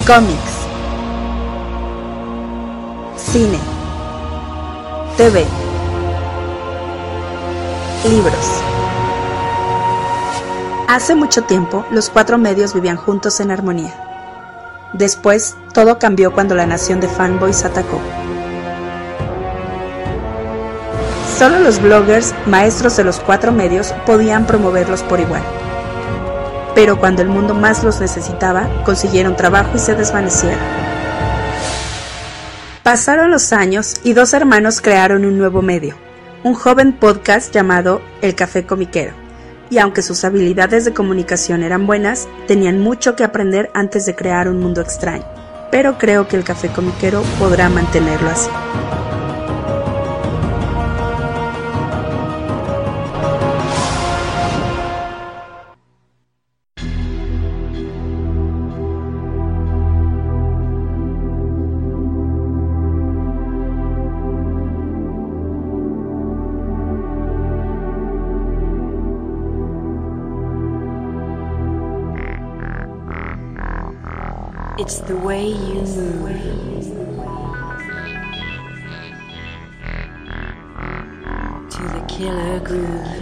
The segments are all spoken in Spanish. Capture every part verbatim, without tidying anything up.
Cómics, cine, T V, libros. Hace mucho tiempo, los cuatro medios vivían juntos en armonía. Después, todo cambió cuando la nación de fanboys atacó. Solo los bloggers, maestros de los cuatro medios, podían promoverlos por igual. Pero cuando el mundo más los necesitaba, consiguieron trabajo y se desvanecieron. Pasaron los años y dos hermanos crearon un nuevo medio, un joven podcast llamado El Café Comiquero. Y aunque sus habilidades de comunicación eran buenas, tenían mucho que aprender antes de crear un mundo extraño. Pero creo que El Café Comiquero podrá mantenerlo así. It's the way you move to the killer groove.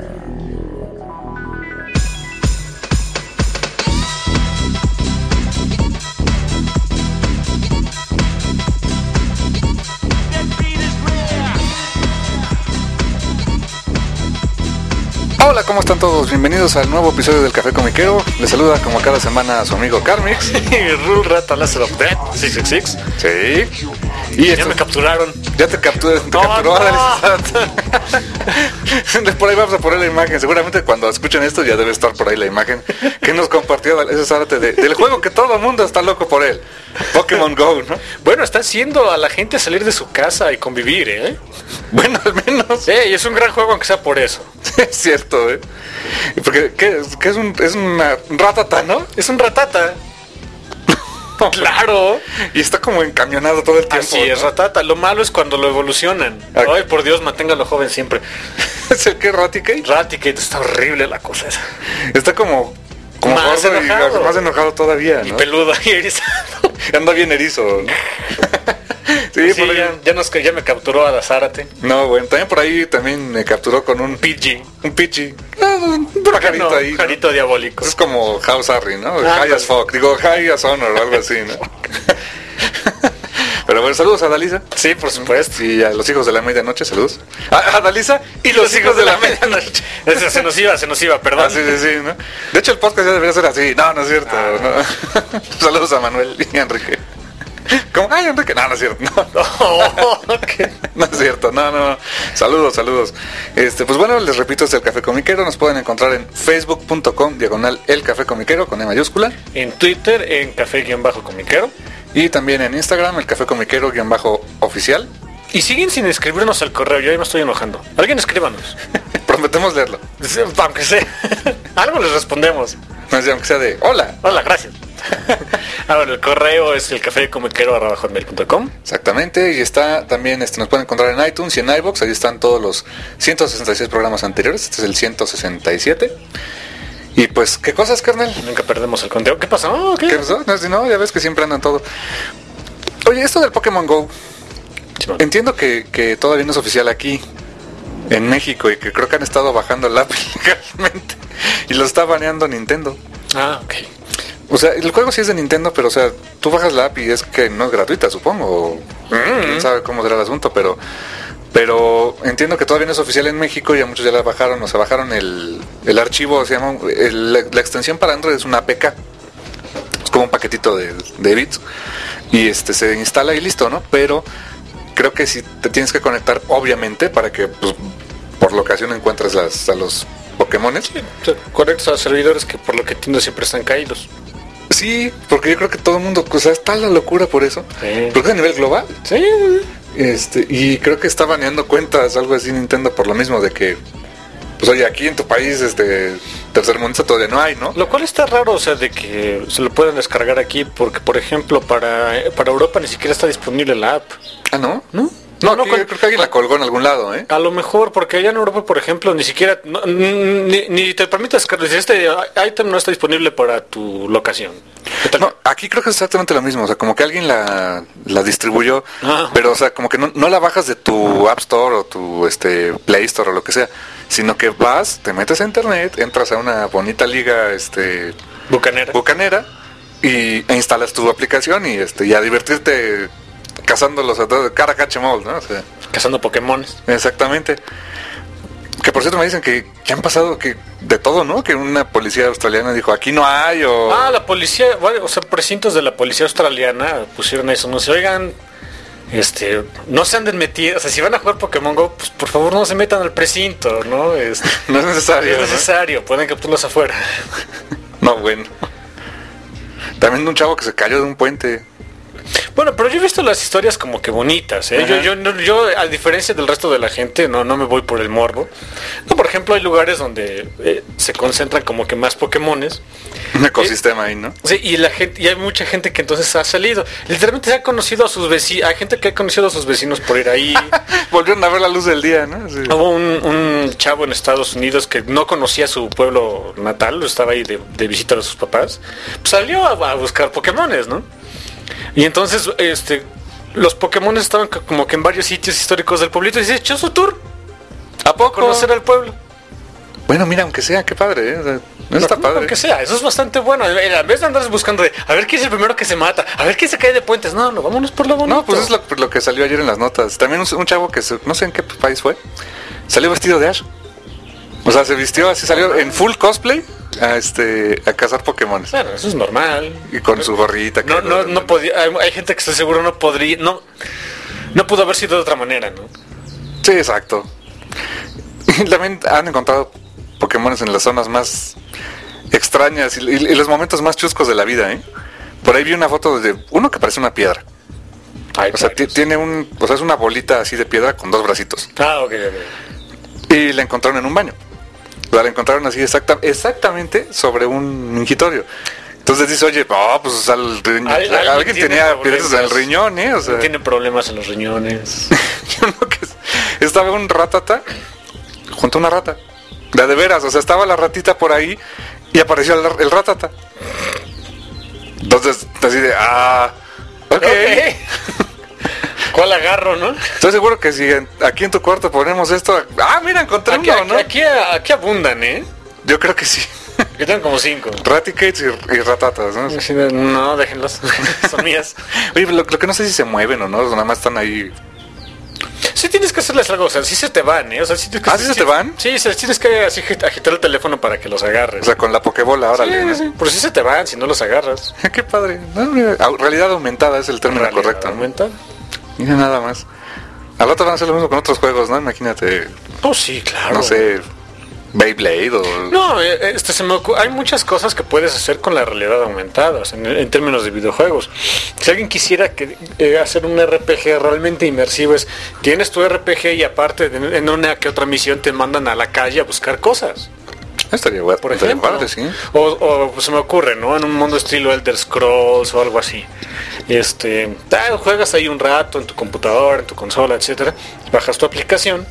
Hola, ¿cómo están todos? Bienvenidos al nuevo episodio del Café Comiquero. Les saluda como cada semana su amigo Carmix y Rule Rata Laser of Death seiscientos sesenta y seis. Sí. Y ya esto, me capturaron. Ya te capturé, te no, capturó. No. Por ahí vamos a poner la imagen. Seguramente cuando escuchen esto ya debe estar por ahí la imagen que nos compartió ese Zárate de, del juego que todo el mundo está loco por él, Pokémon Go, ¿no? Bueno, está haciendo a la gente salir de su casa y convivir, ¿eh? Bueno, al menos. Sí, y es un gran juego aunque sea por eso. Es cierto, ¿eh? Porque ¿qué, qué es, un, es una ratata, ¿no? Es un ratata. Claro. Y está como encamionado todo el tiempo. Así es, ¿no? Ratata. Lo malo es cuando lo evolucionan. Ay, Ay por Dios, manténgalo joven siempre. ¿Es el que Raticate? Raticate, está horrible la cosa esa. Está como... Como más enojado. Y más enojado todavía, ¿no? Y peludo y erizado. Anda bien erizo. Sí, sí por ahí... ya, ya, nos, ya me capturó a la Zárate. No, bueno, también por ahí también me capturó con un Pidgey. Un Pidgey. Ah, un pajarito no, ahí. Un pajarito ¿no? diabólico. Es como House Harry, ¿no? Ah, High as fuck. Digo, High as honor o algo así, ¿no? Pero bueno, saludos a Dalisa. Sí, por supuesto. Y a los hijos de la medianoche, saludos. A, a Dalisa y, y los, los hijos, hijos de, de la, la medianoche. medianoche. Se nos iba, se nos iba, perdón. Ah, sí, sí, sí, ¿no? De hecho, el podcast ya debería ser así. No, no es cierto. Ah. No. Saludos a Manuel y a Enrique. ¿Cómo? Ay, Enrique. No, no es cierto. No, oh, okay. No es cierto. No, no. Saludos, saludos. Este, pues bueno, les repito, es El Café Comiquero. Nos pueden encontrar en facebook punto com diagonal El Café Comiquero con E mayúscula. En Twitter, en Café-Comiquero. Y también en Instagram, El Café Comiquero-oficial. Y siguen sin escribirnos al correo. Yo ya me estoy enojando. Alguien escríbanos. Prometemos leerlo. Aunque sea. Algo les respondemos. Aunque sea de hola. Hola, gracias. Ahora el correo es el café comiquero arroba hotmail punto com. Exactamente, y está también, este, nos pueden encontrar en iTunes y en iVoox. Ahí están todos los ciento sesenta y seis programas anteriores. Este es el ciento sesenta y siete. Y pues, ¿qué cosas, carnal? Nunca perdemos el conteo. ¿Qué pasó? ¿Qué, ¿Qué pasó? No, si no, ya ves que siempre andan todo. Oye, esto del Pokémon Go, sí, bueno. Entiendo que, que todavía no es oficial aquí en México y que creo que han estado bajando la app legalmente y lo está baneando Nintendo. Ah, ok. O sea, el juego sí es de Nintendo, pero o sea, tú bajas la app y es que no es gratuita, supongo. O, mm-hmm. Quién sabe cómo será el asunto, pero pero entiendo que todavía no es oficial en México y a muchos ya la bajaron, o sea, bajaron el, el archivo, se llama, el, la, la extensión para Android es una A P K. Es como un paquetito de, de bits y este se instala y listo, ¿no? Pero creo que si te tienes que conectar, obviamente, para que pues, por locación encuentres las, a los Pokémones. Sí, conectas a servidores que por lo que entiendo siempre están caídos. Sí, porque yo creo que todo el mundo, o sea, está la locura por eso. Sí. Porque es a nivel global. Sí. Este, y creo que está baneando cuentas, algo así Nintendo, por lo mismo de que, pues oye, aquí en tu país, este, tercermundista todavía no hay, ¿no? Lo cual está raro, o sea, de que se lo puedan descargar aquí, porque, por ejemplo, para, para Europa ni siquiera está disponible la app. ¿Ah, no? ¿No? No, no aquí, cuando- creo que alguien la colgó en algún lado, ¿eh? A lo mejor, porque allá en Europa, por ejemplo, ni siquiera, no, ni, ni te permite descargar. Dice, este item no está disponible para tu locación. ¿Qué tal? No, aquí creo que es exactamente lo mismo, o sea, como que alguien la, la distribuyó, Ah. pero o sea, como que no, no la bajas de tu App Store o tu este Play Store o lo que sea, sino que vas, te metes a internet, entras a una bonita liga este Bucanera. bucanera y e instalas tu aplicación y este y a divertirte cazándolos a todos, cara cachemol, ¿no? O sea, Cazando Pokémones. exactamente. Que por cierto me dicen que, que han pasado que de todo, ¿no? Que una policía australiana dijo, aquí no hay, o... Ah, la policía, bueno, o sea, precintos de la policía australiana pusieron eso, no se oigan, este, no se anden metidos, o sea, si van a jugar Pokémon Go, pues por favor no se metan al precinto, ¿no? Este, no es necesario, es ¿no? necesario, pueden capturarlos afuera. No, bueno. También de un chavo que se cayó de un puente. Bueno, pero yo he visto las historias como que bonitas, ¿eh? Yo, Ajá. yo, no- yo, a diferencia del resto de la gente, no, no me voy por el morbo. No, por ejemplo, hay lugares donde eh, se concentran como que más Pokémones. Un ecosistema ahí, ¿no? Sí, y la gente, y hay mucha gente que entonces ha salido. Literalmente se ha conocido a sus vecinos, hay gente que ha conocido a sus vecinos por ir ahí. Volvieron a ver la luz del día, ¿no? Sí. Hubo un, un chavo en Estados Unidos que no conocía su pueblo natal, estaba ahí de, de visita a sus papás. Pues salió a, a buscar Pokémones, ¿no? Y entonces, este, los Pokémon estaban co- como que en varios sitios históricos del pueblito y se echó su tour ¿A poco? conocer al pueblo. Bueno, mira, aunque sea, qué padre, ¿eh? O sea, no está padre. Aunque sea, eso es bastante bueno. En vez de andar buscando de, a ver quién es el primero que se mata, a ver quién se cae de puentes. No, no, vámonos por lo bonito. No, pues es lo, lo que salió ayer en las notas. También un, un chavo que se- no sé en qué país fue, salió vestido de Ash. O sea, se vistió así, salió en full cosplay a este a cazar Pokémon. Bueno, eso es normal. Y con su gorrita. No, que- no, no podía. Hay, hay gente que estoy seguro no podría, no, no pudo haber sido de otra manera, ¿no? Sí, exacto. Y también han encontrado Pokémones en las zonas más extrañas y, y- y los momentos más chuscos de la vida, ¿eh? Por ahí vi una foto de uno que parece una piedra. Ay, O sea, ti- varios. tiene un, o sea, es una bolita así de piedra con dos bracitos. Ah, ok, ok. Y la encontraron en un baño. O sea, la encontraron así exacta, exactamente sobre un mingitorio. Entonces dice, oye, oh, pues o sea, el riñón- Al- alguien alguien tiene tenía piedras en el problemas. riñón, ¿eh? O sea, Tiene problemas en los riñones. yo no que estaba un ratata junto a una rata. De, de veras, o sea, estaba la ratita por ahí y apareció el, el ratata. Entonces, así de, ah, ok. Ok. ¿Cuál agarro, no? Estoy seguro que si en- aquí en tu cuarto ponemos esto, ah, mira, encontré Aquí, uno, aquí, ¿no? aquí, aquí abundan, ¿eh? Yo creo que sí. Yo tengo como cinco. Raticates y, y ratatas, ¿no? Así de, no, déjenlos. Son mías. Oye, lo, lo que no sé si se mueven o no, nada más están ahí. Sí tienes que hacerles algo, o sea, sí se te van, ¿eh? O sea, sí tienes que, ¿Ah, sí se te van? Sí, se- tienes que así agit- agitar el teléfono para que los agarres. O sea, con la pokebola, ahora sí, sí, sí. Pero sí se te van si no los agarras. Qué padre. No, mira, au- realidad aumentada es el término Realidad correcto. ¿no? aumenta. Mira nada más. Al rato van a hacer lo mismo con otros juegos, ¿no? Imagínate, Oh, sí, claro. no sé, Beyblade o... No, eh, este, se me ocu- hay muchas cosas que puedes hacer con la realidad aumentada, o sea, en, en términos de videojuegos. Si alguien quisiera que, eh, hacer un R P G realmente inmersivo, es, tienes tu R P G y aparte de- en una que otra misión te mandan a la calle a buscar cosas. Estaría bueno, Por estaría ejemplo, padre, sí. o, o, pues, se me ocurre, ¿no? En un mundo estilo Elder Scrolls o algo así. Este, ah, juegas ahí un rato en tu computadora, en tu consola, etcétera. Bajas tu aplicación,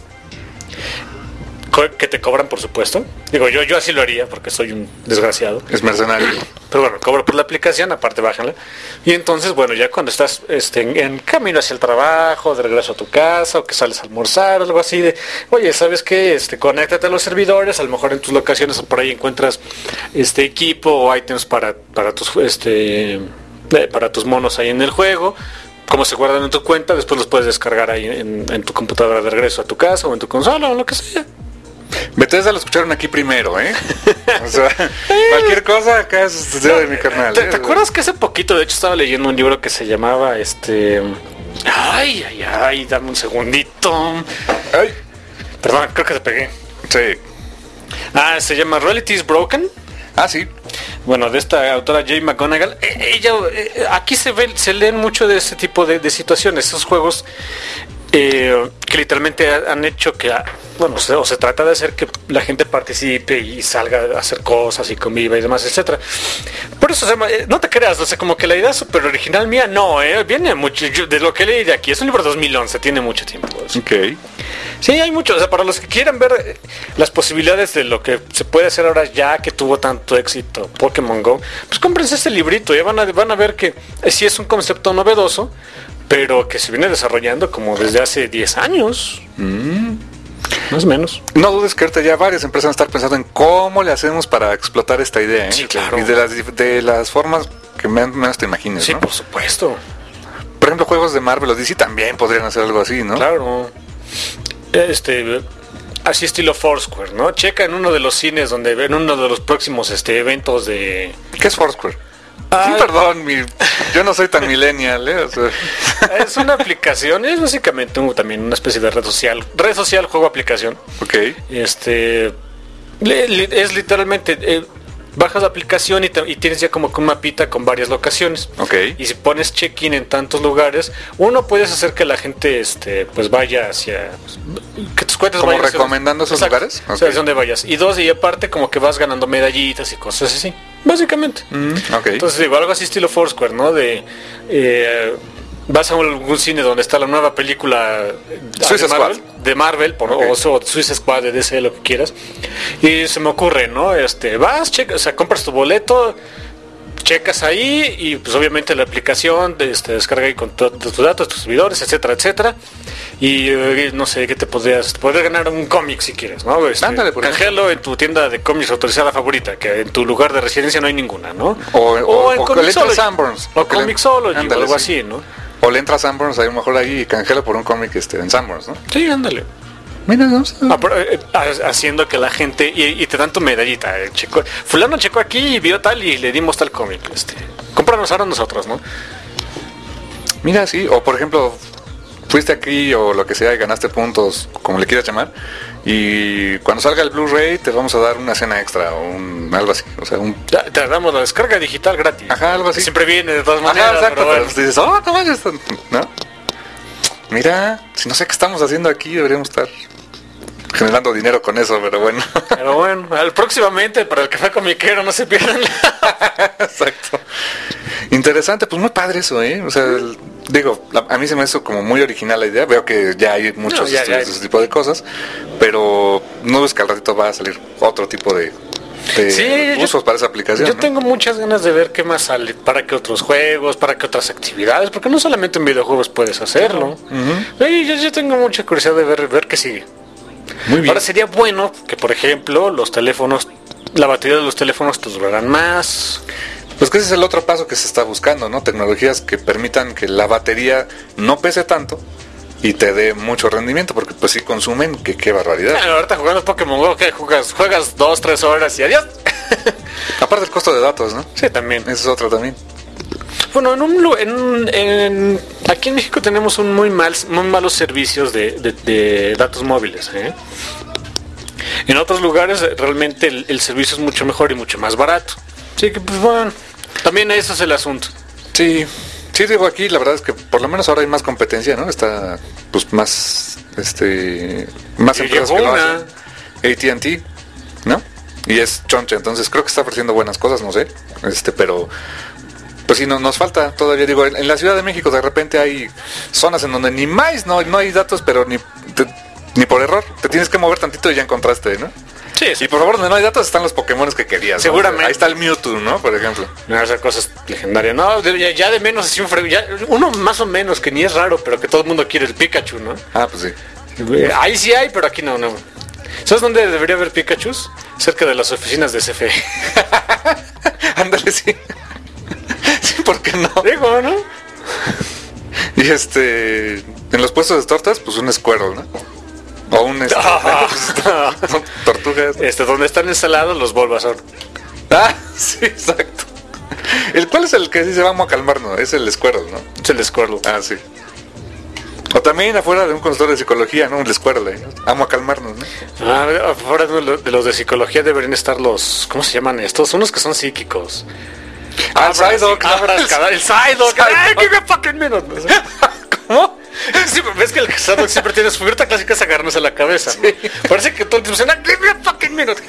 co- que te cobran, por supuesto. Digo, yo, yo así lo haría porque soy un desgraciado. Es mercenario. Pero bueno, cobro por la aplicación, aparte bájala. Y entonces, bueno, ya cuando estás este, en, en camino hacia el trabajo, de regreso a tu casa, o que sales a almorzar, algo así de, oye, ¿sabes qué? Este, conéctate a los servidores, a lo mejor en tus locaciones por ahí encuentras este equipo o ítems para, para tus este eh, para tus monos ahí en el juego. Como se guardan en tu cuenta, después los puedes descargar ahí en, en tu computadora de regreso a tu casa o en tu consola o lo que sea. Bethesda lo escucharon aquí primero, ¿eh? O sea, cualquier cosa acá es dedo de mi carnal. ¿Te, ¿eh? te acuerdas que hace poquito, de hecho, estaba leyendo un libro que se llamaba este... Ay, ay, ay, dame un segundito. Ay, Perdón, creo que te pegué. sí. Ah, se llama Reality is Broken. Ah, sí. Bueno, de esta autora Jay McGonigal. Eh, Ella, eh, aquí se ve, se leen mucho de ese tipo de, de situaciones, esos juegos eh, que literalmente han hecho que, bueno, se, o se trata de hacer que la gente participe y salga a hacer cosas y conviva y demás, etcétera. Por eso, o sea, no te creas, o sea, como que la idea súper original mía, no, eh, viene mucho, yo, de lo que leí de aquí, es un libro de dos mil once, tiene mucho tiempo. O sea. Ok. Sí, hay mucho, o sea, para los que quieran ver eh, las posibilidades de lo que se puede hacer ahora ya que tuvo tanto éxito Pokémon Go, pues cómprense este librito, ya van a, van a ver que eh, sí es un concepto novedoso, pero que se viene desarrollando como desde hace diez años. Mm. Más o menos. No dudes que ahorita ya varias empresas van a estar pensando en cómo le hacemos para explotar esta idea, ¿eh? Sí, claro. Y de las, de las formas que menos te imagines, sí, ¿no? por supuesto. Por ejemplo, juegos de Marvel o D C también podrían hacer algo así, ¿no? Claro. Este... Así estilo Foursquare, ¿no? Checa en uno de los cines donde en uno de los próximos este eventos de... ¿Qué es Foursquare? Ah, sí, perdón, mi, yo no soy tan millennial, ¿eh? O sea. Es una aplicación, es básicamente un, también una especie de red social. Red social, juego, aplicación. Ok. Este... Le, le, es literalmente... Eh, bajas la aplicación y, te, y tienes ya como que un mapita con varias locaciones. Ok. Y si pones check-in en tantos lugares, uno puedes hacer que la gente este pues vaya hacia pues, que tus cuentas como vayan recomendando esos exacto, lugares. Okay. Sabes dónde vayas. Y dos, y aparte como que vas ganando medallitas y cosas así. Básicamente. Mm, okay. Entonces digo, algo así estilo Foursquare, ¿no? De eh, vas a algún cine donde está la nueva película Suicide de Marvel, Squad. de Marvel por, okay. o, o Suicide Squad, de D C, lo que quieras. Y se me ocurre, ¿no? Este, vas, checa, o sea, compras tu boleto, checas ahí y pues obviamente la aplicación este, descarga ahí con todos tus datos, tus servidores, etcétera, etcétera. Y eh, no sé, ¿qué te podrías? Te podrías ganar un cómic si quieres, ¿no? Este, Ándale, por canjealo en tu tienda de cómics autorizada favorita, que en tu lugar de residencia no hay ninguna, ¿no? O, o, o en o Comixology. Sanborns. O Comixology, o algo sí. así, ¿no? O le entra a Sanborns, a lo mejor ahí y canjela por un cómic este, en Sanborns, ¿no? Sí, ándale. Mira, no sé. Ah, pero, eh, haciendo que la gente y, y te dan tu medallita, eh, checo, fulano checó aquí y vio tal y le dimos tal cómic, este, cómpranos ahora nosotros, ¿no? Mira, sí, o por ejemplo, fuiste aquí o lo que sea y ganaste puntos, como le quieras llamar, y cuando salga el Blu-ray te vamos a dar una cena extra o un, algo así, o sea, un... Te, te damos la descarga digital gratis. Ajá, algo así. Siempre viene de todas maneras. Ajá, exacto, pero bueno. pero dices, oh, no manches, ¿no? Mira, si no sé qué estamos haciendo aquí, deberíamos estar generando dinero con eso, pero bueno. Pero bueno, al, próximamente para el café comiquero, no se pierdan. Exacto. Interesante, pues muy padre eso, ¿eh? O sea, el, digo, la, a mí se me hizo como muy original la idea. Veo que ya hay muchos no, ya, estudios ya. de ese tipo de cosas, pero no ves que al ratito va a salir otro tipo de, de sí, usos yo, para esa aplicación. Yo ¿no? tengo muchas ganas de ver qué más sale, para qué otros juegos, para qué otras actividades, porque no solamente en videojuegos puedes hacerlo. Uh-huh. Sí, yo, yo tengo mucha curiosidad de ver, ver qué sigue. Muy bien. Ahora sería bueno que, por ejemplo, los teléfonos, la batería de los teléfonos te duraran más. Pues que ese es el otro paso que se está buscando, ¿no? Tecnologías que permitan que la batería no pese tanto y te dé mucho rendimiento, porque pues sí consumen, que qué barbaridad. Bueno, ahorita jugando Pokémon Go, ¿qué juegas? Juegas dos, tres horas y adiós. Aparte el costo de datos, ¿no? Sí, también. Ese es otro también. Bueno, en un, en, en, aquí en México tenemos un muy mal, muy malos servicios de, de, de datos móviles, ¿eh? En otros lugares realmente el, el servicio es mucho mejor y mucho más barato. Así que pues bueno, también eso es el asunto. Sí, sí digo aquí, la verdad es que por lo menos ahora hay más competencia, ¿no? Está pues más, este, más y empresas que lo una. hacen. A T and T, ¿no? Y es choncha, entonces creo que está ofreciendo buenas cosas, no sé, este, pero pues sí, no, nos falta todavía, digo, en, en la Ciudad de México de repente hay zonas en donde ni más, no, no hay datos, pero ni, te, ni por error, te tienes que mover tantito y ya encontraste, ¿no? Sí, sí. Y por favor, donde no hay datos están los Pokémon que querías, ¿no? Seguramente. Ahí está el Mewtwo, ¿no? Por ejemplo. No, esa cosa es legendaria. No, de, ya, ya de menos así un fre- ya, uno más o menos que ni es raro, pero que todo el mundo quiere el Pikachu, ¿no? Ah, pues sí. Ahí sí hay, pero aquí no, no. ¿Sabes dónde debería haber Pikachu? Cerca de las oficinas de C F E. Ándale, sí. Sí, ¿por qué no? Digo, ¿no? Y este, en los puestos de tortas, pues un Squirtle, ¿no? O un este, son tortugas. Este, donde están ensalados los Bulbasaur. Ah, sí, exacto. ¿El cuál es el que dice vamos a calmarnos? Es el Squirtle, ¿no? Es el Squirtle. Ah, sí. O también afuera de un consultor de psicología, ¿no? Un Squirtle, ¿no? Vamos a calmarnos, ¿no? Ah, afuera de los de psicología deberían estar los, ¿cómo se llaman estos? Unos que son psíquicos. Ah, el Psyduck. El Psyduck. ¡Ay, qué fucking minute! ¿Cómo? Sí, ves que el Psyduck siempre tiene su figurita clásica es agarrándose la cabeza, ¿no? Sí. Parece que todo el tiempo se anda, give me a fucking minute.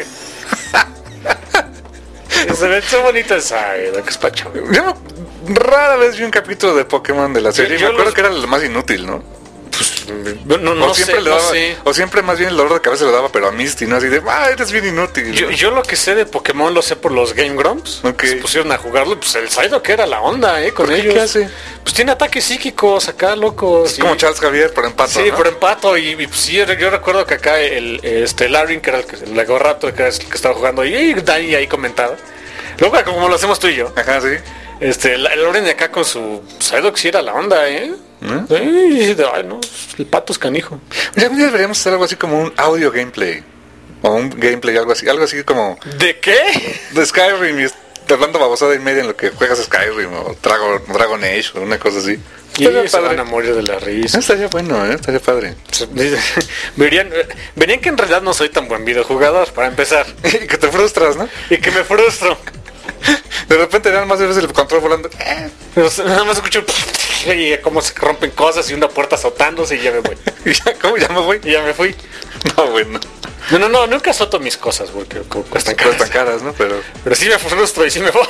Se ve muy bonito el Psyduck, es pacho. Yo rara vez vi un capítulo de Pokémon de la serie. Yo, yo me acuerdo los... que era lo más inútil, ¿no? Pues, no, no, o siempre sé, le daba, no sé. o siempre más bien el dolor de cabeza le daba, pero a Misty, ¿no? Así de, ah, eres bien inútil. Yo, yo lo que sé de Pokémon lo sé por los Game Grumps. Okay. Que se pusieron a jugarlo. Pues el Psyduck era la onda, ¿eh? Con ellos. ¿Qué hace? Pues tiene ataques psíquicos acá, locos. Es como Charles Javier, por empato. Sí, ¿no? por empato. Y, y pues, sí, yo, yo recuerdo que acá el este Larin, que era el que el Legoraptor, que era el que estaba jugando, y, y Dani ahí comentaba. Luego, como lo hacemos tú y yo. Ajá, sí. Este, el Loren de acá con su Psyduck sí era la onda, ¿eh? ¿Eh? Sí, ay, no, el pato es canijo. Ya deberíamos hacer algo así como un audio gameplay. O un gameplay, algo así. Algo así como ¿De qué? de Skyrim y hablando babosada y media en lo que juegas Skyrim o Dragon, Dragon Age o una cosa así. Y Estaría se padre. van a morir de la risa. Estaría bueno, ¿eh? Estaría padre. Verían, verían que en realidad no soy tan buen videojugador, para empezar. Y que te frustras, ¿no? Y que me frustro. De repente nada más ves el control volando. Eh. Nada más escucho y cómo se rompen cosas y una puerta azotándose y ya me voy. ¿Y ya, ¿Cómo? ¿Ya me voy? Y ya me fui. No, bueno. No, no, no, nunca azoto mis cosas porque cuestan caras. Cuestan caras, ¿no? Pero Pero sí me frustro y sí me voy.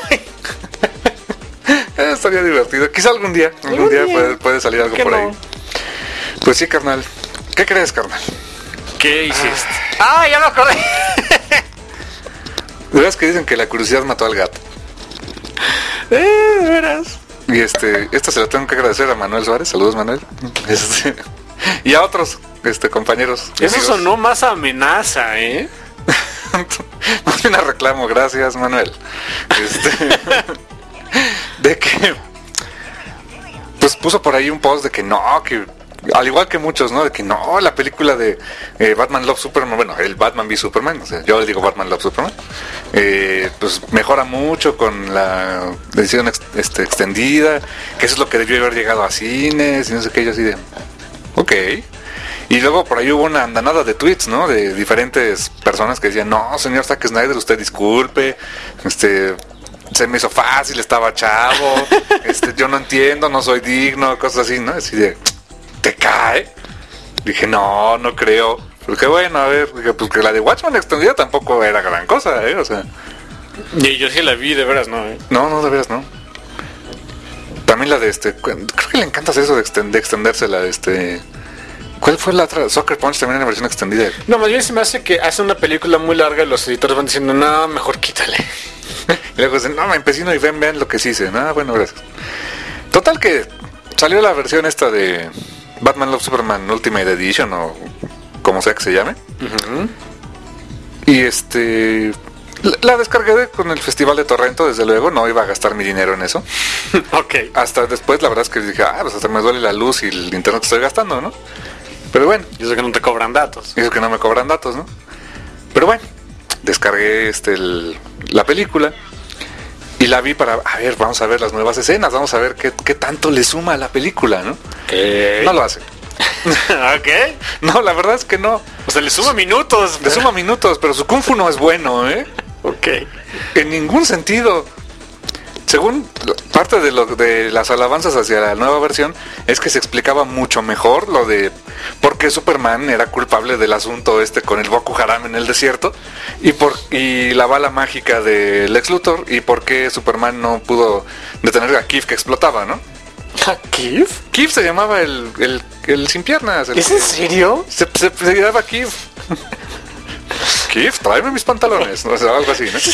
eh, estaría divertido. Quizá algún día, algún, ¿Algún día, día? Puede, puede salir algo ¿Qué por no? ahí. Pues sí, carnal. ¿Qué crees, carnal? ¿Qué hiciste? ¡Ah, ya me acordé! De veras que dicen que la curiosidad mató al gato. Eh, de veras. Y este, esto se lo tengo que agradecer a Manuel Suárez. Saludos, Manuel. Este, y a otros este, compañeros. y Eso amigos. sonó más amenaza, ¿eh? Más bien a reclamo, gracias, Manuel. Este, de que pues puso por ahí un post de que no, que al igual que muchos, ¿no? De que no, la película de eh, Batman Love Superman, bueno, el Batman v Superman, o sea, yo le digo Batman Love Superman, eh, pues mejora mucho con la edición ex, este, extendida, que eso es lo que debió haber llegado a cines y no sé qué, yo así de, ok. Y luego por ahí hubo una andanada de tweets, ¿no? De diferentes personas que decían, no, señor Zack Snyder, usted disculpe, este... se me hizo fácil, estaba chavo, este, yo no entiendo, no soy digno, cosas así, ¿no? Así de, ¿te cae? Dije, no, no creo. Porque bueno, a ver, dije, pues que la de Watchmen extendida tampoco era gran cosa, ¿eh? O sea... Y yo sí la vi, de veras, ¿no? ¿Eh? No, no, de veras, no. También la de este, creo que le encanta hacer eso de, extend, de extendérsela, de este... ¿Cuál fue la otra? Soccer Punch también en la versión extendida. No, más bien se me hace que hace una película muy larga y los editores van diciendo, no, mejor quítale. Y luego dicen, no, me empecino y ven, vean lo que sí hice. Ah, bueno, gracias. Total que salió la versión esta de Batman Love Superman Ultimate Edition o como sea que se llame. Uh-huh. Y este... La, la descargué de, con el Festival de Torrento, desde luego. No iba a gastar mi dinero en eso. Ok. Hasta después, la verdad es que dije, ah, pues hasta me duele la luz y el internet que estoy gastando, ¿no? Pero bueno. Y eso que no te cobran datos. Y eso que no me cobran datos, ¿no? Pero bueno, descargué este el, la película y la vi para, a ver, vamos a ver las nuevas escenas, vamos a ver qué, qué tanto le suma a la película, ¿no? ¿Qué? No lo hace. ¿Ok? No, la verdad es que no. O sea, le suma minutos. Le suma minutos, pero su kung fu no es bueno, ¿eh? Ok. En ningún sentido. Según parte de, lo, de las alabanzas hacia la nueva versión, es que se explicaba mucho mejor lo de por qué Superman era culpable del asunto este con el Boko Haram en el desierto y por y la bala mágica de Lex Luthor y por qué Superman no pudo detener a Kif que explotaba, ¿no? ¿A Kif? Kif se llamaba el, el, el sin piernas. El, ¿Es en serio? Se, se, se llamaba Kif. Kif, tráeme mis pantalones. O sea, algo así, ¿no?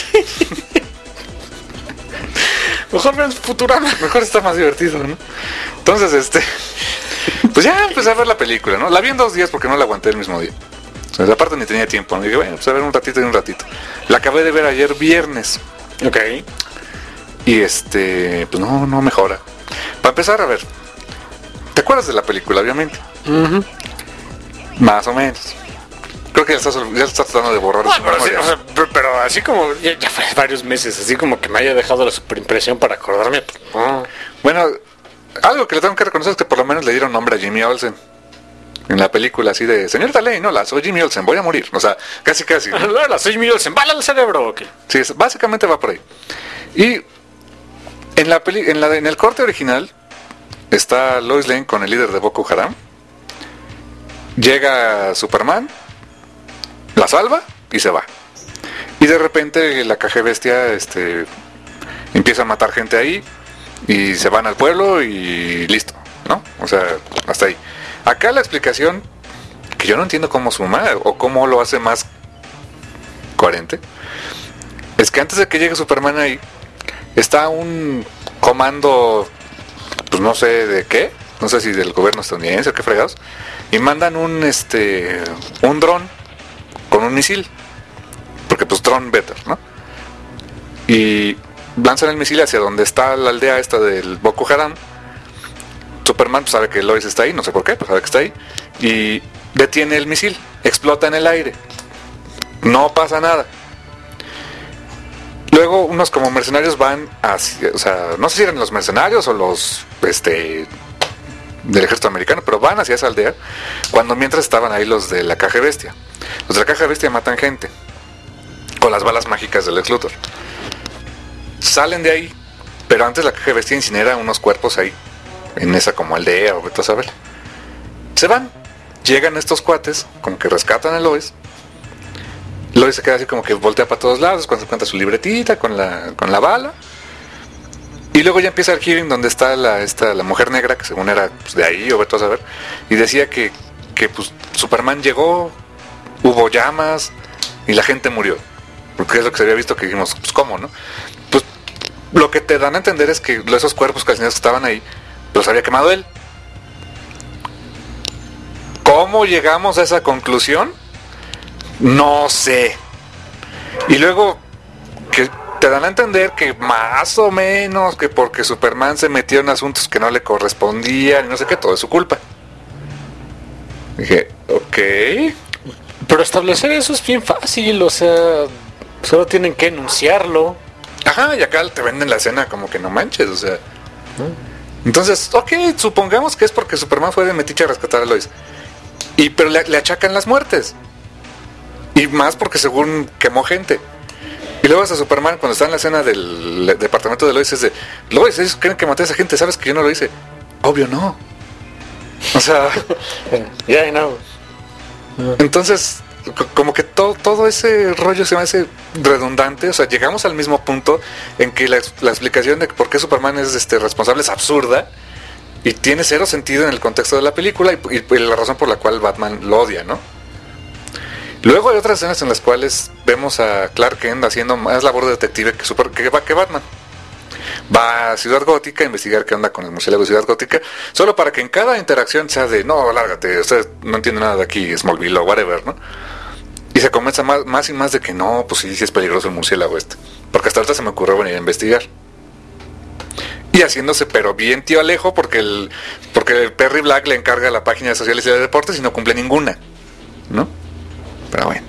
Mejor vean Futurama. Mejor está más divertido, ¿no? Entonces, este... pues ya empecé a ver la película, ¿no? La vi en dos días porque no la aguanté el mismo día. O sea, aparte ni tenía tiempo, ¿no? Dije, bueno, pues a ver un ratito y un ratito. La acabé de ver ayer viernes. Ok. Y este... pues no, no mejora. Para empezar, a ver... ¿te acuerdas de la película, obviamente? Uh-huh. Más o menos. Creo que ya estás, ya estás tratando de borrar Bueno, su pero, sí, memoria. o sea, pero, pero así como ya, ya fue varios meses, así como que me haya dejado la superimpresión para acordarme. Pues, no. Bueno, algo que le tengo que reconocer es que por lo menos le dieron nombre a Jimmy Olsen. En la película así de, señorita Lane, no, la soy Jimmy Olsen, voy a morir. O sea, casi casi, ¿no? La soy Miguel, se embala el cerebro, ok. Sí, es, básicamente va por ahí. Y en la peli, en la en el corte original, está Lois Lane con el líder de Boko Haram. Llega Superman, la salva y se va. Y de repente la caja bestia este, empieza a matar gente ahí y se van al pueblo y listo, ¿no? O sea, hasta ahí. Acá la explicación, que yo no entiendo cómo suma o cómo lo hace más coherente, es que antes de que llegue Superman ahí, está un comando, pues no sé de qué, no sé si del gobierno estadounidense o qué fregados, y mandan un este un dron con un misil, porque pues dron better, ¿no? Y lanzan el misil hacia donde está la aldea esta del Boko Haram. Superman pues, sabe que Lois está ahí, no sé por qué, pues sabe que está ahí, y detiene el misil, explota en el aire, no pasa nada. Luego unos como mercenarios van hacia, o sea, no sé si eran los mercenarios o los este del ejército americano, pero van hacia esa aldea, cuando mientras estaban ahí los de la caja bestia. Los de la caja bestia matan gente con las balas mágicas del Lex Luthor. Salen de ahí, pero antes la caja bestia incinera unos cuerpos ahí, en esa como aldea o vete a saber. Se van, llegan estos cuates, como que rescatan a Lois. Lois se queda así como que voltea para todos lados cuando se cuenta su libretita con la, con la bala. Y luego ya empieza el hearing donde está la, esta, la mujer negra, que según era pues, de ahí o vete a saber. Y decía que, que pues, Superman llegó, hubo llamas y la gente murió. Porque es lo que se había visto, que dijimos, pues cómo, ¿no? Pues lo que te dan a entender es que esos cuerpos calcinados que estaban ahí los había quemado él. ¿Cómo llegamos a esa conclusión? No sé. Y luego que te dan a entender que más o menos que porque Superman se metió en asuntos que no le correspondían y no sé qué, todo es su culpa. Dije, ok. Pero establecer eso es bien fácil, o sea, solo tienen que enunciarlo. Ajá, y acá te venden la escena como que no manches, o sea. Entonces, ok, supongamos que es porque Superman fue de metiche a rescatar a Lois. Y pero le, le achacan las muertes. Y más porque según quemó gente. Y luego hasta Superman, cuando está en la escena del departamento de Lois, es de Lois, ellos creen que maté a esa gente, ¿sabes que yo no lo hice? Obvio no. O sea, ya yeah, no. Entonces, como que todo, todo ese rollo se me hace redundante. O sea, llegamos al mismo punto en que la, la explicación de por qué Superman es este responsable es absurda y tiene cero sentido en el contexto de la película y, y, y la razón por la cual Batman lo odia, ¿no? Luego hay otras escenas en las cuales vemos a Clark Kent haciendo más labor de detective que, super, que, que Batman. Va a Ciudad Gótica a investigar qué onda con el murciélago de Ciudad Gótica, solo para que en cada interacción sea de, no, lárgate, usted no entiende nada de aquí, Smallville o whatever, ¿no? Y se convence más, más y más de que no, pues sí, sí es peligroso el murciélago este. Porque hasta ahorita se me ocurrió venir a investigar. Y haciéndose pero bien tío Alejo, porque el porque el Perry Black le encarga la página de sociales y de deportes y no cumple ninguna, ¿no? Pero bueno.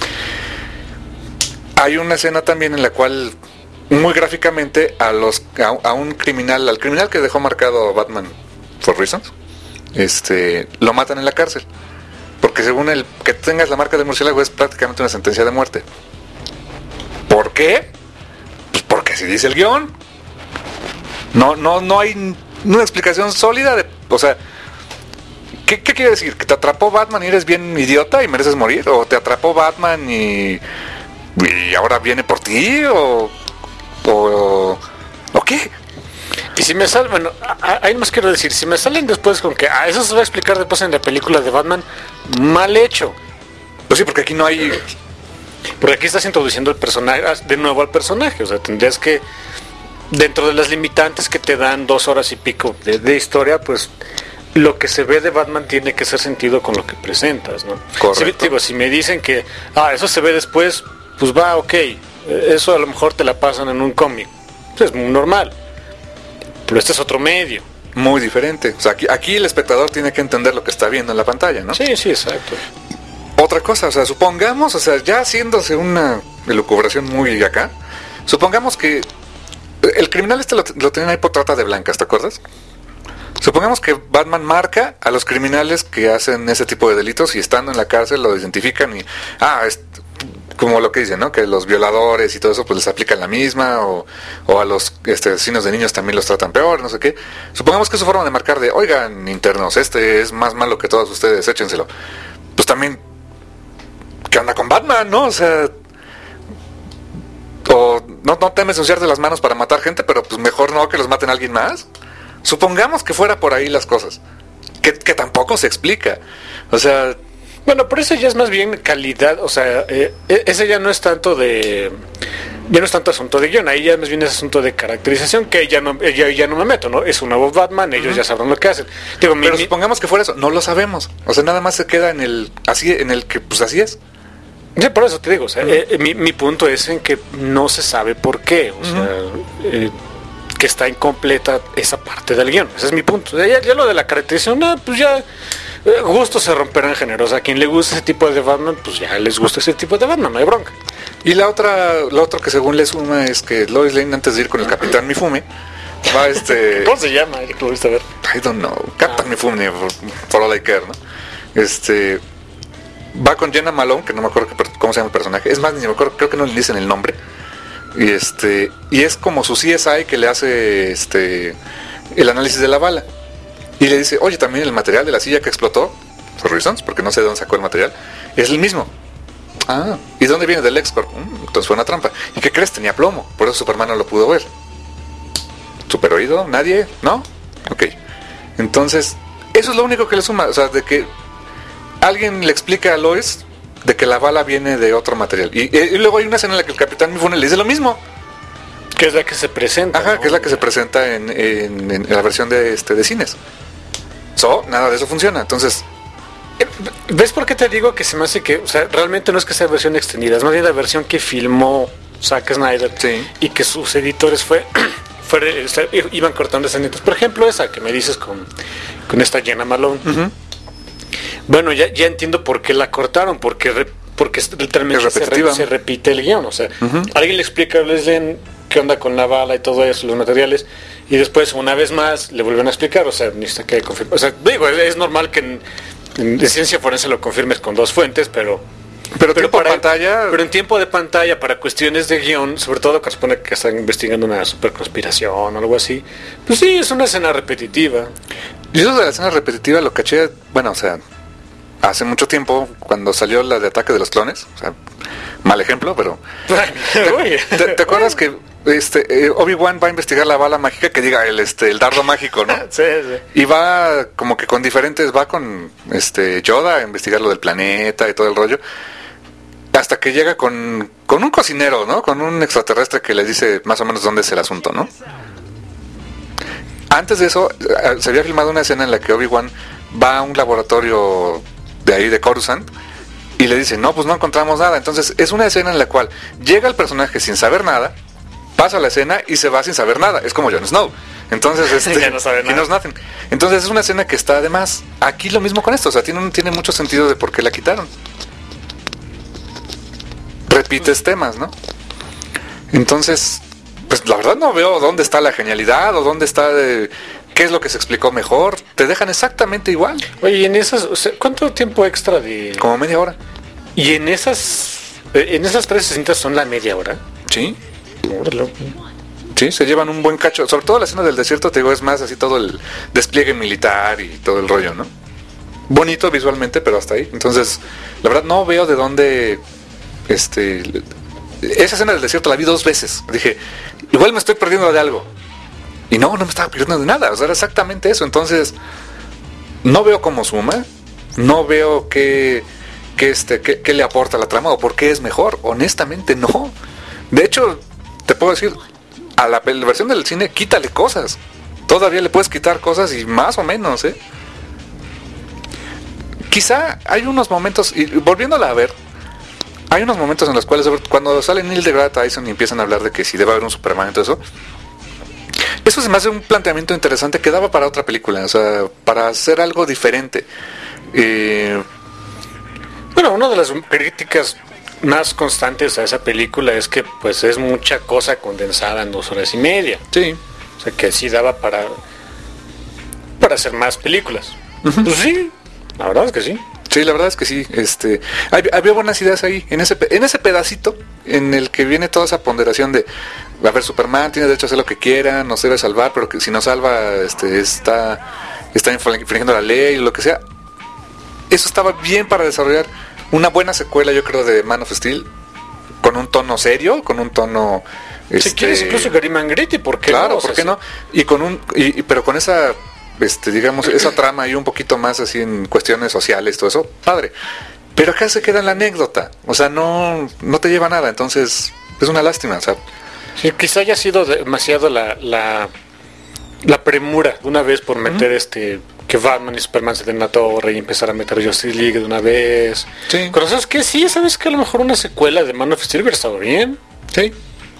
Hay una escena también en la cual muy gráficamente a los a, a un criminal, al criminal que dejó marcado Batman for reasons, este, lo matan en la cárcel. Porque según el que tengas la marca del murciélago es prácticamente una sentencia de muerte. ¿Por qué? Pues porque así dice el guión. No, no, no hay una explicación sólida de, o sea, ¿qué, qué quiere decir? ¿Que te atrapó Batman y eres bien idiota y mereces morir? ¿O te atrapó Batman y, y ahora viene por ti? ¿O, o, o qué? Y si me salen, bueno, ahí más quiero decir, si me salen después con que, ah, eso se va a explicar después en la película de Batman, mal hecho. Pues sí, porque aquí no hay... Porque aquí estás introduciendo el personaje, de nuevo al personaje, o sea, tendrías que, dentro de las limitantes que te dan dos horas y pico de, de historia, pues lo que se ve de Batman tiene que ser sentido con lo que presentas, ¿no? Correcto. Si, digo, si me dicen que, ah, eso se ve después, pues va, ok, eso a lo mejor te la pasan en un cómic, pues es muy normal. Pero este es otro medio. Muy diferente. O sea, aquí, aquí el espectador tiene que entender lo que está viendo en la pantalla, ¿no? Sí, sí, exacto. Otra cosa, o sea, supongamos, o sea, ya haciéndose una elucubración muy acá, supongamos que el criminal este lo, lo tienen ahí por trata de blancas, ¿te acuerdas? Supongamos que Batman marca a los criminales que hacen ese tipo de delitos y estando en la cárcel lo identifican y, ah, es, como lo que dicen, ¿no? Que los violadores y todo eso pues les aplican la misma, o, o a los este, asesinos de niños también los tratan peor, no sé qué. Supongamos que es su forma de marcar de, oigan, internos, este es más malo que todos ustedes, échenselo. Pues también, ¿qué onda con Batman, no? O sea, o no, no temes ensuciarte las manos para matar gente, pero pues mejor no que los maten a alguien más. Supongamos que fuera por ahí las cosas, que, que tampoco se explica. O sea, bueno, pero eso ya es más bien calidad, o sea, eh, ese ya no es tanto de, ya no es tanto asunto de guión, ahí ya más bien es asunto de caracterización, que ya no, ya, ya no me meto, ¿no? Es un nuevo Batman, ellos uh-huh. ya sabrán lo que hacen. Digo, pero mi, supongamos que fuera eso, no lo sabemos. O sea, nada más se queda en el, así, en el que, pues así es. Sí, por eso te digo, o sea, uh-huh. eh, mi, mi punto es en que no se sabe por qué, o uh-huh. sea, eh, que está incompleta esa parte del guión, ese es mi punto. Ya, ya lo de la caracterización, no, pues ya eh, gustos se romperán géneros. A quien le gusta ese tipo de Batman, pues ya les gusta ese tipo de Batman, no hay bronca. Y la otra, lo otro que según le suma es que Lois Lane, antes de ir con el Capitán Mifume, va este... ¿Cómo se llama? ¿Lo viste a ver? I don't know, Captain ah. Mifume, for, for all I care, ¿no? Este... Va con Jenna Malone, que no me acuerdo que, cómo se llama el personaje, es más, ni me acuerdo, creo que no le dicen el nombre. Y este y es como su C S I que le hace este el análisis de la bala. Y le dice, oye, también el material de la silla que explotó, for reasons, porque no sé de dónde sacó el material, es el mismo. Ah, ¿y de dónde viene? Del LexCorp. Mm, entonces fue una trampa. ¿Y qué crees? Tenía plomo, por eso Superman no lo pudo ver. ¿Super oído? ¿Nadie? ¿No? Ok. Entonces, eso es lo único que le suma, o sea, de que alguien le explica a Lois de que la bala viene de otro material. Y, y luego hay una escena en la que el Capitán Mifune le dice lo mismo. Que es la que se presenta. Ajá, ¿no? que es la que se presenta en, en, en la versión de este de cines. So, nada de eso funciona. Entonces, ¿ves por qué te digo que se me hace que, o sea, realmente no es que sea versión extendida, es más bien la versión que filmó Zack Snyder, sí, y que sus editores fue, fue o sea, iban cortando escenitas. Por ejemplo, esa que me dices con, con esta Jenna Malone. Uh-huh. Bueno, ya, ya entiendo por qué la cortaron, porque re, porque literalmente se, re, se repite el guión. O sea, uh-huh. alguien le explica a Leslie qué onda con la bala y todo eso, los materiales, y después una vez más le vuelven a explicar. O sea, necesita que confirme. O sea, digo, es normal que en, en ciencia forense lo confirmes con dos fuentes, pero pero, pero para pantalla, pero en tiempo de pantalla, para cuestiones de guión, sobre todo que supone que están investigando una super conspiración o algo así, pues sí, es una escena repetitiva. Y eso de la escena repetitiva lo caché, bueno, o sea, hace mucho tiempo, cuando salió la de Ataque de los Clones, o sea, mal ejemplo, pero ¿te, te, te acuerdas que este eh, Obi-Wan va a investigar la bala mágica, que diga el este el dardo mágico, ¿no? Sí, sí. Y va como que con diferentes, va con este Yoda a investigar lo del planeta y todo el rollo, hasta que llega con con un cocinero, ¿no? Con un extraterrestre que le dice más o menos dónde es el asunto, ¿no? Antes de eso, se había filmado una escena en la que Obi-Wan va a un laboratorio de ahí de Coruscant y le dice, no, pues no encontramos nada. Entonces es una escena en la cual llega el personaje sin saber nada, pasa la escena y se va sin saber nada. Es como Jon Snow. Entonces este, ya no sabe nada. He knows nothing. Entonces es una escena que está además aquí lo mismo con esto. O sea, tiene, tiene mucho sentido de por qué la quitaron. Repites temas, ¿no? Entonces, pues la verdad no veo dónde está la genialidad o dónde está de, qué es lo que se explicó mejor. Te dejan exactamente igual. Oye, y en esas, o sea, ¿cuánto tiempo extra de...? Como media hora. Y en esas, en esas tres sesenta son la media hora. Sí. Sí, se llevan un buen cacho. Sobre todo la escena del desierto, te digo, es más así todo el despliegue militar y todo el rollo, ¿no? Bonito visualmente, pero hasta ahí. Entonces, la verdad no veo de dónde, este, esa escena del desierto la vi dos veces. Dije, igual me estoy perdiendo de algo. Y no, no me estaba perdiendo de nada. O sea, era exactamente eso. Entonces, no veo cómo suma. No veo qué, qué, este, qué, qué le aporta a la trama o por qué es mejor. Honestamente, no. De hecho, te puedo decir, a la, la versión del cine, quítale cosas. Todavía le puedes quitar cosas y más o menos, ¿eh? Quizá hay unos momentos, y volviéndola a ver, hay unos momentos en los cuales, cuando sale Neil deGrasse Tyson y empiezan a hablar de que si debe haber un Superman y todo eso, eso se me hace un planteamiento interesante que daba para otra película, o sea, para hacer algo diferente. Eh, bueno, una de las críticas más constantes a esa película es que pues es mucha cosa condensada en dos horas y media. Sí. O sea, que sí daba para para hacer más películas. Uh-huh. Pues sí, la verdad es que sí. Sí, la verdad es que sí. Este, hay- había buenas ideas ahí, en ese, pe- en ese pedacito, en el que viene toda esa ponderación de, a ver, Superman tiene derecho a hacer lo que quiera, nos debe salvar, pero que si no salva, este, está, está infl- infringiendo la ley, o lo que sea. Eso estaba bien para desarrollar una buena secuela, yo creo, de Man of Steel, con un tono serio, con un tono... Si este, quieres incluso Gary Mangriti, ¿por qué claro, no? O sea, ¿por qué sí. no? Y con un, y, y- pero con esa, este, digamos, esa trama y un poquito más así en cuestiones sociales, todo eso, padre. Pero acá se queda en la anécdota, o sea, no, no te lleva a nada, entonces es una lástima, o sea, Sí, quizá haya sido demasiado la, la, la premura de una vez por meter este que Batman y Superman se den en la torre y empezar a meter Justice League de una vez. Sí. Pero sabes que sí, sabes que a lo mejor una secuela de Man of Steel hubiera estado bien. sí.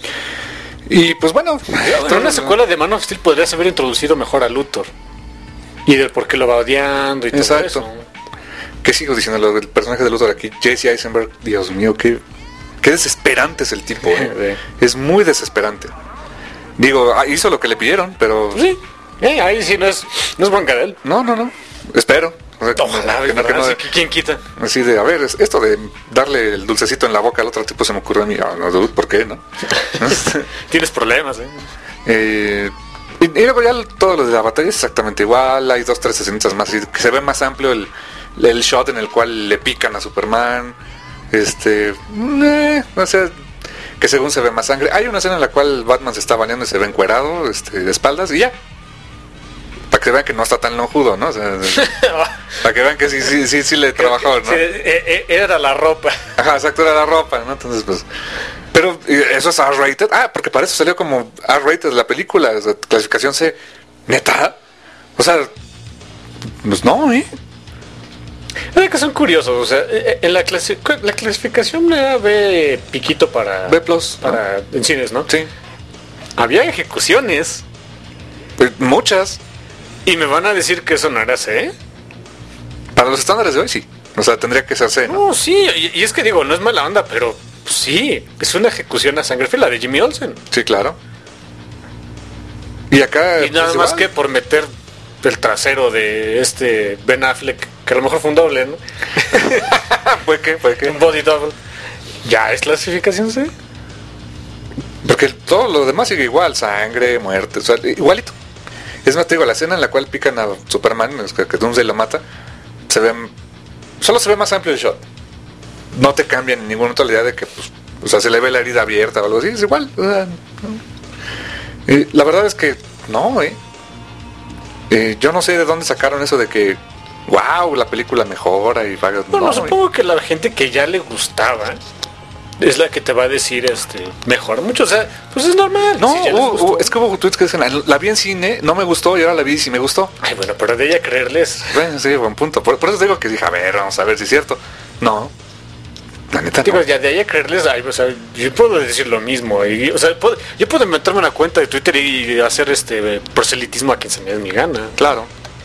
Y pues bueno, Pero una secuela de Man of Steel podría haber introducido mejor a Luthor. Y del por qué lo va odiando y todo Exacto. eso. ¿qué sigo diciendo? Lo del personaje de Luthor aquí, Jesse Eisenberg, Dios mío, qué, qué desesperante es el tipo, ¿eh? Es muy desesperante. Digo, ah, hizo lo que le pidieron, pero... Sí, eh, ahí sí no es, no es bronca de él. No, no, no. Espero. O sea, que no- Ojalá, que no- que ¿verdad? no- Así que ¿quién quita? Así de, a ver, es- esto de darle el dulcecito en la boca al otro tipo se me ocurrió a mí. Ah, no, dude, ¿por qué, no? Tienes problemas, ¿eh? Eh, y, y luego ya todo lo de la batalla es exactamente igual. Hay dos, tres escenitas más. Así, que se ve más amplio el, el shot en el cual le pican a Superman. Este... eh, o sea... Que según se ve más sangre. Hay una escena en la cual Batman se está bañando y se ve encuerado, este, de espaldas, y ya. Para que vean que no está tan lonjudo, ¿no? O sea, para que vean que sí, sí, sí, sí le trabajó, ¿no? Sí, eh, eh, era la ropa. Ajá, exacto, era la ropa, ¿no? Entonces, pues... Pero ¿y eso es R-rated? Ah, porque para eso salió como R-rated la película, o sea, clasificación C. ¿Neta? O sea, pues no, ¿eh? Es que son curiosos, o sea, eh, en la, clasi- la clasificación era B piquito para... B plus, Para en cines, ¿no? Sí. Había ejecuciones. Eh, Muchas. Y me van a decir que eso no era C. Para los estándares de hoy, sí. O sea, tendría que ser C, ¿no? No, sí, y, y es que digo, no es mala onda, pero pues, sí, es una ejecución a sangre fría, la de Jimmy Olsen. Sí, claro. Y acá... Y nada pues, más igual. que por meter el trasero de este Ben Affleck, que a lo mejor fue un doble, ¿no? ¿Fue qué? ¿Fue qué? Un body double. ¿Ya es clasificación C? Porque todo lo demás sigue igual, sangre, muerte, o sea, igualito. Es más, te digo, la escena en la cual pican a Superman, es que, que Doomsday lo mata, se ve, solo se ve más amplio el shot. No te cambia en ninguna otra idea de que, pues, o sea, se le ve la herida abierta o algo así, es igual. O sea, no. Y la verdad es que no, eh. Eh, yo no sé de dónde sacaron eso de que, wow, la película mejora y va. Bueno, no, supongo que la gente que ya le gustaba es la que te va a decir, este, mejor mucho, o sea, pues es normal. No, si ya les hubo- gustó. hubo- es que hubo tweets que dicen, la vi en cine, no me gustó y ahora la vi y sí me gustó. Ay, bueno, pero de ella creerles. Bueno, sí, buen punto. Por, por eso digo que dije, a ver, vamos a ver si es cierto. No. La neta Digo, no. ya de ahí a creerles, ay, o sea, yo puedo decir lo mismo. Y, o sea, puedo- yo puedo meterme una cuenta de Twitter y hacer este proselitismo a quien se me dé mi gana. Claro.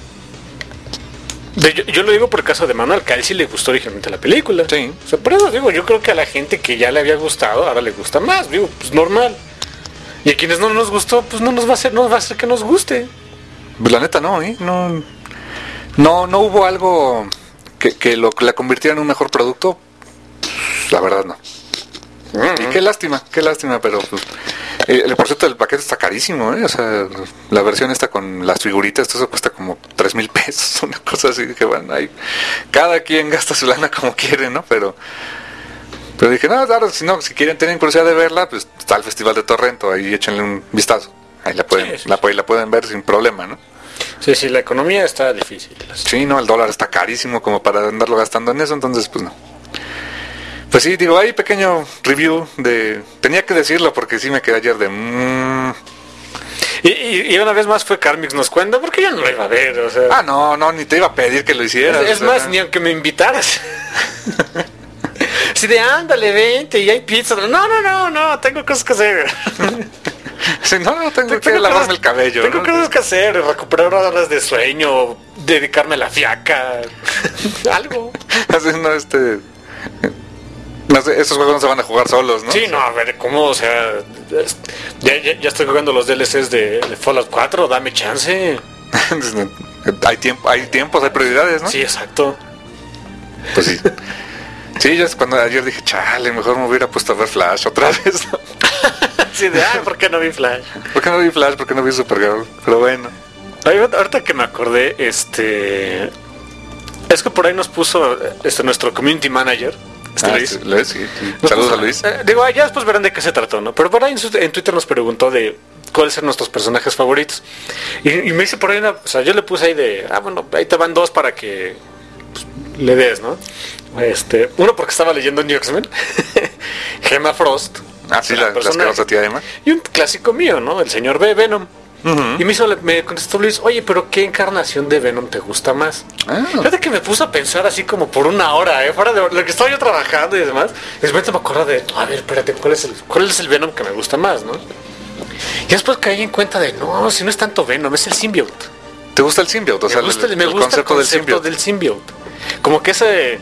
De- yo, yo lo digo por el caso de Manuel, que a él sí le gustó originalmente la película. Sí. O sea, por eso digo, yo creo que a la gente que ya le había gustado, ahora le gusta más, digo, pues normal. Y a quienes no nos gustó, pues no nos va a hacer, no va a hacer que nos guste. Pues la neta no, ¿eh? No, no, no hubo algo que, que lo que la convirtiera en un mejor producto. Pues, la verdad no. Y qué lástima, qué lástima, pero pues, eh, el por cierto del paquete está carísimo, ¿eh? O sea, la versión esta con las figuritas, esto eso cuesta como tres mil pesos, una cosa así, que bueno, ahí cada quien gasta su lana como quiere, ¿no? Pero pero dije, no, claro, si no, si quieren tener curiosidad de verla, pues está el Festival de Torrento, ahí échenle un vistazo. Ahí la pueden, Sí, sí, la, la pueden ver sin problema, ¿no? Sí, sí, la economía está difícil. Sí, no, el dólar está carísimo como para andarlo gastando en eso, entonces pues no. Pues sí, digo, hay pequeño review de... Tenía que decirlo porque sí me quedé ayer de... Mmm... Y, y, y una vez más fue Carmix nos cuenta, porque yo no lo iba a ver, o sea... Ah, no, no, ni te iba a pedir que lo hicieras. es es o sea, más, ni aunque me invitaras. Si de ándale, vente y hay pizza. No, no, no, no, tengo cosas que hacer. Sí, no, no, tengo, que Tengo lavarme cosas- el cabello. Tengo ¿no? cosas que hacer, recuperar horas de sueño, dedicarme a la fiaca, algo. Así, no, este... No sé, esos juegos no se van a jugar solos, ¿no? Sí, no, a ver, ¿cómo? O sea, es- ya, ya, ya estoy jugando los D L Cs de, de Fallout cuatro, dame chance. hay tiempo, hay tiempos, hay prioridades, ¿no? Sí, exacto. Pues sí. Sí, yo es cuando ayer dije, chale, mejor me hubiera puesto a ver Flash otra vez. Sí, de, ah, ¿por qué no vi Flash? ¿Por qué no vi Flash? ¿Por qué no vi Supergirl? Pero bueno. Ay, ahorita que me acordé, este... Es que por ahí nos puso este nuestro community manager, este Ah, Luis. sí, Luis, sí, sí. Nos Saludos puso- a Luis. eh, digo, ah, ya después verán de qué se trató, ¿no? Pero por ahí en, su- en Twitter nos preguntó de cuáles eran nuestros personajes favoritos. Y, y me dice por ahí una... O sea, yo le puse ahí de... Ah, bueno, ahí te van dos para que pues, le des, ¿no? Este, uno porque estaba leyendo New X-Men. Gemma Frost. Ah, sí, la la, las persona- que vas a tía Emma. Y un clásico mío, ¿no? El señor B, Venom. Ujú. Y me hizo, me contestó Luis, oye, pero ¿qué encarnación de Venom te gusta más? Ah. Fíjate que me puso a pensar así como por una hora, ¿eh? Fuera de lo que estaba yo trabajando y demás. Y de repente me acuerdo de, a ver, espérate, ¿cuál es el, cuál es el Venom que me gusta más, no? Y después caí en cuenta de, no, si no es tanto Venom, es el symbiote. ¿Te gusta el symbiote? O sea, me gusta, el, el, me el gusta concepto, el del concepto symbiote. del symbiote. Como que ese...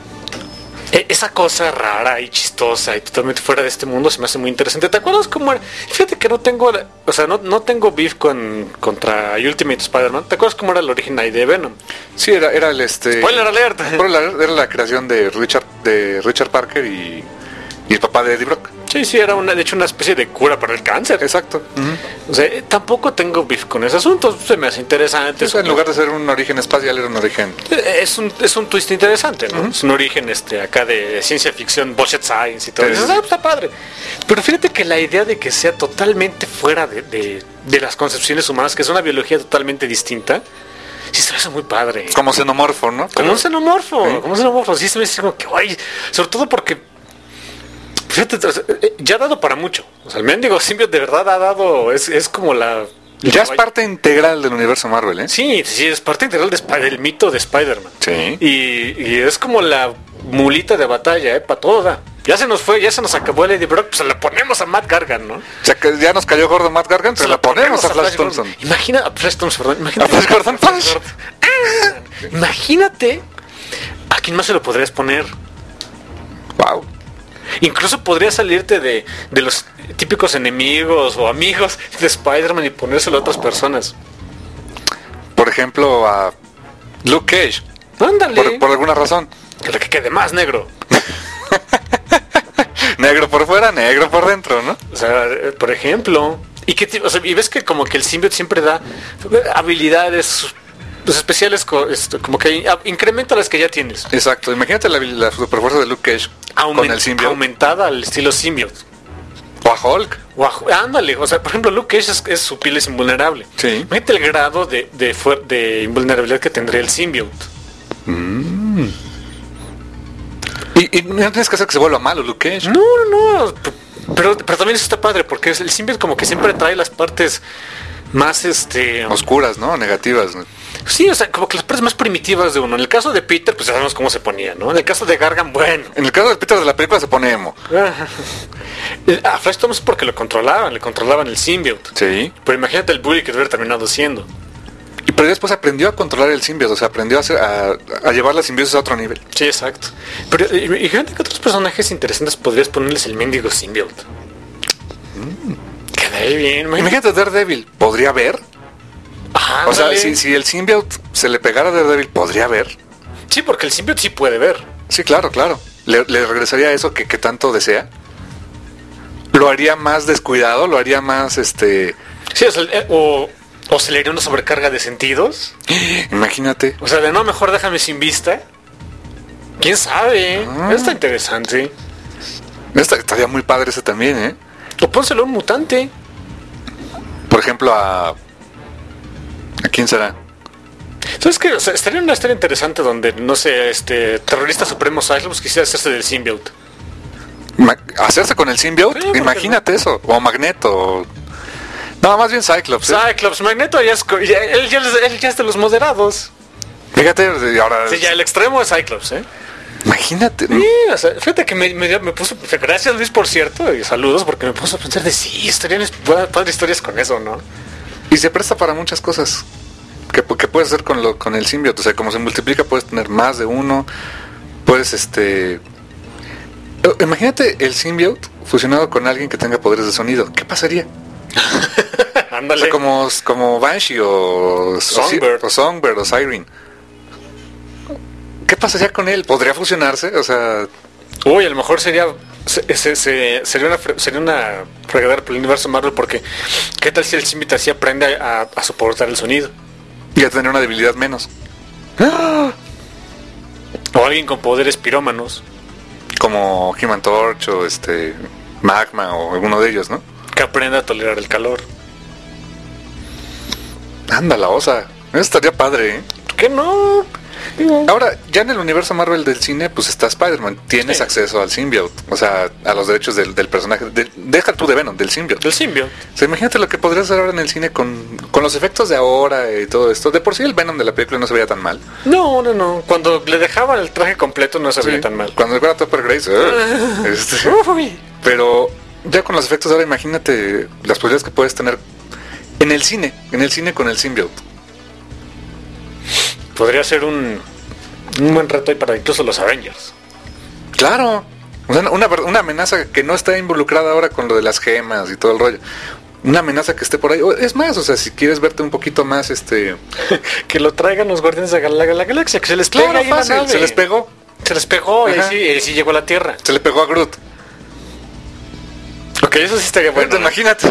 e- Esa cosa rara y chistosa y totalmente fuera de este mundo se me hace muy interesante. ¿Te acuerdas cómo era? Fíjate que no tengo, o sea, no, no tengo beef con contra Ultimate Spider-Man. ¿Te acuerdas cómo era el origen ahí de Venom? Sí, era, era el este. Spoiler alert. Spoiler alert, era la creación de Richard, de Richard Parker y, y el papá de Eddie Brock. Sí, sí, era una, de hecho una especie de cura para el cáncer. Exacto. O sea, eh, tampoco tengo beef con ese asunto. Se me hace interesante. Eso, en lugar de ser un origen espacial, era un origen. Eh, Es un, es un twist interesante, ¿no? Es un origen este acá de ciencia ficción, bullshit science y todo. Sí, Y dices, sí. "Ah, pues, está padre". Pero fíjate que la idea de que sea totalmente fuera de, de, de las concepciones humanas, que es una biología totalmente distinta, sí se me hace muy padre. Como xenomorfo, ¿no? Como un xenomorfo, Sí. como un xenomorfo. Sí se me hace como que, ay, sobre todo porque fíjate, o sea, eh, ya ha dado para mucho. O sea, el mendigo simbionte de verdad ha dado, es, es como la... Ya es parte integral del universo Marvel, ¿eh? Sí, sí, es parte integral de Sp- del mito de Spider-Man. Sí. Y, y es como la mulita de batalla, ¿eh? Para todo da. Ya se nos fue, ya se nos acabó el Eddie Brock, pues se la ponemos a Matt Gargan, ¿no? O sea, que ya nos cayó gordo Matt Gargan, se la ponemos a Flash Thompson. Gordon. Imagina, a Flash Thompson, perdón. Imagínate, A Flash Gordon, Flash. Gordon. ¡Ah! Imagínate a quién más se lo podrías poner. Wow. Incluso podría salirte de, de los típicos enemigos o amigos de Spider-Man y ponérselo a otras personas. Por ejemplo, a Luke Cage. Ándale. Por, por alguna razón. Que lo que quede más negro. Negro por fuera, negro por dentro, ¿no? O sea, eh, por ejemplo. Y que ti- o sea, y ves que como que el symbiote siempre da habilidades pues, especiales, co- esto, como que in- a- incrementa las que ya tienes. Exacto. Imagínate la, la superfuerza de Luke Cage Aumen- con el symbiote. aumentada al estilo symbiote. O a Hulk. O a- ándale, o sea, por ejemplo, Luke Cage es, es su piel es invulnerable. Sí. Imagínate el grado de, de, fuer- de invulnerabilidad que tendría el symbiote. Y, y no tienes que hacer que se vuelva malo Luke Cage. No, no, no. p- Pero, pero también eso está padre, porque es- el symbiote como que siempre trae las partes más este Oscuras, ¿no? Negativas. ¿no? sí, o sea, como que las partes más primitivas de uno. En el caso de Peter, pues ya sabemos cómo se ponía, ¿no? En el caso de Gargan, bueno. En el caso de Peter de la película se pone emo. A Flash Thompson porque lo controlaban, le controlaban el symbiote. Sí. Pero imagínate el bully que debe haber terminado siendo. Y pero después aprendió a controlar el symbiote, o sea, aprendió a, hacer- a, a llevar la simbiosis a otro nivel. Sí, exacto. Pero y, y fíjate que otros personajes interesantes podrías ponerles el mendigo symbiote. Queda ahí bien. imagínate. Imagínate Daredevil, ¿podría ver? Ajá, O sea, ándale. si, si el symbiote se le pegara a Daredevil, ¿podría ver? Sí, porque el symbiote sí puede ver. Sí, claro, claro. ¿Le, le regresaría eso que, que tanto desea? ¿Lo haría más descuidado? ¿Lo haría más, este... Sí, o, sea, eh, o, o se le haría una sobrecarga de sentidos. Imagínate. O sea, de no, mejor déjame sin vista. ¿Quién sabe? Ah. Está interesante. Esta- estaría muy padre ese también, ¿eh? O pónselo a un mutante. Por ejemplo, a... ¿A quién será? ¿Sabes qué? O sea, estaría una historia interesante donde, no sé, este terrorista supremo Cyclops quisiera hacerse del symbiote. Ma- ¿Hacerse con el symbiote? Sí, ¿por qué Imagínate eso. O Magneto. o- No, más bien Cyclops. ¿eh? Cyclops, Magneto, ya es, co- ya- él, ya es, él ya es de los moderados. Fíjate, y ahora... Sí, ya el extremo es Cyclops, ¿eh? Imagínate. Sí, o sea, fíjate que me, me, dio- me puso... Gracias, Luis, por cierto, y saludos, porque me puso a pensar de sí, estarían es- padres historias con eso, ¿no? Y se presta para muchas cosas que, que puedes hacer con, lo, con el symbiote. O sea, como se multiplica, puedes tener más de uno. Puedes, este... eh, Imagínate el symbiote fusionado con alguien que tenga poderes de sonido. ¿Qué pasaría? O Ándale. sea, como, como Banshee o Songbird. o Songbird o Siren. ¿qué pasaría con él? ¿Podría fusionarse? O sea... Uy, a lo mejor sería se, se, se, sería una fre- sería una fregadera por el universo Marvel, porque ¿qué tal si el símbito así aprende a, a soportar el sonido? Y a tener una debilidad menos. O alguien con poderes pirómanos Como Human Torch o este Magma o alguno de ellos, ¿no? que aprenda a tolerar el calor. Anda la osa. Eso estaría padre, ¿eh? ¿Por qué no? Ahora, ya en el universo Marvel del cine, pues está Spider-Man. Tienes Sí. acceso al symbiote. O sea, a los derechos del, del personaje. de- deja tú de Venom, del symbiote. Del simbio. O sea, imagínate lo que podrías hacer ahora en el cine con, con los efectos de ahora y todo esto. De por sí el Venom de la película no se veía tan mal. No, no, no. Cuando le dejaban el traje completo no se veía tan mal. Cuando era Topper Grace. eh, este, Uy. pero ya con los efectos de ahora, imagínate las posibilidades que puedes tener en el cine. En el cine con el symbiote. Podría ser un, un buen reto ahí para incluso los Avengers. Claro. O sea, una, una amenaza que no está involucrada ahora con lo de las gemas y todo el rollo. Una amenaza que esté por ahí. O, es más, o sea, si quieres verte un poquito más, este... Que lo traigan los Guardianes de la, la- la Galaxia, que se les pega Claro, ahí en la fácil, nave. se les pegó. Se les pegó y Ajá. sí, y sí llegó a la Tierra. Se le pegó a Groot. Ok, eso sí estaría bueno. Bueno, ¿no? imagínate.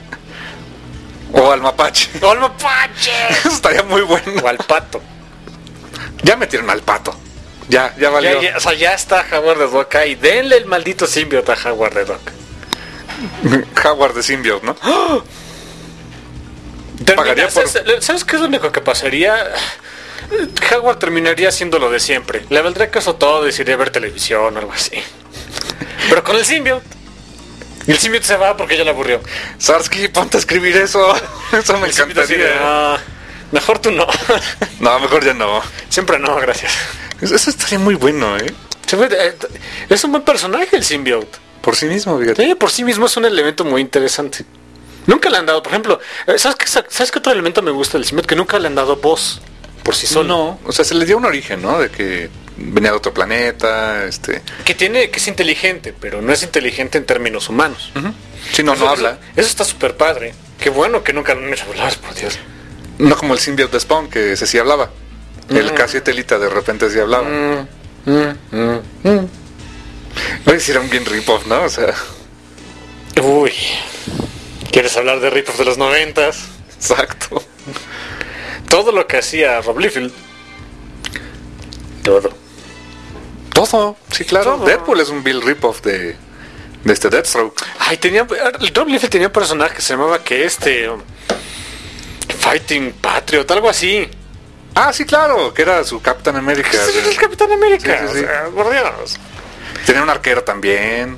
O al mapache. ¡Oh, el mapache! Eso estaría muy bueno. O al pato. Ya metieron al pato. Ya, ya valió. Ya, ya, o sea, ya está Howard the Duck ahí. Denle el maldito simbionte a Howard the Duck. Howard de symbiote, ¿no? Termina- Pagaría por- ¿sabes, ¿Sabes qué es lo único que pasaría? Howard terminaría haciendo lo de siempre. Le valdría caso todo y se iría a ver televisión o algo así. Pero con el simbionte. Y el simbionte se va porque ya le aburrió. Sarsky, ponte a escribir eso. Eso me El simbionte así de, encantaría. "Ah, mejor tú no". No, mejor ya no. Siempre no, gracias. Eso eso estaría muy bueno, ¿eh? Se ve- eh, Es un buen personaje el simbionte. Por sí mismo, fíjate. Sí, por sí mismo es un elemento muy interesante. Nunca le han dado, por ejemplo, eh, ¿sabes qué, ¿sabes qué otro elemento me gusta del simbionte? Que nunca le han dado voz por sí solo. No, o sea, se le dio un origen, ¿no? De que venía de otro planeta, este... Que tiene, que es inteligente, pero no es inteligente en términos humanos. Ujú. Sí, no, Eso- no eso- habla. Eso está súper padre. Qué bueno que nunca lo han hecho hablar, por Dios. No como el symbiote de Spawn, que ese sí hablaba. El Mm. casi telita de repente sí hablaba. Mm, mm, mm, mm. No hicieron bien rip-off, ¿no? O sea, Uy. ¿Quieres hablar de rip-off de los noventas? exacto. Todo lo que hacía Rob Liefeld. Todo. Todo, sí, claro. Todo. Deadpool es un Bill rip-off de, de este Deathstroke. Ay, tenía. El Rob Liefeld tenía un personaje que se llamaba que este. um, Fighting Patriot, algo así. Ah, sí, claro, que era su Capitán América. Ese es el Capitán América. Sí, sí, sí. O sea, por Dios. Tenía un arquero también.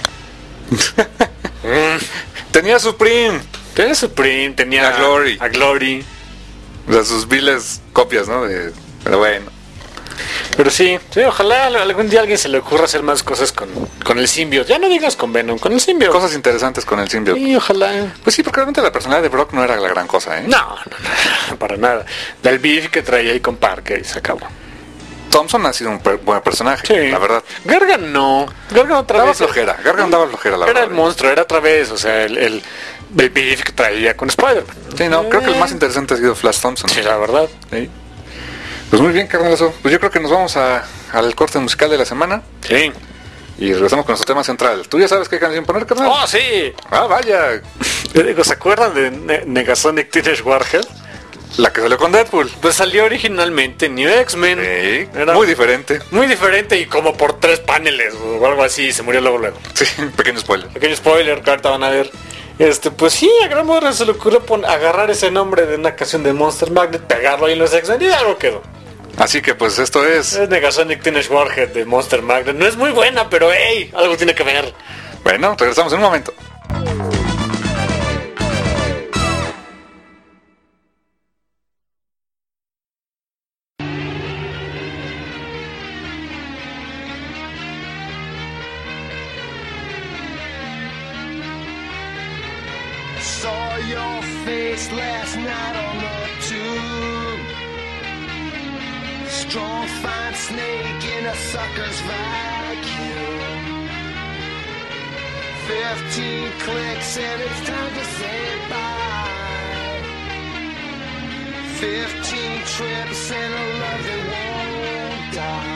Mm. Tenía Supreme. Tenía Supreme, tenía A Glory. A Glory. O sea, sus viles copias, ¿no? De, pero bueno. Pero sí, sí, ojalá algún día a alguien se le ocurra hacer más cosas con, con el simbionte. Ya no digas con Venom, con el simbionte. Cosas interesantes con el symbiote. Sí, ojalá. Pues sí, porque realmente la personalidad de Brock no era la gran cosa, ¿eh? No, no, no, para nada. Del beef que traía ahí con Parker y se acabó. Thompson ha sido un per- buen personaje, Sí. la verdad. Gargan no. Gargan otra Daba vez. flojera, Gargan daba flojera, la Era verdad. el monstruo, era otra vez, o sea, el, el, el beef que traía con Spider-Man. Sí, no, creo que el más interesante ha sido Flash Thompson. Sí, la verdad. Sí. Pues muy bien, carnalazo. Pues yo creo que nos vamos a, al corte musical de la semana Sí. y regresamos con nuestro tema central. ¿Tú ya sabes qué canción poner, carnal? Oh, sí. Ah, vaya. Yo digo, ¿se acuerdan de Ne- Negasonic Teenage Warhead? La que salió con Deadpool. Pues salió originalmente New X-Men. Sí, Era muy diferente. muy diferente y como por tres paneles o algo así, y se murió luego luego. Sí, pequeño spoiler. Pequeño spoiler que ahorita van a ver. Este, pues sí, a Gran Morgan se le ocurrió pon- agarrar ese nombre de una canción de Monster Magnet, pegarlo ahí en los X-Men y algo quedó. Así que pues esto es... Es Negasonic Teenage Warhead de Monster Magnet. No es muy buena, pero hey, algo tiene que ver. Bueno, regresamos en un momento. Saw your face last night on the tube. Strong, fine snake in a sucker's vacuum. Fifteen clicks and it's time to say bye. Fifteen trips and a love that won't die.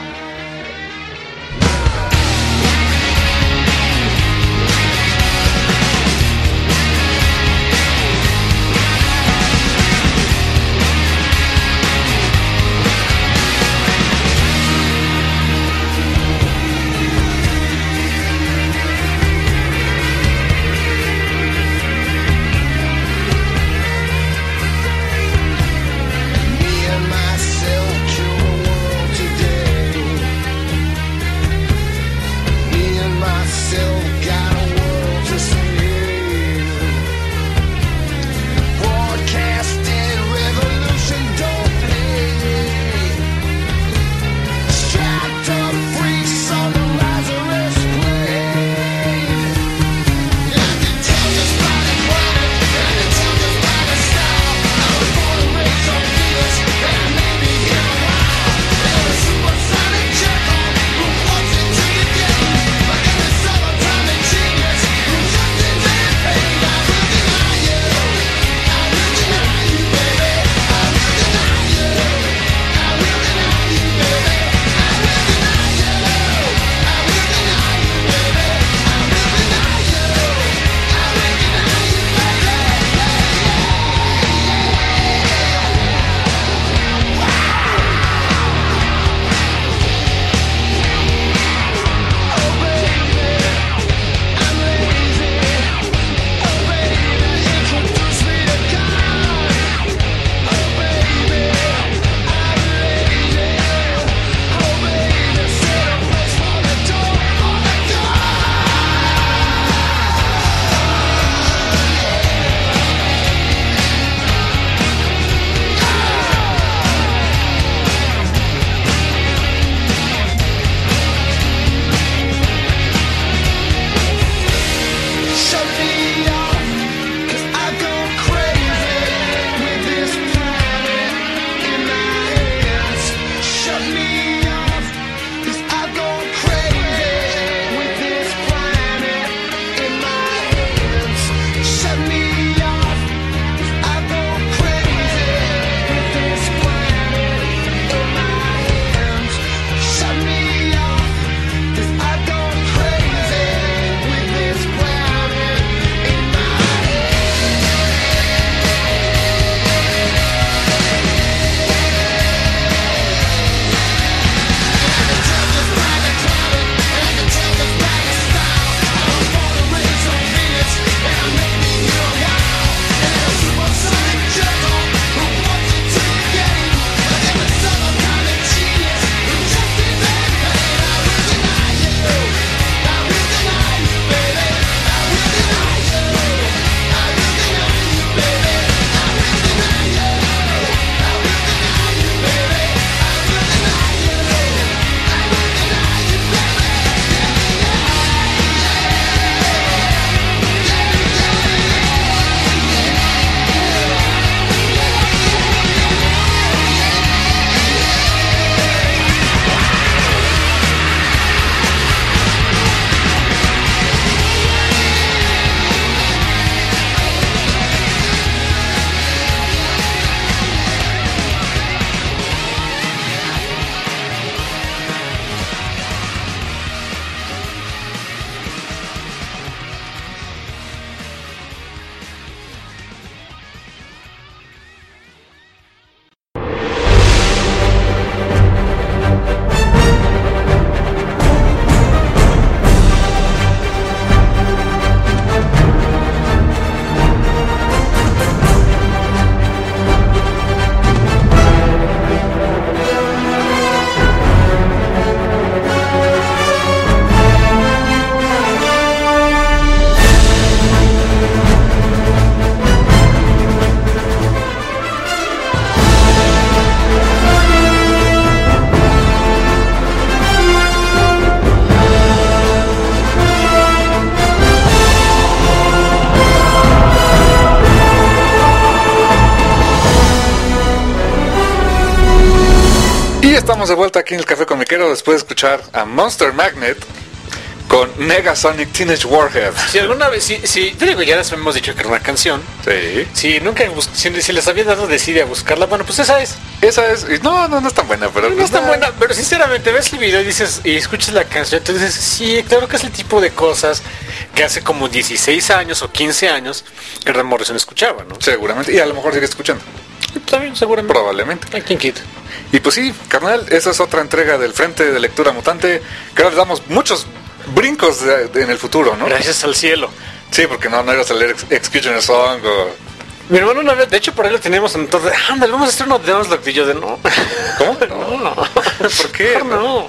estamos de vuelta aquí en el Café Comiquero después de escuchar a Monster Magnet con Negasonic Teenage Warhead. Si alguna vez, si, si te digo, ya les hemos dicho que era una canción. Sí. Si nunca, bus- si, si les había dado decir a buscarla, bueno, pues esa es. Esa es, y no, no, no es tan buena, pero... No pues, es tan nah. buena, pero sinceramente ves el video y dices, y escuchas la canción, te dices, sí, claro que es el tipo de cosas que hace como dieciséis años o quince años que Ram Morrison escuchaba, ¿no? Seguramente, y a lo mejor sigue escuchando. También, seguramente. Probablemente. Hay quien quita. Y pues sí, carnal, esa es otra entrega del Frente de Lectura Mutante, que ahora les damos muchos brincos de- de- en el futuro, ¿no? Gracias al cielo. Sí, porque no, no ibas a leer Ex- Executioner Song o... Mi hermano una vez, de hecho por ahí lo teníamos en todo, ándale, vamos a hacer uno de Onslaught, y yo de no. ¿Cómo? No. ¿Por qué? No.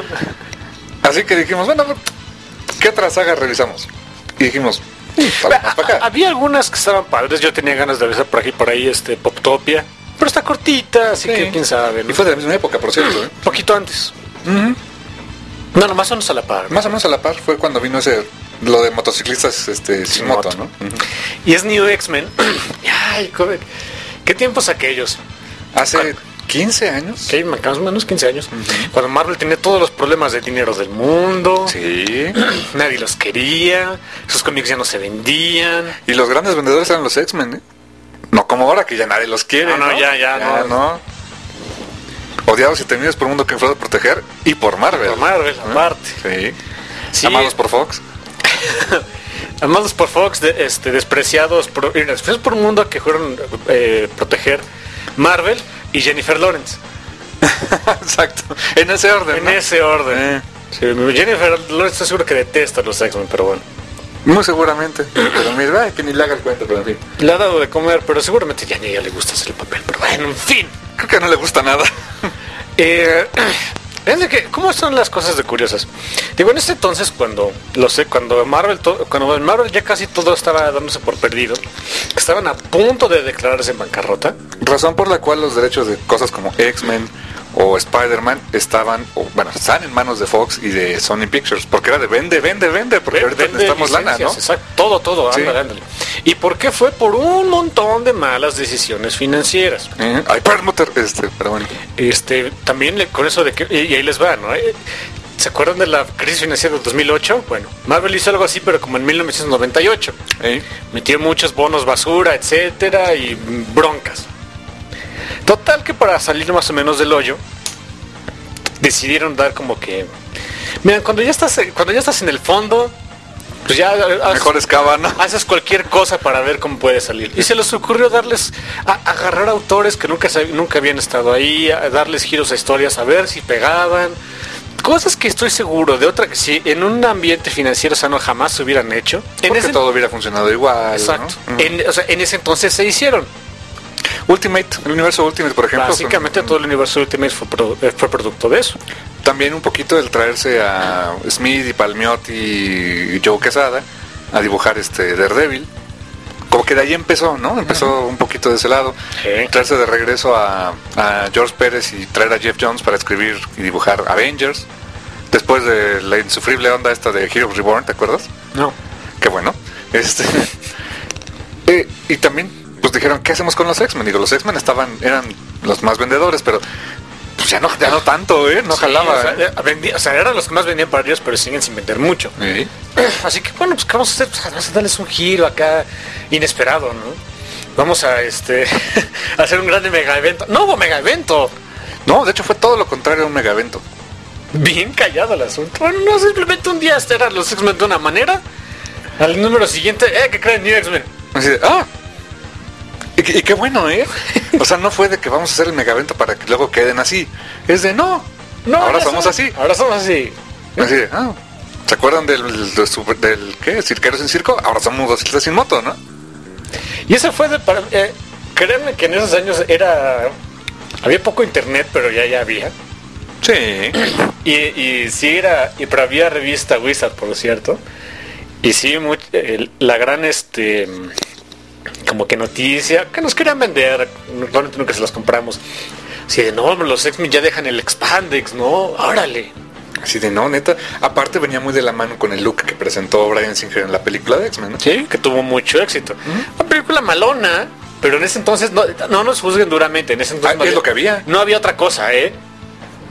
Así que dijimos, bueno, ¿qué otra saga revisamos? Y dijimos, vamos para acá. Había algunas que estaban padres, yo tenía ganas de ver por aquí, por ahí, este, Poptopia, pero está cortita, así Sí. que quién sabe, ¿no? Y fue de la misma época, por cierto, ¿eh? Un poquito antes. Ujú. No, nomás son a la par. Más o menos a la par fue cuando vino ese... Lo de motociclistas este, sin, Sin moto, moto. ¿no? Ujú. Y es New X-Men. Ay, joder, ¿qué tiempos aquellos? Hace quince años. Que más o menos quince años. Cuando Marvel tenía todos los problemas de dinero del mundo. Sí. Nadie los quería. Sus cómics ya no se vendían. Y los grandes vendedores eran los X-Men, ¿eh? No como ahora, que ya nadie los quiere, No, ¿no? no, ya, ya, no. no. Odiados y temidos por un mundo que fue de proteger y por Marvel. Por Marvel, ¿Eh? aparte. Sí. Sí. Amados por Fox. Amados por Fox, de- este, despreciados por, despreciados por un mundo que fueron eh, proteger Marvel y Jennifer Lawrence. Exacto. En ese orden, En ¿no? ese orden. Eh, Sí, Jennifer Lawrence estoy seguro que detesta a los X-Men, pero bueno. muy seguramente. Pero mira, ay, que ni le haga el cuento, pero en fin. Le ha dado de comer, pero seguramente ya ni a ella le gusta hacer el papel. Pero bueno, en fin. Creo que no le gusta nada. Eh, es de que, ¿cómo son las cosas de curiosas? Digo, en este entonces, cuando lo sé, cuando Marvel, to- cuando en Marvel ya casi todo estaba dándose por perdido, estaban a punto de declararse en bancarrota. Razón por la cual los derechos de cosas como X-Men o Spider-Man estaban, o, bueno, están en manos de Fox y de Sony Pictures, porque era de vende, vende, vende, porque ahorita Vende necesitamos lana, ¿no? licencias, exacto, todo, todo, Sí. ándale, ándale. ¿Y por qué fue? Por un montón de malas decisiones financieras. Eh, Ay, Permuter, este, pero bueno. Este, también le- con eso de que, y, y ahí les va, ¿no? Eh, ¿Se acuerdan de la crisis financiera del dos mil ocho? Bueno, Marvel hizo algo así, pero como en mil novecientos noventa y ocho. Eh, Metió muchos bonos basura, etcétera, y broncas. Total que para salir más o menos del hoyo, decidieron dar como que... Mira, cuando ya estás, cuando ya estás en el fondo, pues ya haz- Mejor excava, ¿no? haces cualquier cosa para ver cómo puede salir. Y se les ocurrió darles, a, agarrar autores que nunca, sab- nunca habían estado ahí, a darles giros a historias, a ver si pegaban. Cosas que estoy seguro de otra que si en un ambiente financiero sano jamás se hubieran hecho. En Porque ese, todo hubiera funcionado igual, exacto. ¿no? Mm. En, o sea, en ese entonces se hicieron. Ultimate, el universo Ultimate, por ejemplo. Básicamente son- todo el universo Ultimate fue, pro- eh, fue producto de eso. También un poquito el traerse a Smith y Palmiotti y Joe Quesada a dibujar este Daredevil. Como que de ahí empezó, ¿no? Empezó un poquito de ese lado. Sí. Traerse de regreso a, a George Pérez y traer a Jeff Jones para escribir y dibujar Avengers. Después de la insufrible onda esta de Heroes Reborn, ¿te acuerdas? No. Qué bueno. Este eh, y también pues dijeron, ¿qué hacemos con los X-Men? Digo, los X-Men estaban, eran los más vendedores, pero pues ya no, ya no tanto, ¿eh? No Sí, jalaba. o sea, ¿eh? eh, vendí- o sea, eran los que más vendían para ellos, pero siguen sin vender mucho. Sí. Así que bueno, pues ¿qué vamos a hacer? Pues, vamos a darles un giro acá inesperado, ¿no? Vamos a este a hacer un grande mega evento. No hubo mega evento. No, de hecho fue todo lo contrario a un mega evento. Bien callado el asunto. Bueno, no, simplemente un día eran los X-Men de una manera. Al número siguiente, eh, ¿qué creen? New X-Men. Así de, ah. Y, qué- y qué bueno, ¿eh? O sea, no fue de que vamos a hacer el mega evento para que luego queden así. Es de, no. No, ahora ya somos son- así. Ahora somos así. Así de, ah. ¿Se acuerdan del, del, super- del ¿qué? Cirqueros sin circo? Ahora somos motociclistas sin moto, ¿no? Y eso fue de para eh, créanme que en esos años era había poco internet, pero ya ya había. Sí. Y, y sí era, y pero había revista Wizard, por cierto. Y sí, much- el- la gran este como que noticia que nos querían vender, realmente nunca se las compramos. Sí, de no, los X-Men ya dejan el Expandex, ¿no? Órale. Así de, no, neta. Aparte venía muy de la mano con el look que presentó Bryan Singer en la película de X-Men, ¿no? Sí, que tuvo mucho éxito. Una película malona, pero en ese entonces no, no nos juzguen duramente. En ese entonces Ah, no es había- lo que había. No había otra cosa, ¿eh?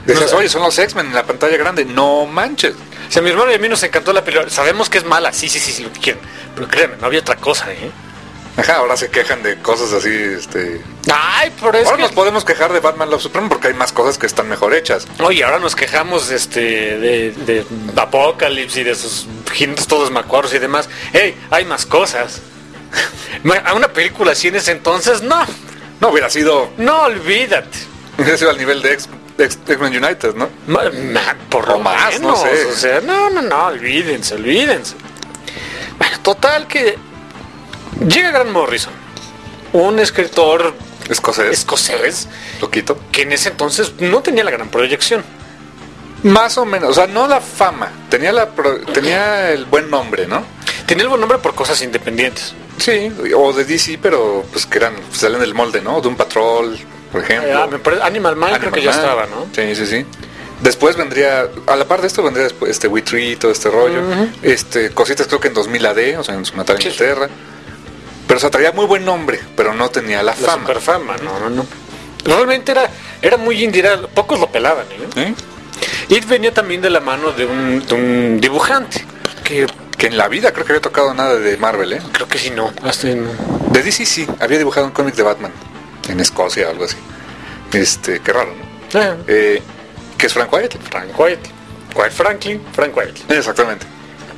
Decías, No, oye, son los X-Men en la pantalla grande. No manches. Si a mi hermano y a mí nos encantó la película, sabemos que es mala, sí, sí, sí, sí, lo que quieran. Pero créanme, no había otra cosa, ¿eh? Ajá, ahora se quejan de cosas así, este... Ay, por eso. Ahora que... nos podemos quejar de Batman Love Supreme porque hay más cosas que están mejor hechas. Oye, ahora nos quejamos este de, de Apocalypse y de sus jinetes todos macuarros y demás. Ey, hay más cosas. A una película así en ese entonces, no. No, hubiera sido... No, olvídate. Hubiera sido al nivel de X- X- X-Men United, ¿no? Ma- ma- por lo O más, menos, no sé. o sea, no, no, no, olvídense, olvídense. Bueno, total que llega Grant Morrison, un escritor Escocés. escocés Loquito. que en ese entonces no tenía la gran proyección. Más o menos, o sea, no la fama. Tenía la pro- tenía el buen nombre, ¿no? Tenía el buen nombre por cosas independientes. Sí, o de D C, pero pues que eran, pues, salen del molde, ¿no? De un Patrol, por ejemplo. Ah, me parece- Animal Man creo que ya Man. estaba, ¿no? Sí, sí, sí. Después vendría, a la par de esto vendría después este We Tree, todo este rollo. Este, cositas creo que en dos mil A D, o sea, en su natal Sí. Inglaterra. Pero o sea, traía muy buen nombre, pero no tenía la, La fama. superfama, no, no, no. Realmente era, era muy indie, era- pocos lo pelaban, ¿eh? ¿Eh? Y venía también de la mano de un, de un dibujante, que Que en la vida creo que había tocado nada de Marvel, ¿eh? creo que sí, no. Hasta en... De D C sí, había dibujado un cómic de Batman en Escocia o algo así. Este, qué raro, ¿no? Ah, Eh, que es Frank Whiteley. Frank Whiteley. White Franklin, Frank Whiteley. Exactamente.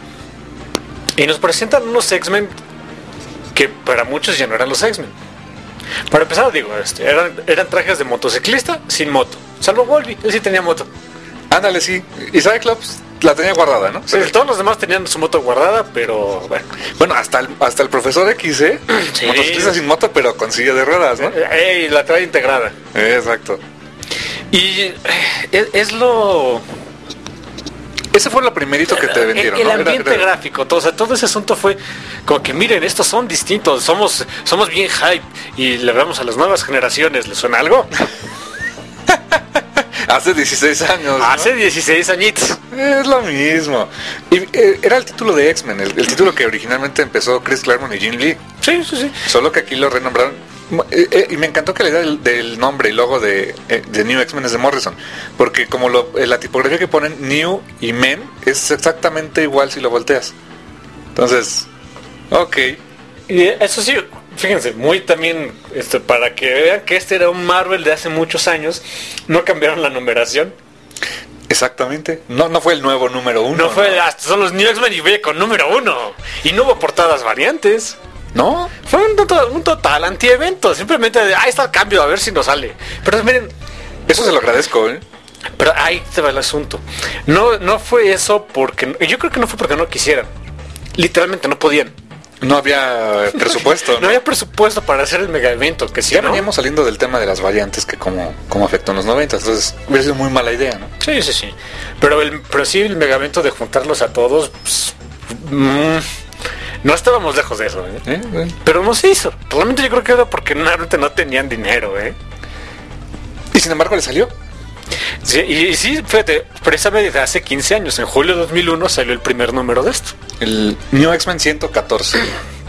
Y nos presentan unos X-Men que para muchos ya no eran los X-Men. Para empezar, digo, este, eran, eran trajes de motociclista sin moto. Salvo Wolverine, él sí tenía moto. Ándale, sí. Y Cyclops la tenía guardada, ¿no? Sí, todos los demás tenían su moto guardada, pero bueno. Bueno, hasta el, hasta el profesor X, ¿eh? Sí. Motociclista sin moto, pero con silla de ruedas, ¿no? Ey, la trae integrada. Exacto. Y eh, es, es lo... Ese fue lo primerito que te vendieron, el ¿no? ambiente Era- era- gráfico, todo, o sea, todo ese asunto fue como que miren, estos son distintos, somos, somos bien hype y le hablamos a las nuevas generaciones, ¿les suena algo? Hace dieciséis años, ¿no? Hace dieciséis añitos. Es lo mismo. Y eh, era el título de X-Men, el, el título que originalmente empezó Chris Claremont y Jim Lee. Sí, sí, sí. Solo que aquí lo renombraron. Eh, eh, y me encantó que la idea del, del nombre y logo de, eh, de New X-Men es de Morrison. Porque como lo, eh, la tipografía que ponen New y Men es exactamente igual si lo volteas. Entonces, ok. Y eso sí, fíjense, muy también, este, para que vean que este era un Marvel de hace muchos años, no cambiaron la numeración. Exactamente. No, no fue el nuevo número uno. No fue, hasta son los New X-Men y ve con número uno. Y no hubo portadas variantes. ¿No? Fue un, total, un total anti-evento. Simplemente, de, ahí está el cambio, a ver si nos sale. Pero miren, Eso se lo agradezco, ¿eh? pero ahí te va el asunto. No, no fue eso porque, yo creo que no fue porque no quisieran. Literalmente no podían. No había presupuesto. No había presupuesto para hacer el mega evento, que sí, Ya ¿no? veníamos saliendo del tema de las variantes que como, como afectó en los noventa, entonces hubiera sido muy mala idea, ¿no? Sí, sí, sí. Pero, el, pero sí, el mega evento de juntarlos a todos, pues, mm, no estábamos lejos de eso, ¿eh? ¿Eh? Bueno. Pero no se hizo. Realmente yo creo que era porque realmente no tenían dinero, ¿eh? Y sin embargo le salió. Sí, y, y sí, fíjate, precisamente hace quince años, en julio de dos mil uno, salió el primer número de esto. El New X-Men ciento catorce.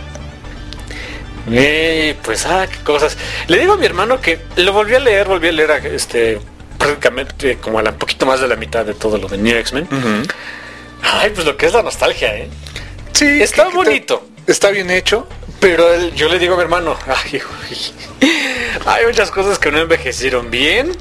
Eh, pues, ah, qué cosas. Le digo a mi hermano que lo volví a leer, volví a leer este, prácticamente como a la un poquito más de la mitad de todo lo de New X-Men. Ay, pues lo que es la nostalgia, ¿eh? Sí, Está que- que bonito. te- Está bien hecho. Pero él- yo le digo a mi hermano, ay, uy, hay muchas cosas que no envejecieron bien.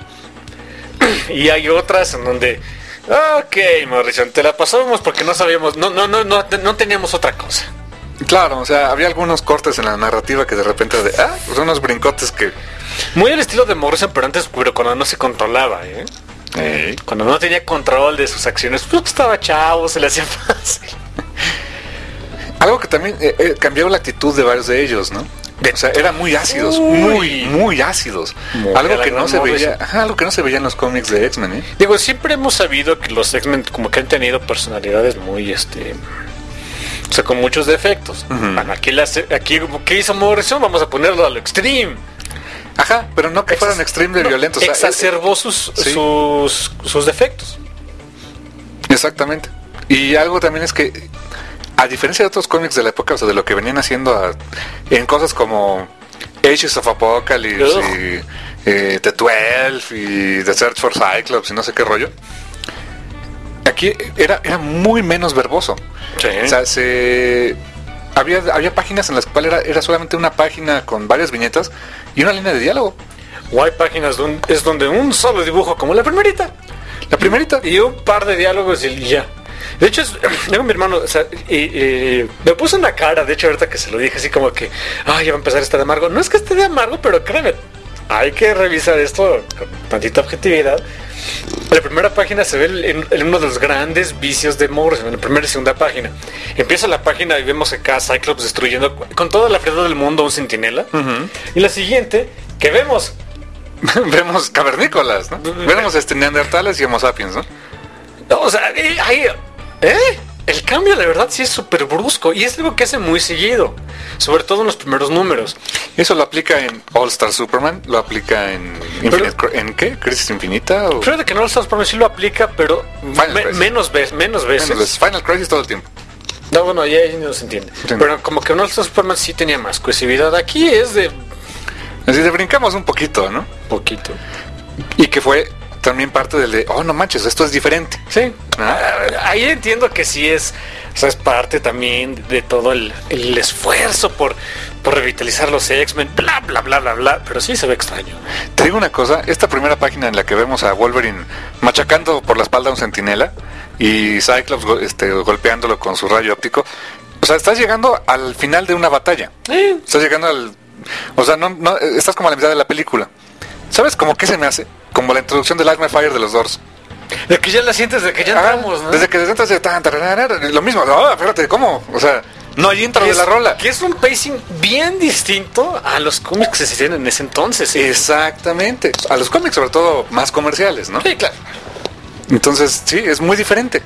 Y hay otras en donde, ok, Morrison, te la pasamos porque no sabíamos, no, no, no, no, no teníamos otra cosa. Claro, o sea, había algunos cortes en la narrativa que de repente de, ah, pues unos brincotes que... Muy al estilo de Morrison, pero antes, pero cuando no se controlaba, ¿eh? eh, Cuando no tenía control de sus acciones, pues estaba chavo, se le hacía fácil. Algo que también eh, eh, cambió la actitud de varios de ellos, ¿no? O sea, eran muy ácidos, Uy. muy, muy ácidos. Muy algo a la que no gran se Morrison. veía, ajá, algo que no se veía en los cómics de X-Men, ¿eh? Digo, siempre hemos sabido que los X-Men como que han tenido personalidades muy, este... O sea, con muchos defectos. Ujú. Bueno, aquí, las, aquí ¿qué hizo Morrison? Vamos a ponerlo a lo extreme. Ajá, pero no que Exas- fueran extreme de no, violentos. o sea, exacerbó sus, sí. sus, sus defectos. Exactamente. Y algo también es que, a diferencia de otros cómics de la época, o sea, de lo que venían haciendo a- en cosas como Ages of Apocalypse Ugh. y eh, The doce y The Search for Cyclops y no sé qué rollo. Aquí era, era muy menos verboso. Sí. O sea, se... Había, había páginas en las cuales era, era solamente una página con varias viñetas y una línea de diálogo. O hay páginas donde, es donde un solo dibujo, como la primerita. La primerita. Y un par de diálogos y ya. De hecho, es, tengo mi hermano, o sea, y, y me puso una cara, de hecho, ahorita que se lo dije, así como que, ay, ya va a empezar a estar de amargo. No es que esté de amargo, pero créeme, hay que revisar esto con tantita objetividad. En la primera página se ve en, en uno de los grandes vicios de Morrison, en la primera y segunda página. Empieza la página y vemos acá a Cyclops destruyendo con toda la frialdad del mundo un centinela. Uh-huh. Y la siguiente, que vemos... vemos cavernícolas, ¿no? Vemos este, neandertales y homo sapiens, ¿no? No, o sea, eh, ahí... ¿Eh? El cambio, la verdad, sí es súper brusco. Y es algo que hace muy seguido. Sobre todo en los primeros números. Eso lo aplica en All Star Superman. Lo aplica en... Infinite, pero, ¿en qué? ¿Crisis Infinita? O... Creo que en All Star Superman sí lo aplica, pero me, menos, ve menos veces. Menos veces. Final Crisis todo el tiempo. No, bueno, ya, ya no se entiende. Sí. Pero como que en All Star Superman sí tenía más cohesividad. Aquí es de... Así de brincamos un poquito, ¿no? Poquito. Y que fue... también parte del de, oh, no manches, esto es diferente. Sí. ¿Ah? Ahí entiendo que sí es, o sea, es parte también de todo el, el esfuerzo por, por revitalizar los X-Men, bla, bla, bla, bla, bla, pero sí se ve extraño. Te digo una cosa, esta primera página en la que vemos a Wolverine machacando por la espalda a un centinela y Cyclops este, golpeándolo con su rayo óptico, o sea, estás llegando al final de una batalla. ¿Eh? Estás llegando al... O sea, no, no, estás como a la mitad de la película. ¿Sabes cómo qué se me hace? Como la introducción del Light My Fire de los Doors. De que ya la sientes, de que ya ah, entramos, ¿no? Desde que te sientas de tan, tan, tan, lo mismo. No, espérate, ¿cómo? O sea, no hay intro de la rola. Que es un pacing bien distinto a los cómics que se tienen en ese entonces. ¿Sí? Exactamente. A los cómics, sobre todo, más comerciales, ¿no? Sí, claro. Entonces, sí, es muy diferente.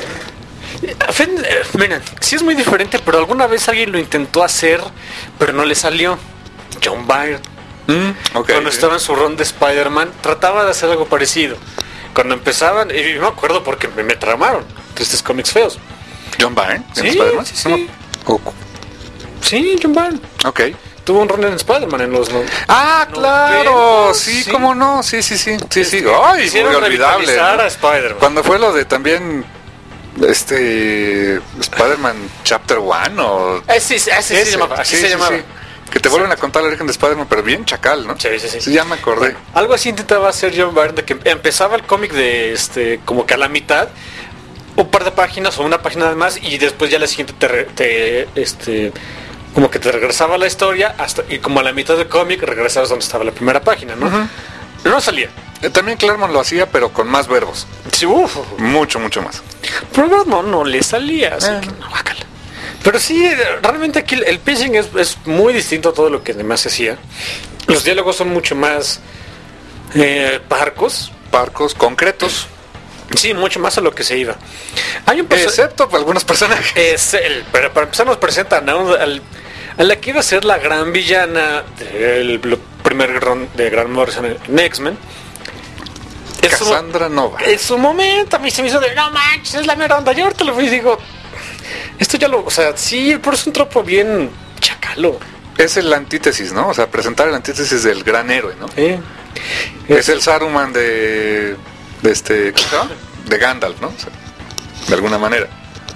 Miren, sí es muy diferente, pero alguna vez alguien lo intentó hacer, pero no le salió. John Byrne. Mm, okay, cuando sí. estaba en su run de Spider-Man, trataba de hacer algo parecido. Cuando empezaban, y me acuerdo porque me, me tramaron tristes cómics feos. John Byrne, sí, ¿en Spider-Man? Sí, sí. Oh. Sí, John Byrne. Ok. Tuvo un run en Spider-Man en los... No, ah, claro, noventas, sí, sí, cómo no, sí, sí, sí, sí, sí. Ay, muy olvidable. ¿No? A Spider-Man. Cuando fue lo de también... Este... Spider-Man Chapter One o... Eh, sí, ese, ese sí se llamaba, así sí, se sí, llamaba. Sí. Que te vuelven a contar el origen de Spider-Man, pero bien chacal, ¿no? Sí, sí, sí. Sí, ya me acordé. Bueno, algo así intentaba hacer John Byrne, de que empezaba el cómic de este, como que a la mitad, un par de páginas o una página más, y después ya la siguiente te, te este, como que te regresaba la historia, hasta y como a la mitad del cómic regresabas donde estaba la primera página, ¿no? Uh-huh. No salía. Eh, también Claremont lo hacía, pero con más verbos. Sí, uf. Mucho, mucho más. Pero no, no le salía, así eh. que no, bácala. Pero sí, realmente aquí el pitching es, es muy distinto a todo lo que además se hacía. Los diálogos son mucho más eh, parcos. Parcos, concretos. Sí, mucho más a lo que se iba. Hay un perso- Excepto para algunos personajes. Es el, pero para empezar nos presentan a, un, al, a la que iba a ser la gran villana del primer ron de Grant Morrison en X-Men. Cassandra Nova. En su momento a mí se me hizo de, no manches, es la mera onda. Yo ahorita lo vi y digo... Esto ya lo, o sea, sí, pero es un tropo bien chacalo. Es el antítesis, ¿no? O sea, presentar el antítesis del gran héroe, ¿no? Sí. Es, es el Saruman de, de este, ¿cómo se llama? De Gandalf, ¿no? O sea, de alguna manera.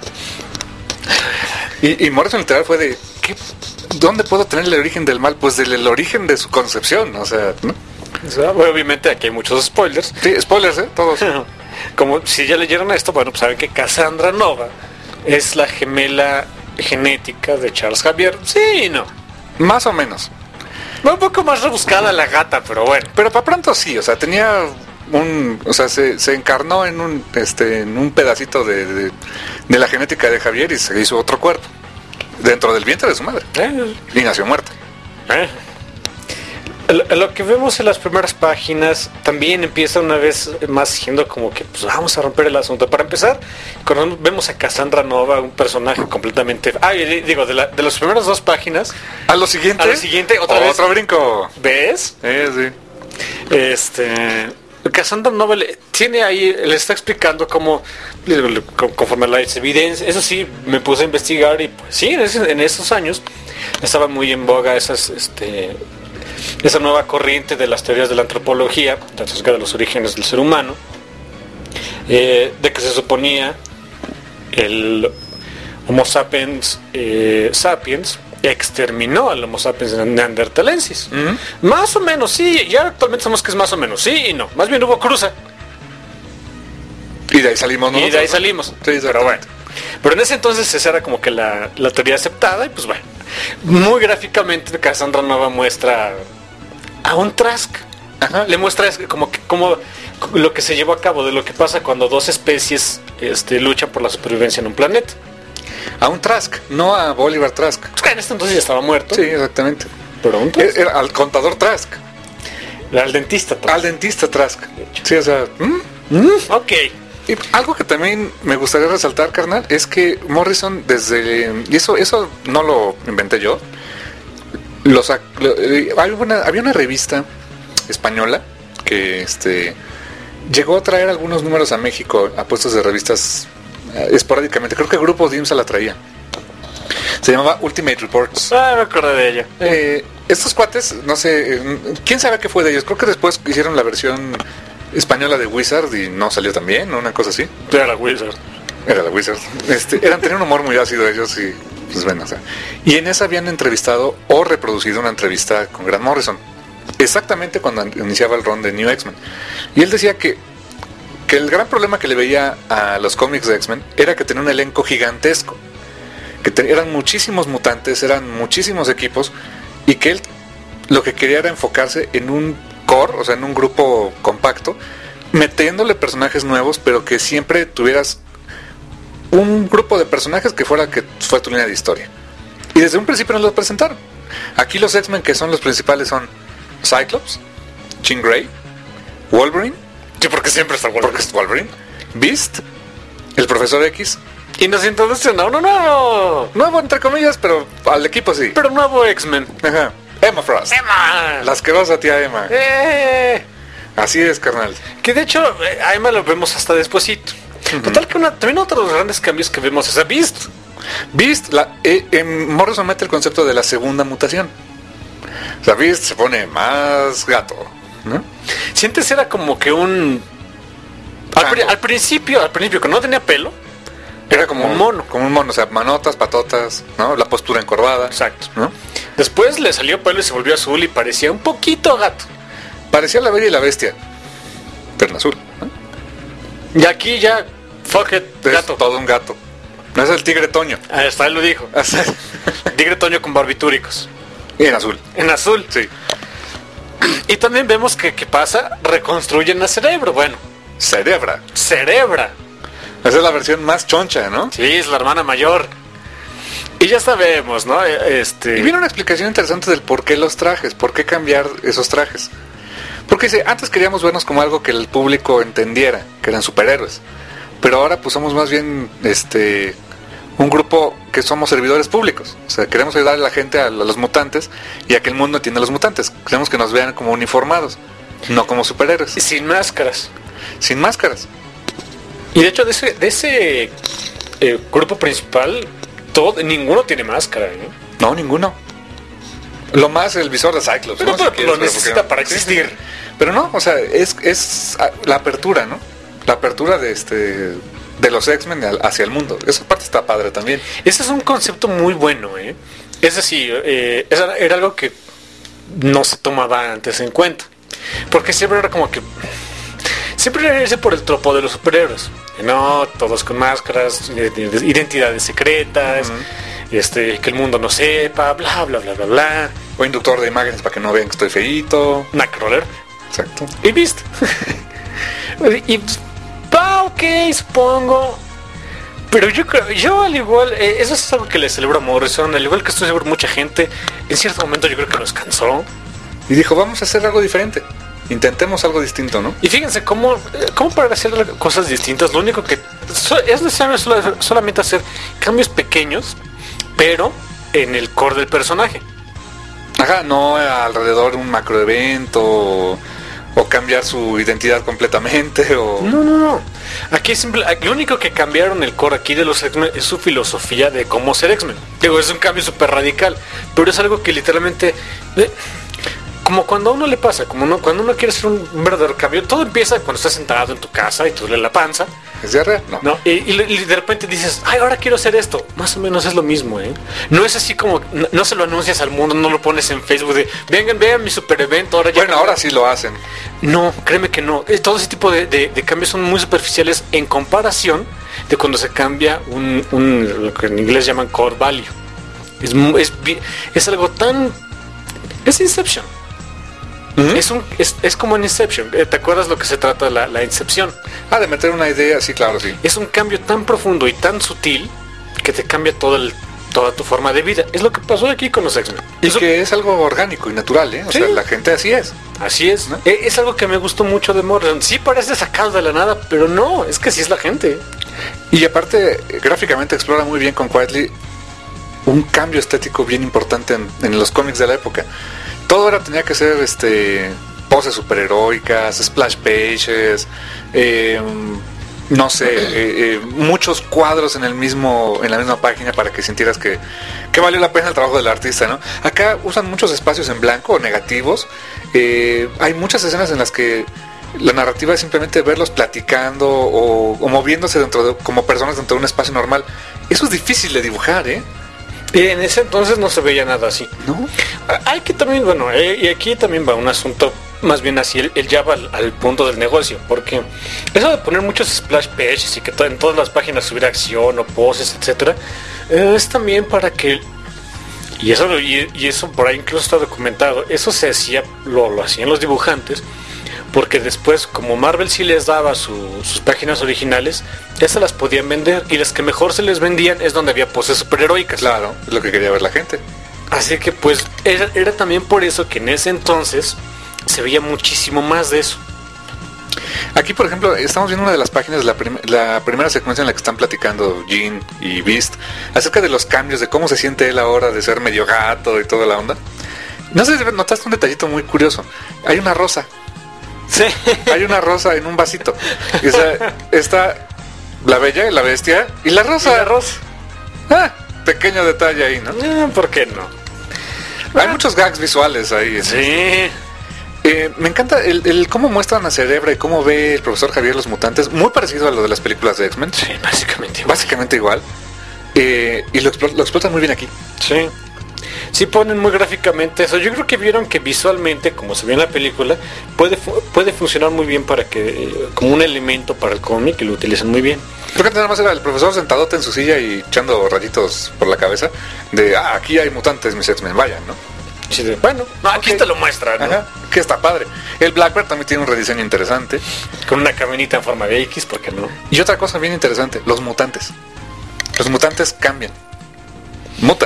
Y, y Morrison literal fue de, ¿qué, ¿dónde puedo tener el origen del mal? Pues del el origen de su concepción, o sea, ¿no? O sea, obviamente aquí hay muchos spoilers. Sí, spoilers, ¿eh? Todos. Como si ya leyeron esto, bueno, pues saben que Cassandra Nova es la gemela genética de Charles Xavier. Sí, no. Más o menos. Un poco más rebuscada la gata, pero bueno. Pero para pronto sí, o sea, tenía un... O sea, se, se encarnó en un este en un pedacito de, de, de la genética de Javier y se hizo otro cuerpo. Dentro del vientre de su madre. ¿Eh? Y nació muerta. ¿Eh? Lo, lo que vemos en las primeras páginas también empieza una vez más siendo como que pues vamos a romper el asunto. Para empezar, cuando vemos a Cassandra Nova, un personaje completamente... Ah, digo, de, la, de las primeras dos páginas... A lo siguiente... A lo siguiente, otra vez... Otro brinco. ¿Ves? Eh, sí. Este... Cassandra Nova le, tiene ahí, le está explicando cómo, conforme a las evidencias, eso sí, me puse a investigar y pues sí, en, ese, en esos años estaba muy en boga esas, este... esa nueva corriente de las teorías de la antropología, acerca de los orígenes del ser humano, eh, de que se suponía el Homo sapiens eh, sapiens exterminó al Homo sapiens neanderthalensis. Uh-huh. Más o menos sí, ya actualmente sabemos que es más o menos sí y no, más bien hubo cruza. Y de ahí salimos nosotros. Y de ahí salimos. Sí, pero bueno. Pero en ese entonces esa era como que la, la teoría aceptada y pues bueno. Muy gráficamente Cassandra Nova muestra a un Trask. Ajá. Le muestra como que como lo que se llevó a cabo, de lo que pasa cuando dos especies este, luchan por la supervivencia en un planeta. A un Trask, no a Bolívar Trask. En este entonces ya estaba muerto. Sí, exactamente. Pero un Trask. Era al contador Trask. Al dentista Trask. Al dentista Trask. Sí, o sea... ¿Mm? ¿Mm? Ok. Y algo que también me gustaría resaltar, carnal, es que Morrison desde... Y eso eso no lo inventé yo. Los, lo, había, una, había una revista española que este llegó a traer algunos números a México a puestos de revistas eh, esporádicamente. Creo que Grupo Dimsa la traía. Se llamaba Ultimate Reports. Ah, me acordé de ella. Eh, estos cuates, no sé, quién sabe qué fue de ellos. Creo que después hicieron la versión española de Wizard y no salió tan bien, ¿no? Una cosa así. Era la Wizard. Era la Wizard. Este, eran, tenían un humor muy ácido ellos y pues bueno, o sea. Y en esa habían entrevistado o reproducido una entrevista con Grant Morrison. Exactamente cuando iniciaba el run de New X-Men. Y él decía que, que el gran problema que le veía a los cómics de X-Men era que tenía un elenco gigantesco. Que te, eran muchísimos mutantes, eran muchísimos equipos. Y que él lo que quería era enfocarse en un core, o sea, en un grupo compacto, metiéndole personajes nuevos, pero que siempre tuvieras un grupo de personajes que fuera que fue tu línea de historia. Y desde un principio nos los presentaron. Aquí los X-Men que son los principales son Cyclops, Jean Grey, Wolverine. Sí, porque siempre está Wolverine. Porque es Wolverine. Beast, el Profesor X. Y nos introducen a uno nuevo. Nuevo entre comillas, pero al equipo sí. Pero nuevo X-Men. Ajá. Emma Frost. Emma. La asquerosa tía Emma. Eh. Así es, carnal. Que de hecho, a Emma lo vemos hasta despuesito. Uh-huh. Total que una, también otro de los grandes cambios que vemos es a Beast. Beast, la, eh, eh, Morrison mete el concepto de la segunda mutación. O sea, Beast se pone más gato, ¿no? Sientes era como que un... Al, pri- al principio, al principio, que no tenía pelo, era como un mono. Como un mono, o sea, manotas, patotas, ¿no? La postura encorvada. Exacto. ¿No? Después le salió pelo y se volvió azul y parecía un poquito gato. Parecía la Bella y la Bestia, pero en azul, ¿no? Y aquí ya, fuck it, gato. Es todo un gato. No es el tigre Toño. Hasta él lo dijo. Tigre Toño con barbitúricos. Y en azul. En azul. Sí. Y también vemos que, ¿qué pasa? Reconstruyen a Cerebro. Bueno. Cerebra. Cerebra. Esa es la versión más choncha, ¿no? Sí, es la hermana mayor. Y ya sabemos, ¿no? Este... Y viene una explicación interesante del por qué los trajes, por qué cambiar esos trajes. Porque dice, antes queríamos vernos como algo que el público entendiera, que eran superhéroes. Pero ahora pues somos más bien este un grupo que somos servidores públicos. O sea, queremos ayudar a la gente, a los mutantes, y a que el mundo entienda a los mutantes. Queremos que nos vean como uniformados, no como superhéroes. Sin máscaras. Sin máscaras. Y de hecho de ese, de ese eh, grupo principal, todo, ninguno tiene máscara, ¿no? No, ninguno. Lo más el visor de Cyclops. Pero, ¿no? pero Si quieres, lo necesita pero para existir. Sí, pero no, o sea, es, es la apertura, ¿no? La apertura de este de los X-Men hacia el mundo. Esa parte está padre también. Ese es un concepto muy bueno, ¿eh? Es decir, eh, era, era algo que no se tomaba antes en cuenta. Porque siempre era como que... Siempre era irse por el tropo de los superhéroes. No, todos con máscaras, identidades secretas, uh-huh. este, que el mundo no sepa, bla, bla, bla, bla, bla. O inductor de imágenes para que no vean que estoy feíto. Nightcrawler. Exacto. Y Beast. y va, ok, supongo. Pero yo creo, yo al igual, eh, eso es algo que le celebro a Morrison, al igual que estoy seguro mucha gente, en cierto momento yo creo que nos cansó. Y dijo, vamos a hacer algo diferente. Intentemos algo distinto, ¿no? Y fíjense cómo, cómo para hacer cosas distintas, lo único que es necesario solamente hacer cambios pequeños, pero en el core del personaje. Ajá, no alrededor de un macroevento o, o cambiar su identidad completamente o... No, no, no. Aquí es simple, lo único que cambiaron el core aquí de los X-Men es su filosofía de cómo ser X-Men. Digo, es un cambio súper radical, pero es algo que literalmente... Eh, como cuando a uno le pasa, como uno, cuando uno quiere hacer un, un verdadero cambio, todo empieza cuando estás sentado en tu casa y te duele la panza. ¿Es diarrea? No. No, y, y- y de repente dices, ay, ahora quiero hacer esto. Más o menos es lo mismo, ¿eh? No es así como, no, no se lo anuncias al mundo, no lo pones en Facebook de, vengan, vean mi super evento. Ahora ya Bueno, ahora sí lo hacen. No, créeme que no. Eh, Todo ese tipo de, de- de cambios son muy superficiales en comparación de cuando se cambia un, un- lo que en inglés llaman core value. Es, mu- es, bi- es algo tan... Es Inception. Es, un, es, es como en Inception. Eh, ¿Te acuerdas lo que se trata la, la Incepción? Ah, de meter una idea, sí, claro, sí. Es un cambio tan profundo y tan sutil que te cambia todo el, toda tu forma de vida. Es lo que pasó aquí con los X-Men. Y Eso- que es algo orgánico y natural, ¿eh? O Sí. sea, la gente así es. Así es. ¿No? Eh, Es algo que me gustó mucho de Morrison. Sí parece sacado de la nada, pero no, es que así es la gente. Y aparte, eh, gráficamente explora muy bien con Quietly un cambio estético bien importante en, en los cómics de la época. Todo ahora tenía que ser este poses superheroicas, splash pages, eh, no sé, eh, eh, muchos cuadros en el mismo en la misma página para que sintieras que, que valió la pena el trabajo del artista, ¿no? Acá usan muchos espacios en blanco o negativos. Eh, hay muchas escenas en las que la narrativa es simplemente verlos platicando o, o moviéndose dentro de, como personas dentro de un espacio normal. Eso es difícil de dibujar, ¿eh? Y en ese entonces no se veía nada así. ¿No? Ah, Hay que también, bueno, eh, y aquí también va un asunto más bien así, él, él ya va al, al punto del negocio, porque eso de poner muchos splash pages y que to- en todas las páginas hubiera acción o poses, etcétera, eh, es también para que, y eso, y, y eso por ahí incluso está documentado, eso se hacía, lo, lo hacían los dibujantes, porque después, como Marvel sí les daba su- sus páginas originales, esas las podían vender, y las que mejor se les vendían es donde había poses superheroicas. Claro, es lo que quería ver la gente. Así que pues era, era también por eso que en ese entonces se veía muchísimo más de eso. Aquí, por ejemplo, estamos viendo una de las páginas de la, prim- la primera secuencia en la que están platicando Jean y Beast acerca de los cambios, de cómo se siente él ahora de ser medio gato y toda la onda. No sé si notaste un detallito muy curioso. Hay una rosa. Sí. Hay una rosa en un vasito. Y, o sea, está la bella y la bestia y la rosa. Arroz. Ah, pequeño detalle ahí, ¿no? Eh, ¿Por qué no? Hay muchos gags visuales ahí. Sí. Eh, me encanta el, el cómo muestran a Cerebra y cómo ve el profesor Javier los mutantes, muy parecido a lo de las películas de X-Men. Sí, básicamente. Básicamente igual. Eh, y lo, explo- lo explotan muy bien aquí. Sí. Sí ponen muy gráficamente eso. Yo creo que vieron que visualmente, como se ve en la película, puede fu- puede funcionar muy bien para que eh, como un elemento para el cómic y lo utilizan muy bien. Creo que nada más era el profesor sentadote en su silla y echando rayitos por la cabeza de, ah, aquí hay mutantes, mis X-Men, vayan, ¿no? Sí, de, bueno, no, aquí ok. te lo muestra, ¿no? Ajá, que está padre. El Blackbird también tiene un rediseño interesante. Con una caminita en forma de X, ¿por qué no? Y otra cosa bien interesante, los mutantes. Los mutantes cambian. Mutan.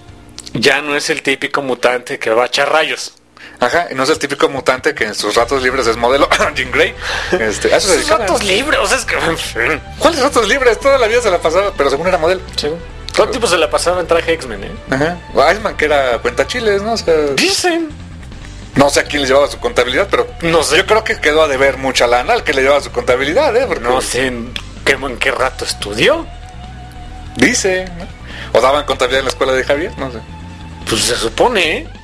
Ya no es el típico mutante que va a echar rayos. Ajá, y no es el típico mutante que en sus ratos libres es modelo Jean Grey. Este, a eso se Esos dedicaban. ratos libres, o sea, es que... ¿Cuáles ratos libres? Toda la vida se la pasaba, pero según era modelo. Sí. Todo el tipo se la pasaba en traje X-Men, ¿eh? Ajá. Iceman, que era cuentachiles, ¿no? O sea, Dicen. no sé a quién le llevaba su contabilidad, pero No sé. yo creo que quedó a deber mucha lana al que le llevaba su contabilidad, ¿eh? Porque No sé en qué, en qué rato estudió. dice, ¿no? O daban contabilidad en la escuela de Javier, no sé. Pues se supone, ¿eh?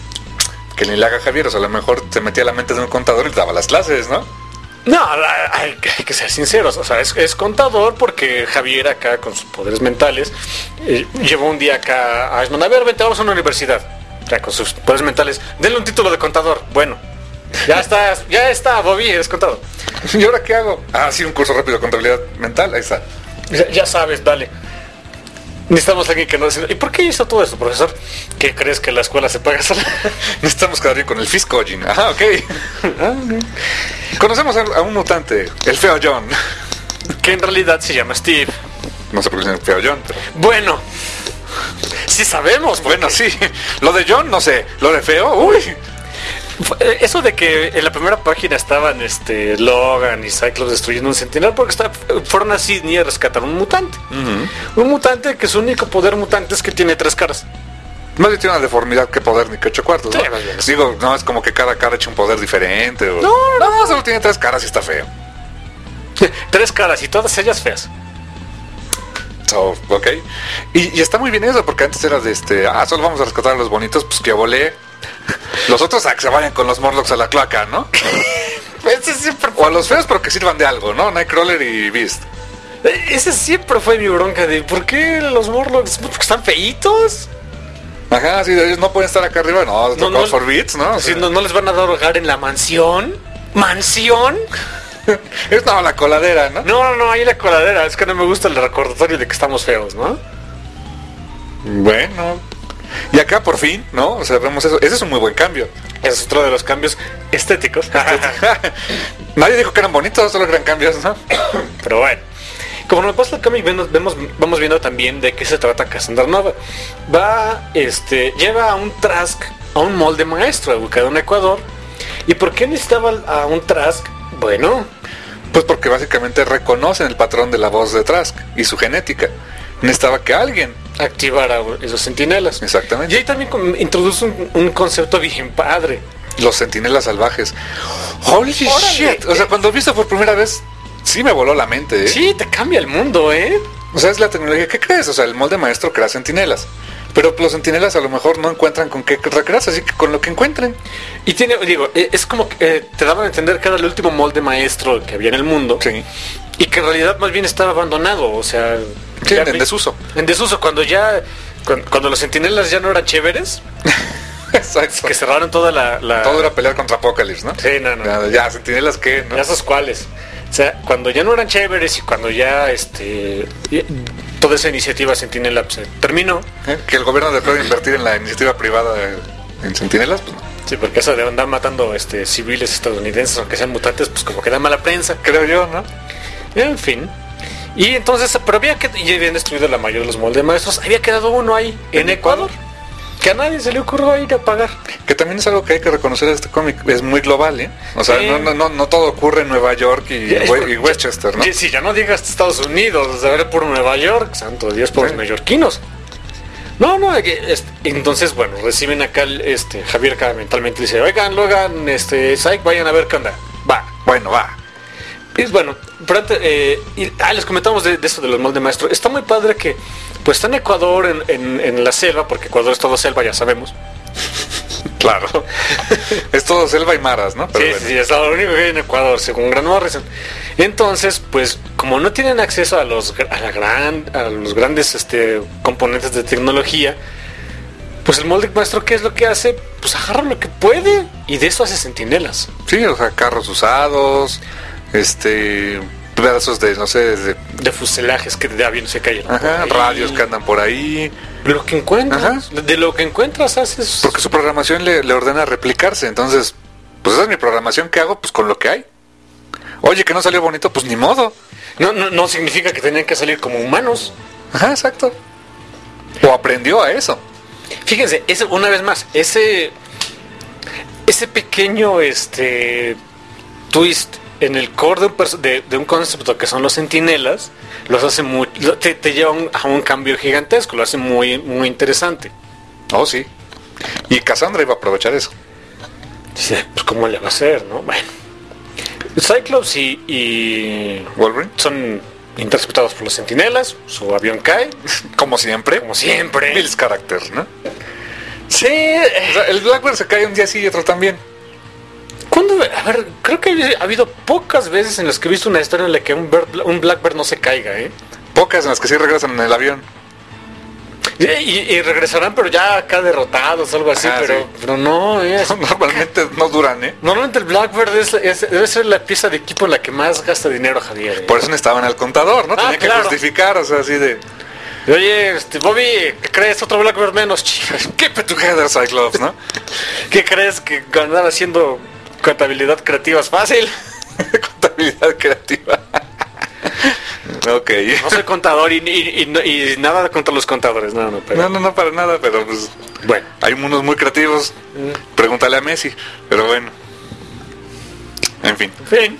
Que ni le haga Javier, o sea, a lo mejor se metía a la mente de un contador y daba las clases, ¿no? No, hay, hay que ser sinceros. O sea, es, es contador porque Javier acá con sus poderes mentales eh, llevó un día acá a Iceman. A ver, vente, vamos a una universidad. Ya con sus poderes mentales. Denle un título de contador. Bueno, ya está, ya está, Bobby, eres contador. ¿Y ahora qué hago? Ah, sí, un curso rápido de contabilidad mental, ahí está. Ya, ya sabes, dale. Necesitamos a alguien que nos... ¿Y por qué hizo todo esto, profesor? ¿Qué crees que la escuela se paga sola? Necesitamos quedar bien con el fisco, Jean. Ajá, ok. Conocemos a a un mutante, el feo John. Que en realidad se llama Steve. No sé por qué se llama feo John, pero... Bueno, sí sabemos. Bueno, sí. Lo de John, no sé. Lo de feo, uy. Fue- Eso de que en la primera página estaban este Logan y Cyclops destruyendo un centinela porque está- fueron a Sydney a rescatar un mutante. Un mutante que su único poder mutante es que tiene tres caras. Más bien tiene una deformidad que poder ni que ocho cuartos, ¿no? Sí, más bien. Digo, no es como que cada cara eche un poder diferente. O... No, no, no, solo tiene tres caras y está feo. Tres caras y todas ellas feas. So, ok. Y, y está muy bien eso, porque antes era de este, ah, solo vamos a rescatar a los bonitos, pues que volé. Los otros a que se vayan con los Morlocks a la cloaca, ¿no? Ese siempre O a los feos pero que sirvan de algo, ¿no? Nightcrawler y Beast. Ese siempre fue mi bronca de ¿por qué los Morlocks? ¿Porque están feitos? Ajá, sí, ellos no pueden estar acá arriba, no, No, no, no. for beats, ¿no? O Si sea, no, no les van a dar hogar en la mansión. ¿Mansión? es no, la coladera, ¿no? No, no, no, ahí la coladera. Es que no me gusta el recordatorio de que estamos feos, ¿no? Bueno. Y acá por fin, ¿no? O sea, vemos eso. Ese es un muy buen cambio. Ese es otro de los cambios estéticos. Nadie dijo que eran bonitos, solo que eran cambios, ¿no? Pero bueno. Como nos pasa el cómic, vemos, vemos, vamos viendo también de qué se trata Cassandra Nova. Va, este, lleva a un Trask, a un molde maestro, ubicado en Ecuador. ¿Y por qué necesitaba a un Trask? Bueno, Pues porque básicamente reconocen el patrón de la voz de Trask y su genética. Necesitaba que alguien... activar a esos sentinelas. Exactamente. Y ahí también com- introduce un, un concepto bien padre. Los centinelas salvajes. Holy Órale. shit. O sea, cuando viste por primera vez, sí me voló la mente, ¿eh? Sí, te cambia el mundo, ¿eh? O sea, es la tecnología. ¿Qué crees? O sea, el molde maestro crea centinelas. Pero los centinelas a lo mejor no encuentran con qué recrearse, así que con lo que encuentren. Y tiene, digo, eh, es como que eh, te daban a entender que era el último molde maestro que había en el mundo. Sí. Y que en realidad más bien estaba abandonado, o sea... Sí, ya en vi- desuso. En desuso, cuando ya... Cuando, cuando los centinelas ya no eran chéveres, Exacto. que cerraron toda la... la- Todo era pelear contra Apocalypse, ¿no? Sí, no, no. Ya, ya, centinelas qué, ¿no? Ya esos cuales. O sea, cuando ya no eran chéveres y cuando ya, este... y- toda esa iniciativa Sentinela se terminó. ¿Eh? Que el gobierno dejó de invertir en la iniciativa privada de- en centinelas, pues no. Sí, porque eso de andar matando este civiles estadounidenses, aunque sean mutantes, pues como que da mala prensa. Creo yo, ¿no? En fin. Y entonces, pero había que ya habían destruido la mayoría de los moldes maestros. Había quedado uno ahí, en Ecuador, que a nadie se le ocurrió ir a pagar. Que también es algo que hay que reconocer de este cómic. Es muy global, ¿eh? O sea, Sí. no, no, no, no todo ocurre en Nueva York y, Ya, es We- por- y Westchester, ¿no? Sí, sí, ya no digas Estados Unidos, de ver por Nueva York, santo Dios, por Sí. los neoyorquinos. No, no, que, este, entonces, bueno, reciben acá, el, este, Javier acá mentalmente dice, oigan, Logan, este, Psyche, vayan a ver qué onda. Va. Bueno, va. Y bueno, pero antes, eh, y- ah, les comentamos de, de eso de los moldes maestros. Está muy padre que, pues está en Ecuador, en, en, en la selva, porque Ecuador es todo selva, ya sabemos. Claro. Es todo selva y maras, ¿no? Pero Sí, bueno. sí, es lo único que hay en Ecuador, según Grant Morrison. Entonces, pues, como no tienen acceso a los a la gran, a los grandes este, componentes de tecnología, pues el molde maestro, ¿qué es lo que hace? Pues agarra lo que puede y de eso hace centinelas. Sí, o sea, carros usados, este, pedazos de, no sé, de, De fuselajes que de aviones se caen. ajá, radios que andan por ahí. Lo que encuentras, Ajá. de lo que encuentras haces. Porque su programación le, le ordena replicarse. Entonces, pues esa es mi programación que hago, pues con lo que hay. Oye, que no salió bonito, pues ni modo. No, no, no significa que tenían que salir como humanos. Ajá, exacto. O aprendió a eso. Fíjense, ese, una vez más, ese ese pequeño este twist en el core de un, perso- de, de un concepto que son los centinelas, los hace muy, lo- te, te lleva un- a un cambio gigantesco, lo hace muy, muy interesante. Oh, sí. Y Cassandra iba a aprovechar eso. Dice, pues cómo le va a hacer, ¿no? Bueno. Cyclops y, y Wolverine, son interceptados por los centinelas, su avión cae, como siempre. como siempre. Mills character, ¿no? Sí, O sea, el Blackbird se cae un día sí y otro también. ¿cuándo? A ver, creo que ha habido pocas veces en las que he visto una historia en la que un, bird- un Blackbird no se caiga, ¿eh? Pocas en las que sí regresan en el avión. Y, y- y regresarán, pero ya acá derrotados, algo así, Ajá, pero, sí. pero no, ¿eh? Normalmente no duran, ¿eh? Normalmente el Blackbird es, es- debe ser la pieza de equipo en la que más gasta dinero Javier. ¿eh? Por eso estaban al contador, ¿no? Ah, Tenía que claro. justificar, o sea, así de... Oye, este, Bobby, ¿qué crees? Otro Blackbird menos, chicas. Keep it together, Cyclops, ¿no? ¿Qué crees? Que andar haciendo contabilidad creativa es fácil. Contabilidad creativa. Ok. No soy contador y, y- y no- y nada contra los contadores, no, no, pero... No, no, no para nada, pero pues... Bueno. Hay unos muy creativos. Pregúntale a Messi. Pero bueno. En fin. Fin.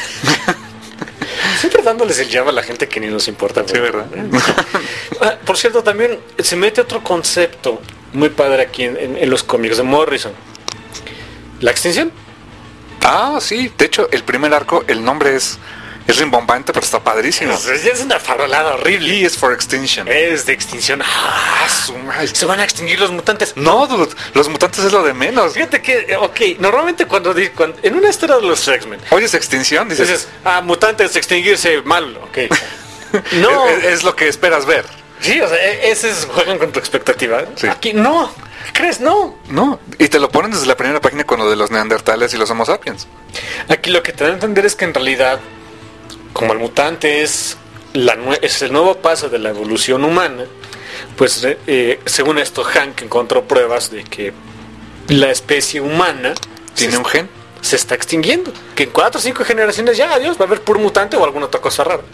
Siempre dándoles el llave a la gente que ni nos importa. Sí, ¿verdad? Ah, por cierto, también se mete otro concepto muy padre aquí en, en- en los cómics de Morrison. La extinción. Ah, sí. De hecho, el primer arco, el nombre es Es rimbombante, pero está padrísimo. Es, es una farolada horrible. E es for extinction. Es de extinción. Ah, su madre. se van a extinguir los mutantes. No, dude, los mutantes es lo de menos. Fíjate que, ok, normalmente cuando, di- cuando en una historia de los X-Men, Oyes extinción, dices, dices, ah, mutantes, extinguirse, mal, ok. No, es, es lo que esperas ver. sí, o sea, e- ese es, juegan con tu expectativa. Sí. Aquí no, ¿crees? No. No, y te lo ponen desde la primera página con lo de los neandertales y los homo sapiens. Aquí lo que te da a entender es que en realidad, como el mutante es, la nue- es el nuevo paso de la evolución humana, pues eh, eh, según esto Hank encontró pruebas de que la especie humana Tiene se, un gen. se está extinguiendo. Que en cuatro o cinco generaciones ya, adiós, va a haber puro mutante o alguna otra cosa rara.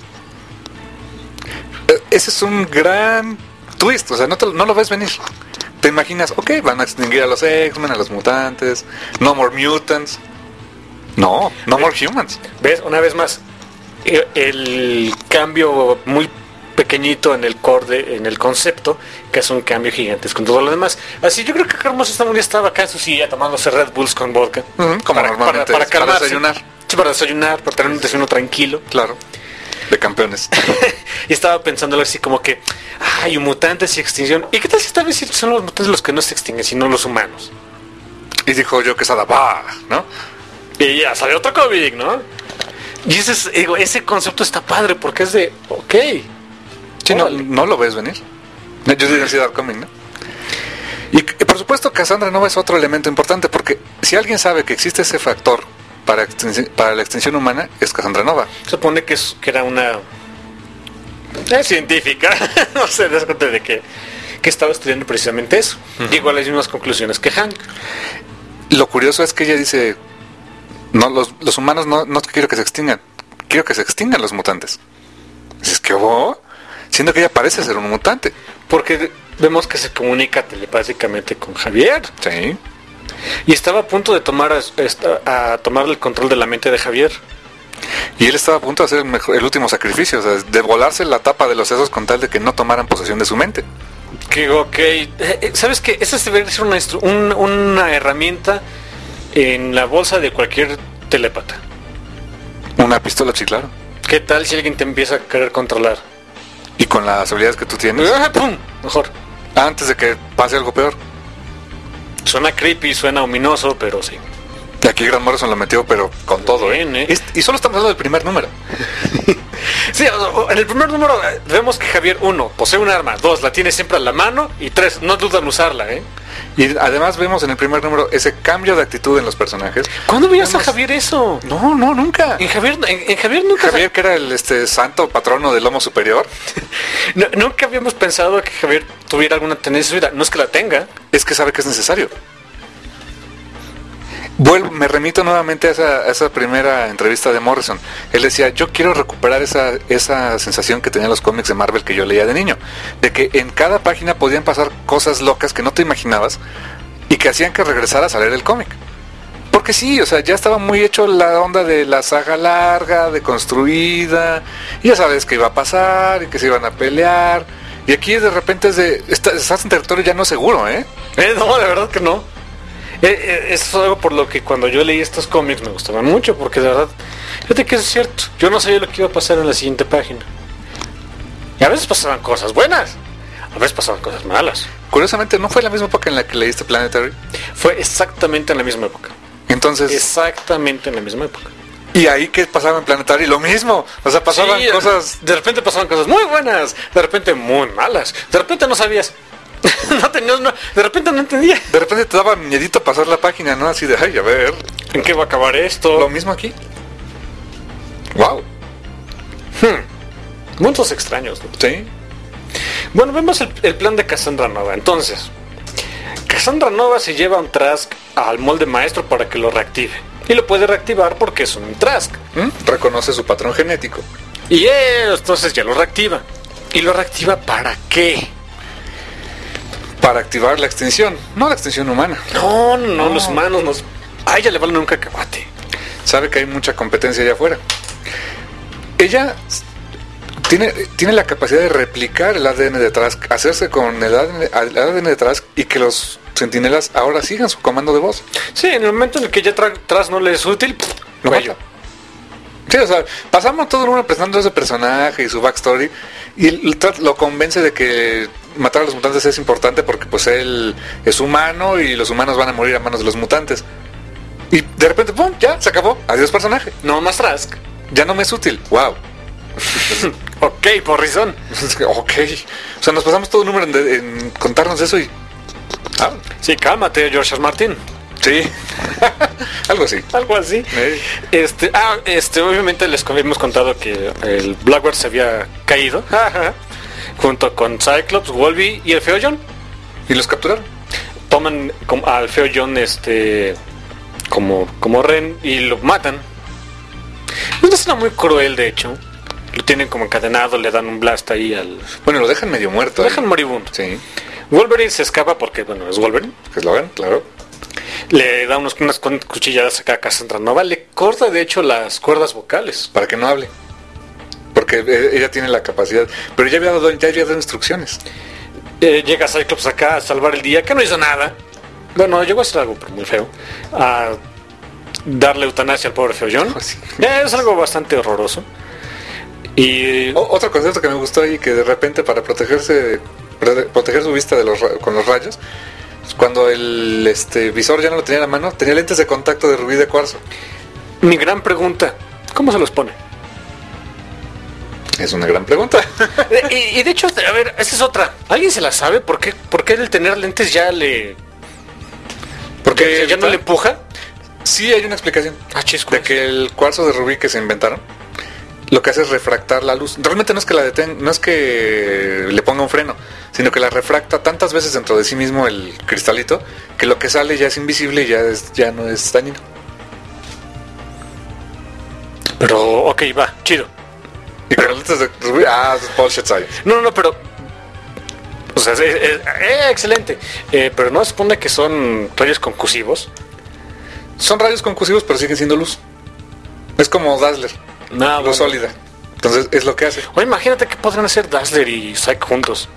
Eh, Ese es un gran twist, o sea, no, te- no lo ves venir. Te imaginas, ok, van a extinguir a los X-Men, a los mutantes, no more mutants. No, no more humans. ¿Ves? Una vez más, eh, el cambio muy pequeñito en el core, de- en el concepto, que es un cambio gigantesco con todo lo demás. Así yo creo que Carlos esta ya estaba acá en su silla tomándose Red Bulls con vodka. Ujú, como normalmente para, es, para calmarse. desayunar. Sí, para desayunar, para tener un desayuno tranquilo. Claro, de campeones. Y estaba pensando así como que, ay, mutantes y extinción. ¿Y qué tal si tal vez son los mutantes los que no se extinguen, sino los humanos? Y dijo yo que es bah, ¿no? Y ya salió otro cómic, ¿no? Y ese, es- digo, ese concepto está padre porque es de, ok. Sí, no, órale. no lo ves venir. Yo diría así Dark Comic, ¿no? Y, y por supuesto Cassandra Nova es otro elemento importante porque si alguien sabe que existe ese factor para, extinci- para la extinción humana, es Cassandra Nova. Se supone que, es, que era una eh, científica, no sé, das cuenta de que, que estaba estudiando precisamente eso. Llegó a las mismas conclusiones que Hank. Lo curioso es que ella dice, no, los, los humanos no, no quiero que se extingan, quiero que se extingan los mutantes. Dices, ¿qué hubo? Siendo que ella parece ser un mutante. Porque vemos que se comunica telepáticamente con Javier. Sí. Y estaba a punto de tomar a, esta- a tomar el control de la mente de Javier. Y él estaba a punto de hacer el, mejor- el último sacrificio, o sea, de volarse la tapa de los sesos con tal de que no tomaran posesión de su mente. Que, ok, eh, eh, ¿sabes qué? Esa debería ser una, instru- un- una herramienta en la bolsa de cualquier telépata. Una pistola, sí, claro. ¿Qué tal si alguien te empieza a querer controlar? Y con las habilidades que tú tienes, Ah, ¡pum! Mejor. antes de que pase algo peor. Suena creepy, suena ominoso, pero sí. Y aquí Grant Morrison lo metió, pero con todo, ¿eh? Bien, ¿eh? Es- Y solo estamos hablando del primer número. Sí, o- o- en el primer número eh, vemos que Javier, uno, posee un arma, dos, la tiene siempre a la mano, y tres, no duda en usarla, ¿eh? Y además vemos en el primer número ese cambio de actitud en los personajes. ¿Cuándo veías a Vemos- Javier eso? No, no, nunca. En Javier, en, en Javier nunca, Javier, que era el este santo patrono del lomo superior, no- nunca habíamos pensado que Javier tuviera alguna tendencia en su vida. No es que la tenga. es que sabe que es necesario. Vuelvo, me remito nuevamente a esa, a esa primera entrevista de Morrison. Él decía, yo quiero recuperar esa, esa sensación que tenían los cómics de Marvel que yo leía de niño, de que en cada página podían pasar cosas locas que no te imaginabas y que hacían que regresaras a leer el cómic. Porque sí, o sea, ya estaba muy hecho la onda de la saga larga, de construida, y ya sabes que iba a pasar y que se iban a pelear. Y aquí de repente es de, estás, estás en territorio ya no seguro, ¿eh? Eh, no, de verdad que no. Eh, eh, es algo por lo que cuando yo leí estos cómics me gustaban mucho, porque de verdad, fíjate que eso es cierto. Yo no sabía lo que iba a pasar en la siguiente página. Y a veces pasaban cosas buenas, a veces pasaban cosas malas. Curiosamente, ¿no fue la misma época en la que leíste Planetary? Fue exactamente en la misma época. Entonces, Exactamente en la misma época. ¿y ahí qué pasaba en Planetary? Lo mismo. O sea, pasaban Sí, cosas... de repente pasaban cosas muy buenas, de repente muy malas, de repente no sabías. No tenías, no- de repente no entendía. De repente te daba miedito pasar la página, ¿no? Así de, ay, a ver. ¿En qué va a acabar esto? Lo mismo aquí. Wow. Mundos extraños, ¿no? Sí. Bueno, vemos el, el plan de Cassandra Nova. Entonces, Cassandra Nova se lleva un Trask al molde maestro para que lo reactive. Y lo puede reactivar porque es un Trask. ¿Mm? Reconoce su patrón genético. Y él, entonces ya lo reactiva. ¿Y lo reactiva para qué? Para activar la extinción. No la extinción humana. No, no, no, los humanos nos... A ella le valen un cacahuate. Sabe que hay mucha competencia allá afuera. Ella tiene, tiene la capacidad de replicar el A D N de Trask, hacerse con el A D N, el A D N de Trask y que los centinelas ahora sigan su comando de voz. Sí, en el momento en el que ya tra Trask no le es útil, Lo cuello. mata. Sí, o sea, pasamos todo el mundo presentando ese personaje y su backstory y l- tra- lo convence de que matar a los mutantes es importante porque pues él es humano y los humanos van a morir a manos de los mutantes. Y de repente, ¡pum! Ya, se acabó. Adiós personaje. No más Trask. Ya no me es útil. Wow. Ok, por razón. Ok. O sea, nos pasamos todo el número en, de- en contarnos eso y... Ah, Sí, cálmate, George R. Martin. sí. Algo así. Algo así. Eh. Este, ah, este, obviamente les habíamos contado que el Blackbird se había caído. Junto con Cyclops, Wolverine y el Feo John. ¿Y los capturaron? Toman como- al Feo John este como, como Ren y lo matan. Es una escena muy cruel, de hecho. Lo tienen como encadenado, le dan un blast ahí al... Bueno, lo dejan medio muerto. Lo ahí. dejan moribundo. Sí. Wolverine se escapa porque, bueno, es Wolverine. Que lo hagan, claro. Le da unos, unas cu- cuchilladas acá a Cassandra Nova. Le corta, de hecho, las cuerdas vocales. Para que no hable. Porque eh, ella tiene la capacidad. Pero ya había dado, ya había dado instrucciones. Eh, llega Cyclops acá a salvar el día, que no hizo nada. Bueno, llegó a hacer algo, pero muy feo. A darle eutanasia al pobre Feo John. Oh, sí. Eh, es algo bastante horroroso. Y... O- otro concepto que me gustó ahí, que de repente para protegerse, para proteger su vista de los ra- con los rayos, cuando el este visor ya no lo tenía en la mano, tenía lentes de contacto de rubí de cuarzo. Mi gran pregunta, ¿cómo se los pone? Es una gran pregunta. Eh, y, y de hecho, a ver, esa es otra. ¿Alguien se la sabe? ¿Por qué, por qué el tener lentes ya le... Porque ya no le empuja? Sí hay una explicación. Ah, chisco. De que el cuarzo de rubí que se inventaron, lo que hace es refractar la luz. Realmente no es que la deten, no es que le ponga un freno, sino que la refracta tantas veces dentro de sí mismo el cristalito, que lo que sale ya es invisible y ya, es, ya no es dañino. Pero, ok, va, chido. Y con los lentes de rubí, ah, es bullshit science. No, no, no, pero... O sea, es, es- es- eh, excelente. Eh, pero no se supone que son rayos concusivos. Son rayos concusivos, pero siguen siendo luz. Es como Dazzler, No, luz sólida. Entonces es lo que hace. O imagínate que podrían hacer Dazzler y Psyche juntos.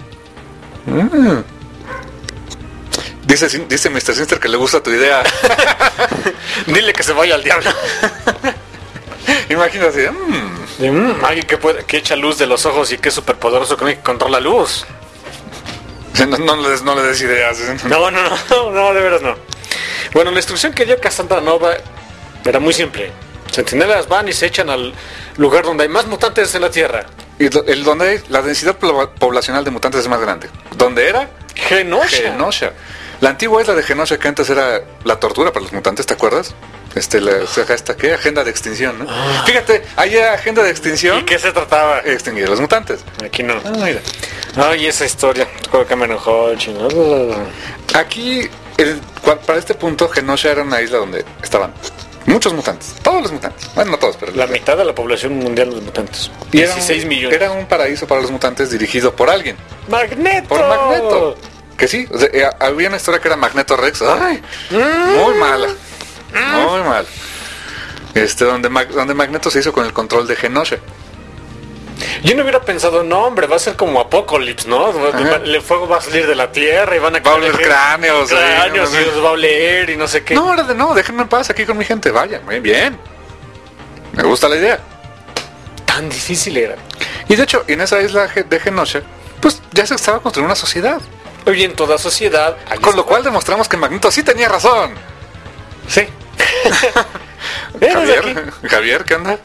Dice, dice mister Sinister que le gusta tu idea. Dile que se vaya al diablo. Imagínate. mm, De, mm, alguien que, puede, que echa luz de los ojos y que es súper poderoso que controla luz. No, no, le des, no le des ideas. No, no, no, no, de veras no. Bueno, la instrucción que dio Cassandra Nova era muy simple. Centinelas van y se echan al lugar donde hay más mutantes en la Tierra. Y do- el donde hay- la densidad plo- poblacional de mutantes es más grande. ¿Dónde era? Genosha. Genosha. La antigua isla de Genosha, que antes era la tortura para los mutantes, ¿te acuerdas? Este, la, o sea, esta, ¿qué? Agenda de extinción, ¿no? Fíjate, hay agenda de extinción. ¿Y qué se trataba? Extinguir a los mutantes. Aquí no. Ah, mira. Ay, esa historia. Recuerdo que me enojó, chino. Aquí, el- cua- para este punto, Genosha era una isla donde estaban muchos mutantes. Todos los mutantes. Bueno, no todos, pero... La mitad de la población mundial de mutantes. Y era un- dieciséis millones. Era un paraíso para los mutantes dirigido por alguien. ¡Magneto! Por Magneto. Que sí, o sea, eh, había una historia que era Magneto Rex. Ay, muy mala. Muy mal. Este, donde, Mag- donde Magneto se hizo con el control de Genosha. Yo no hubiera pensado, no, hombre, va a ser como Apocalypse, ¿no? Ajá. El fuego va a salir de la tierra y van a Va a oler cráneos, cráneos eh, y los va a oler y no sé qué. No, era de no, déjenme en paz aquí con mi gente. Vaya, muy bien. Me gusta la idea. Tan difícil era. Y de hecho, en esa isla ge- de Genosha, pues ya se estaba construyendo una sociedad. Hoy en toda sociedad. hay Con lo cual demostramos que Magneto sí tenía razón. Sí. Eres Javier, aquí. Javier, ¿qué onda?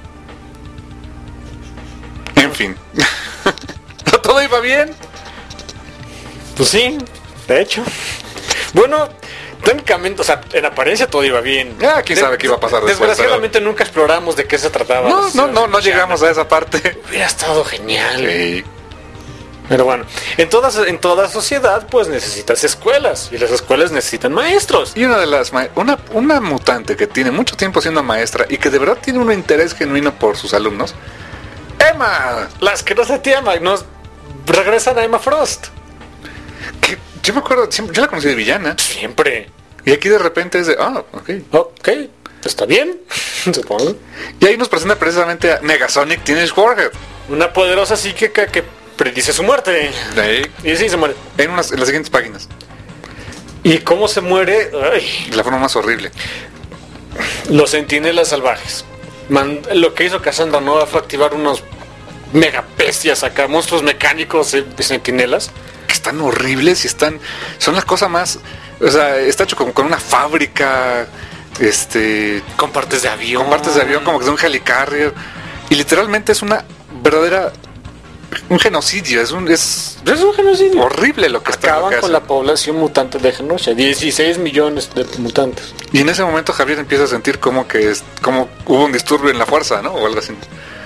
En fin. Todo iba bien. Pues sí, de hecho. Bueno, técnicamente, o sea, en apariencia todo iba bien. Ah, quién sabe qué iba a pasar después, Desgraciadamente nunca exploramos de qué se trataba. No, no, no, no llegamos a esa parte. Hubiera estado genial. Sí. Pero bueno, en todas, en toda sociedad pues necesitas escuelas y las escuelas necesitan maestros. Y una de las ma- una, una mutante que tiene mucho tiempo siendo maestra y que de verdad tiene un interés genuino por sus alumnos. Emma, Las que no se te aman, nos regresan a Emma Frost. que yo me acuerdo, siempre- yo la conocí de villana Siempre. y aquí de repente es de, ah, ok. Ok, está bien, supongo. Y ahí nos presenta precisamente a Negasonic Teenage Warhead. Una poderosa psíquica que predice su muerte. De ahí, Y sí, se muere. en, unas, en las siguientes páginas, ¿Y cómo se muere? Ay, de la forma más horrible. los centinelas salvajes Man- lo que hizo Cassandra Nova fue activar unos mega bestias acá, monstruos mecánicos de, de sentinelas. Que están horribles y están... Son la cosa más... O sea, está hecho como con una fábrica, este... Con partes de avión. con partes de avión como que es un helicarrier. Y literalmente es una verdadera... Un genocidio, es un... Es Es un genocidio. horrible lo que está lo Acaban que con hacen. la población mutante de Genosha. dieciséis millones de mutantes. Y en ese momento Javier empieza a sentir como que es, como hubo un disturbio en la fuerza, ¿no? O algo así.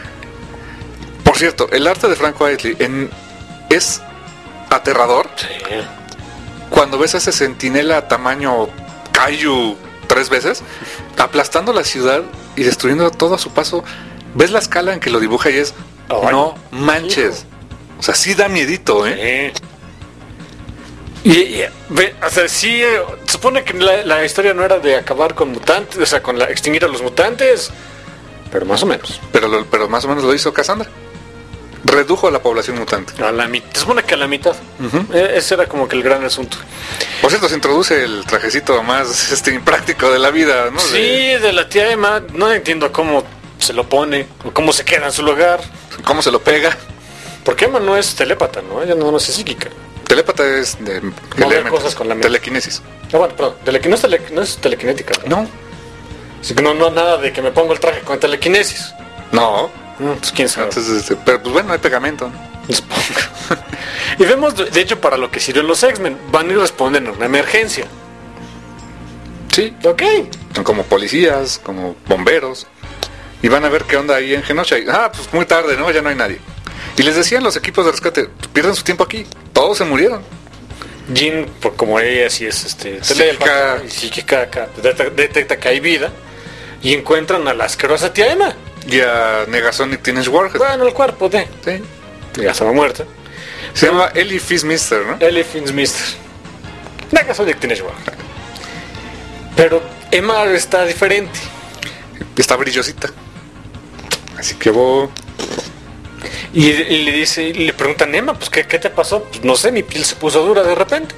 Por cierto, el arte de Frank Whiteley en, es aterrador Sí. cuando ves a ese centinela tamaño Kaiju tres veces, aplastando la ciudad y destruyendo todo a su paso. Ves la escala en que lo dibuja y es, Ay, no manches. O sea, sí da miedito, ¿eh? Y, y, ve, o sea, sí, eh, supone que la, la historia no era de acabar con mutantes, o sea, con la, extinguir a los mutantes, pero más o menos. Pero, lo- pero más o menos lo hizo Cassandra. Redujo a la población mutante. A la mitad, se supone que a la mitad. Eh, ese era como que el gran asunto. Por cierto, se introduce el trajecito más este, impráctico de la vida, ¿no? Sí, De- de la tía Emma, no entiendo cómo se lo pone, o cómo se queda en su lugar. cómo se lo pega. Porque Emma no es telépata, ¿no? Ella no, no es psíquica. Telépata es de, que Mover lee mentes. cosas con la mente. Telequinesis. Ah, bueno, perdón, telequi- no, es tele- no es telequinética, ¿no? No, Así que no, no, nada de que me pongo el traje con telequinesis. no. Mm, pues quién sabe. Entonces, este, pero pues bueno, hay pegamento, ¿no? Supongo. Y vemos, de hecho, para lo que sirven los X-Men. Van y responden a una emergencia. Sí. Ok. Son como policías, como bomberos. Y van a ver qué onda ahí en Genosha. Y, ah, pues muy tarde, ¿no? Ya no hay nadie. Y les decían los equipos de rescate, pierden su tiempo aquí. Todos se murieron. Jean, por como ella sí es este, Psíquica. telépata y psíquica, acá, detecta, detecta que hay vida. Y encuentran a la asquerosa tía Emma. Y a Negasonic Teenage Warhead. Bueno, el cuerpo de... Sí. Ya estaba muerta. Se llama Ellie Fitzmister, ¿no? Ellie Fitzmister. Negasonic Teenage Warhead. Pero Emma está diferente. Está brillosita. Así que vos... Y, y le dice, y le preguntan, Emma, pues ¿qué, qué te pasó? Pues no sé, mi piel se puso dura de repente.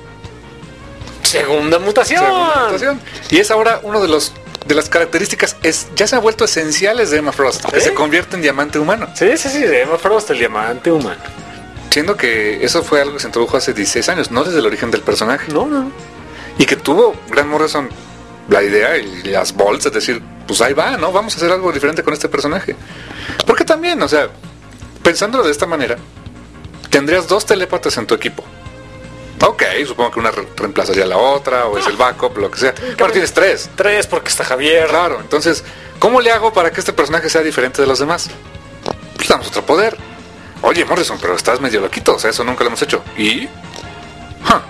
Segunda mutación. Segunda mutación. Y es ahora uno de los de las características es ya se ha vuelto esenciales de Emma Frost, que ¿Sí? se convierte en diamante humano. Sí, sí, sí, de Emma Frost, el diamante humano. Siendo que eso fue algo que se introdujo hace dieciséis años, no desde el origen del personaje. No, no. Y que tuvo Grant Morrison la idea y las bolsas, es decir, pues ahí va, ¿no? Vamos a hacer algo diferente con este personaje. Porque también, o sea, pensándolo de esta manera, tendrías dos telépatas en tu equipo. Ok, supongo que una re- reemplazaría a la otra, o es el backup, lo que sea. Ahora tienes tres. Tres porque está Javier. Claro, entonces, ¿cómo le hago para que este personaje sea diferente de los demás? Pues damos otro poder. Oye, Morrison, pero estás medio loquito, o sea, eso nunca lo hemos hecho. ¿Y? Huh.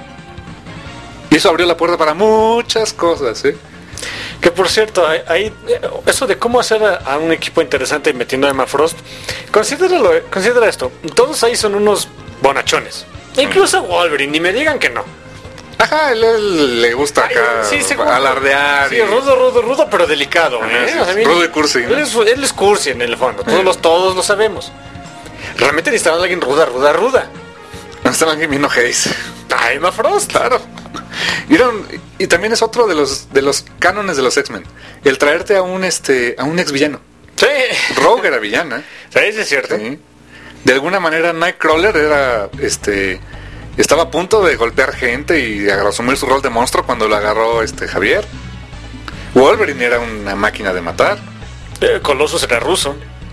Y eso abrió la puerta para muchas cosas, ¿eh? Que por cierto, hay, hay- eso de cómo hacer a, a un equipo interesante metiendo a Emma Frost, considéralo, considera esto, todos ahí son unos bonachones. Incluso Wolverine, ni me digan que no. Ajá, él, él le gusta acá Sí, seguro. alardear. Sí, y- rudo, rudo, rudo, pero delicado. Ajá, ¿eh? sí, O sea, sí, bien- rudo y cursi, ¿no? Él es, él es cursi en el fondo, todos, los, todos lo sabemos. Realmente necesitaban a alguien ruda, ruda, ruda. Están aquí Mino Hayes. A Emma Frost. Claro. Y, era un- y también es otro de los de los cánones de los X-Men. El traerte a un este a un ex villano. Sí. Rogue era villana. Sí, sí, es cierto. ¿Sí? De alguna manera Nightcrawler era este estaba a punto de golpear gente y a asumir su rol de monstruo cuando lo agarró este Javier. Wolverine era una máquina de matar. Eh, Colossus era ruso.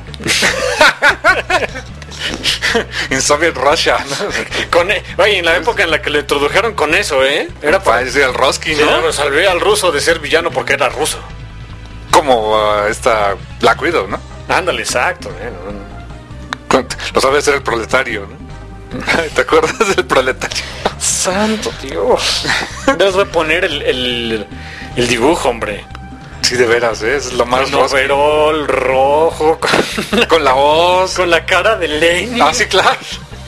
En Soviet Russia, ¿no? Con, e- oye, en la época en la que lo introdujeron con eso, ¿eh? Era para... Parece el Roski, Sí, ¿no? no, salvé al ruso de ser villano porque era ruso. Como uh, esta Black Widow, ¿no? Ándale, exacto. ¿eh? No, no. Con- Lo sabe ser el proletario, ¿no? ¿Te acuerdas del proletario? Santo Dios. Debes reponer el, el, el dibujo, hombre. Sí, de veras, ¿eh? Es lo más Con Roski. overol rojo, con, Con la voz. con la cara de Lenny. Ah, sí, claro.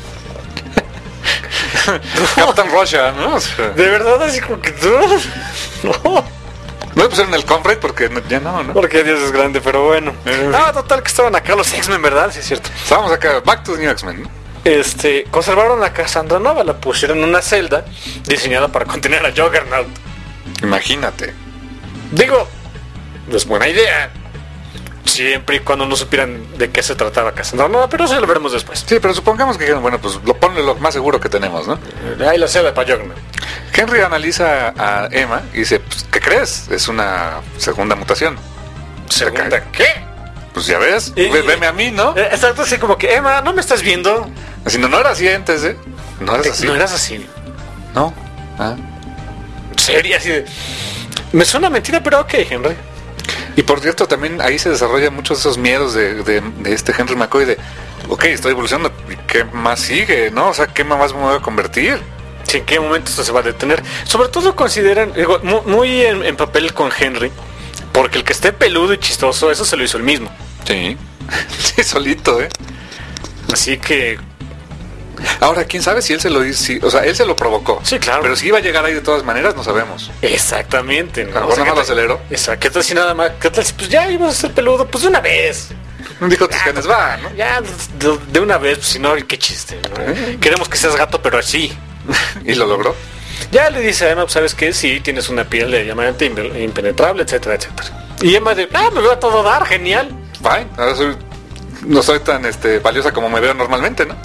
Captain Russia, ¿no? O sea, De verdad, así como que... No, no le pusieron el Comrade porque no- ya no, ¿no? porque Dios es grande, pero bueno. Ah, total, que estaban acá los X-Men, ¿verdad? Sí, es cierto. Estábamos acá, Back to the New X-Men, ¿no? Este, conservaron a Cassandra Nova, la pusieron en una celda diseñada para contener a Juggernaut. Imagínate. Digo, no es buena idea. Siempre y cuando no supieran de qué se trataba Cassandra Nova, pero eso lo veremos después. Sí, pero supongamos que dijeron, bueno, pues lo ponle lo más seguro que tenemos, ¿no? Ahí la sea de Payogna. Henry analiza a Emma y dice, pues, ¿qué crees? Es una segunda mutación. ¿Segunda qué? Pues ya ves, Y- ve- veme a mí, ¿no? Eh, Exacto, así como que, Emma, ¿no me estás viendo? Así, no, no era así antes, ¿eh? No eras Eh, así. No eras así. No. Ah. Sería así de... Me suena mentira, pero ok, Henry. Y por cierto, también ahí se desarrollan muchos de esos miedos de, de, de este Henry McCoy de, ok, estoy evolucionando, ¿y qué más sigue, no? O sea, ¿qué más me voy a convertir? Sí, ¿en qué momento esto se va a detener? Sobre todo consideran, digo, mu- muy en, en papel con Henry, porque el que esté peludo y chistoso, eso se lo hizo él mismo. Sí. Sí, solito, ¿eh? Así que, Ahora, ¿quién sabe si él se lo hizo? Si- o sea, él se lo provocó. Sí, claro. Pero si iba a llegar ahí de todas maneras, no sabemos. exactamente, ¿no? A lo mejor nada más lo aceleró. Exacto, ¿qué tal si nada más? ¿Qué tal si pues ya ibas a ser peludo? Pues de una vez. Dijo tus genes, va, ¿no? Ya, de, de una vez, pues si no, qué chiste, ¿no? ¿Eh? Queremos que seas gato, pero así. Y lo logró. Ya le dice a Emma, pues, ¿sabes qué? Sí, tienes una piel de diamante impe- impenetrable, etcétera, etcétera. Y Emma de, ah, me veo a todo dar, genial. Fine. Ahora soy, no soy tan este, valiosa como me veo normalmente, ¿no?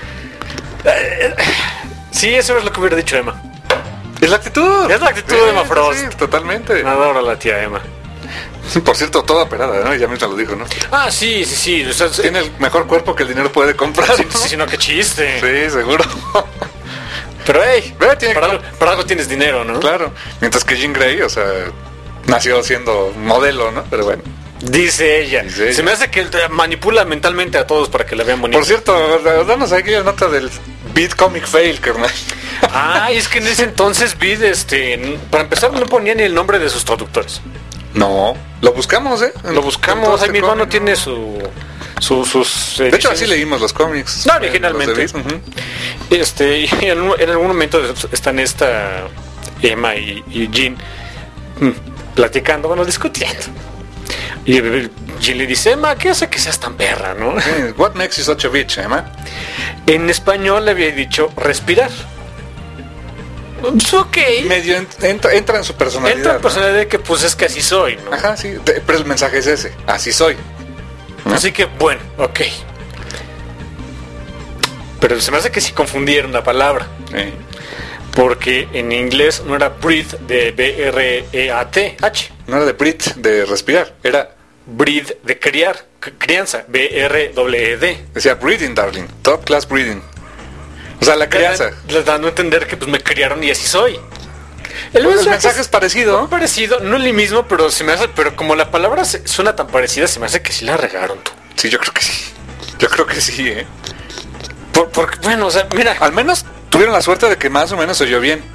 Sí, eso es lo que hubiera dicho Emma. Es la actitud. Es la actitud de Emma Frost. Sí, totalmente. Adoro a la tía Emma. Por cierto, toda operada, ¿no? Ella misma lo dijo, ¿no? Ah, sí, sí, sí. O sea, sí, Tiene el mejor cuerpo que el dinero puede comprar. sí, ¿no? sí, no, qué chiste. Sí, seguro. Pero, hey, Ve, tiene para, que- algo, para algo tienes dinero, ¿no? Claro. Mientras que Jean Grey, o sea, nació siendo modelo, ¿no? Pero bueno. Dice ella. Dice ella. Se me hace que él manipula mentalmente a todos para que la vean bonita. Por cierto, danos aquí la nota del Beat Comic Fail, carnal. Ah, es que en ese entonces Vid, este, n- para empezar no ponía ni el nombre de sus traductores. No, lo buscamos, ¿eh? En- Lo en buscamos, todo ahí este mi hermano cómic. tiene su, su sus De hecho, así ediciones. leímos los cómics. No, eh, originalmente. los de Beat, ujú. Este, y en, un- en algún momento están esta Emma y, y Jean mm, platicando, bueno, discutiendo. Y eh, Jean le dice, Emma, ¿qué hace que seas tan perra, no? Sí, What makes you such a bitch, Emma? En español le había dicho respirar. Pues ok. Medio ent- entra, entra en su personalidad. Entra en ¿no? personalidad de que pues es que así soy, ¿no? Ajá, sí. de- pero el mensaje es ese. Así soy. Así que bueno, ok. Pero se me hace que sí confundieron la palabra. Sí. Porque en inglés no era breathe de B R E A T H. No era de Brit, de respirar. Era, Breathe de criar, c- crianza, B R E D. decía breathing, darling. Top class breathing. O sea, la crianza. Les dando a entender que pues me criaron y así soy. El Pues el mensaje es parecido. parecido, no es el mismo, pero se me hace, pero como la palabra se- suena tan parecida, se me hace que sí la regaron tú. Sí, yo creo que sí. Yo creo que sí, ¿eh? Por, porque, bueno, o sea, mira, Al menos tuvieron la suerte de que más o menos se oyó bien.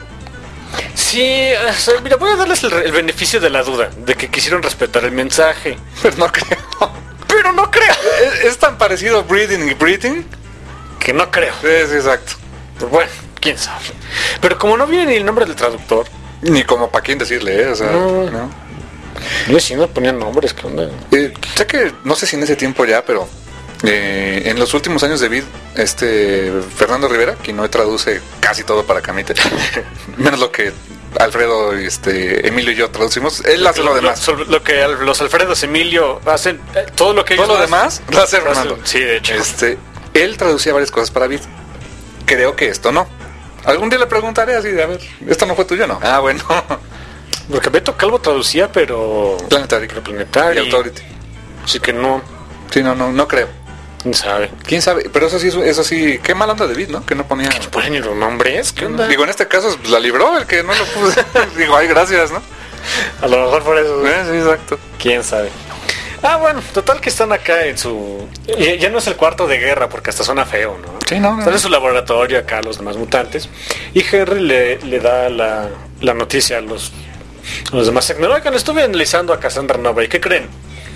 sí, o sea, mira, voy a darles el, el beneficio de la duda, de que quisieron respetar el mensaje. Pero no creo. Pero no creo. ¿Es, es tan parecido breathing y breathing? Que no creo. Sí, sí, exacto. Pues bueno, quién sabe. Pero como no viene ni el nombre del traductor, Ni como para quién decirle, ¿eh? O sea, No. ¿no? yo sí no ponían nombres, ¿qué onda? Eh, sé que, no sé si en ese tiempo ya, pero eh, en los últimos años de Vid, este Fernando Rivera, quien no traduce casi todo para Camite, menos lo que Alfredo, este, Emilio y yo traducimos, él hace lo demás. Lo, lo que al- los Alfredos Emilio hacen, eh, todo lo que ellos Todo lo hacen- demás lo hace Fernando. Sí, de hecho. Este, él traducía varias cosas para Vid. Creo que esto no. Algún día le preguntaré así de, a ver, ¿esto no fue tuyo? No. Ah, bueno. Porque Beto Calvo traducía, pero... Planetary. Pero Planetary. Y Authority. Así que no, Sí, no, no, no creo. quién sabe. ¿Quién sabe? Pero eso sí, eso sí, qué mal onda de Vid, ¿no? Que no ponía... ¿No ponen ni los nombres? ¿Qué onda? Digo, en este caso pues, la libró el que no lo puse. Digo, ay, gracias, ¿no? A lo mejor por eso. Eh, sí, exacto. ¿Quién sabe? Ah, bueno, total que están acá en su... Ya, ya no es el cuarto de guerra, porque hasta suena feo, ¿no? Sí, no, no. Están en su laboratorio acá, los demás mutantes. Y Henry le, le da la, la noticia a los, a los demás X-Men. Oigan, estuve analizando a Cassandra Nova. ¿Y qué creen?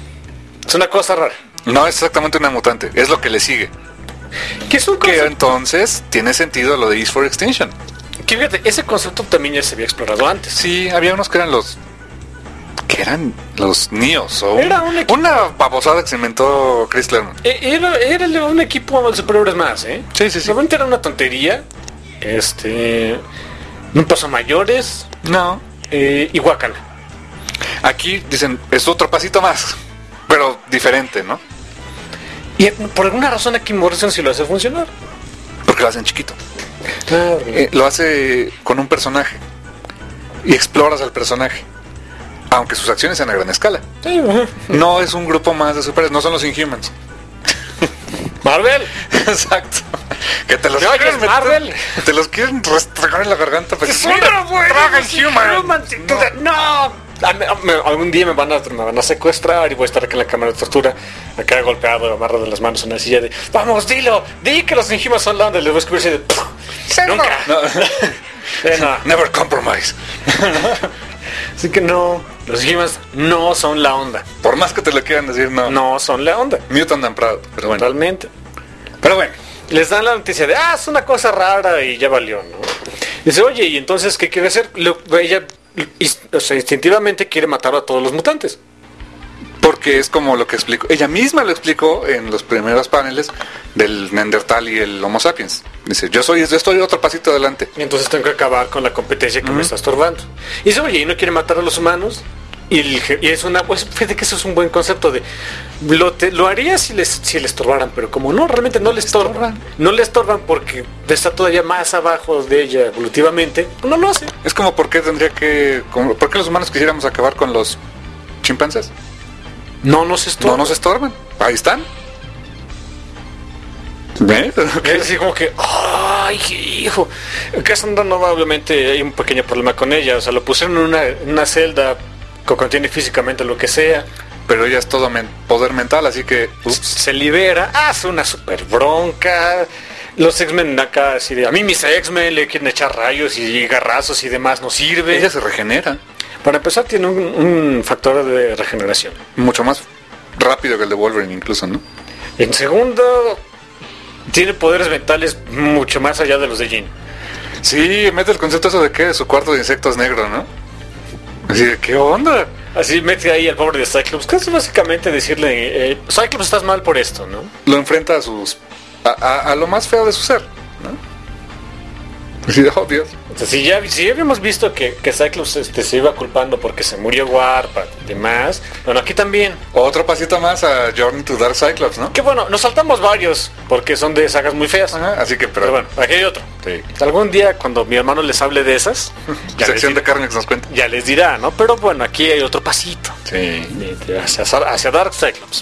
Es una cosa rara. No es exactamente una mutante, es lo que le sigue. Que es un Que concepto... entonces tiene sentido lo de East for Extinction. Que fíjate, ese concepto también ya se había explorado antes. Sí, había unos que eran los... que eran los Neos o Era un equipo- una babosada que se inventó Chris Claremont. Eh, Era, era un equipo de superhéroes más, ¿eh? Sí, sí, sí. Realmente era una tontería. Este... No pasó a mayores. No. Eh, y guácala. Aquí dicen, es otro pasito más. Pero diferente, ¿no? Y por alguna razón aquí Morrison sí lo hace funcionar. Porque lo hacen chiquito. Ah, Eh, lo hace con un personaje. Y exploras al personaje. Aunque sus acciones sean a gran escala. sí, ajá. No es un grupo más de superhéroes, no son los Inhumans. Marvel. Exacto. Que te los ¿Me oyes, quieren meter- Marvel? Te los quieren restregar en la garganta. Pues, ¡Es una mira, buena! traga el human. ¡No! A mí- a mí- algún día me van, a, me van a secuestrar y voy a estar aquí en la cámara de tortura, acá golpeado, amarrado de las manos en una silla de ¡vamos, dilo! ¡Di que los Inhumans son la onda! Y les voy a escribir así de ¡puf! ¡Nunca! No. Eh, no. Never compromise. Así que no, los Inhumans no son la onda. Por más que te lo quieran decir, no. No son la onda, Mutant and Proud, pero bueno. realmente. Pero bueno. Les dan la noticia de, ah, es una cosa rara y ya valió, ¿no? Dice, oye, ¿y entonces qué quiere hacer? Lo- ella, is- o sea, instintivamente quiere matar a todos los mutantes. Porque es como lo que explicó. Ella misma lo explicó en los primeros paneles del Neandertal y el Homo sapiens. Dice, yo soy, yo estoy otro pasito adelante. Y entonces tengo que acabar con la competencia que me está estorbando. Y dice, oye, ¿y no quiere matar a los humanos? Y, el je- y es una, pues, fíjate que eso es un buen concepto de, lo, te- lo haría si les, si le estorbaran, pero como no, realmente no le estorban. No le estorban porque está todavía más abajo de ella evolutivamente, no lo hace. Es como por qué tendría que... como- ¿Por qué los humanos quisiéramos acabar con los chimpancés? No nos estorba. No nos estorban. Ahí están. ¿Ves? Es así como que, ay, hijo. Cassandra Nova, obviamente, hay un pequeño problema con ella. O sea, lo pusieron en una, en una celda que contiene físicamente lo que sea. Pero ella es todo men- poder mental, así que... ups. Se libera, hace una super bronca. Los X-Men acá, así de, a mí mis X-Men le quieren echar rayos y garrazos y demás, no sirve. Ella se regenera. Para empezar, tiene un, un factor de regeneración. Mucho más rápido que el de Wolverine incluso, ¿no? En segundo, tiene poderes mentales mucho más allá de los de Jean. Sí, mete el concepto eso de que su cuarto de insectos negro, ¿no? Así de, ¿qué onda? Así mete ahí al pobre de Cyclops, que es básicamente decirle, eh, Cyclops, estás mal por esto, ¿no? Lo enfrenta a sus... a, a- a lo más feo de su ser, ¿no? Así de, oh, Dios. O sea, si ya, si ya habíamos visto que, que Cyclops este, se iba culpando porque se murió Warp y demás, bueno, aquí también. Otro pasito más a Journey to Dark Cyclops, ¿no? Que bueno, nos saltamos varios, porque son de sagas muy feas. Ajá, así que, pero... Pero bueno, aquí hay otro. Sí. Algún día cuando mi hermano les hable de esas, ya, les, Sección de dirá, Carnex nos cuenta. ya les dirá, ¿no? Pero bueno, aquí hay otro pasito. Sí. de- de- hacia, hacia Dark Cyclops.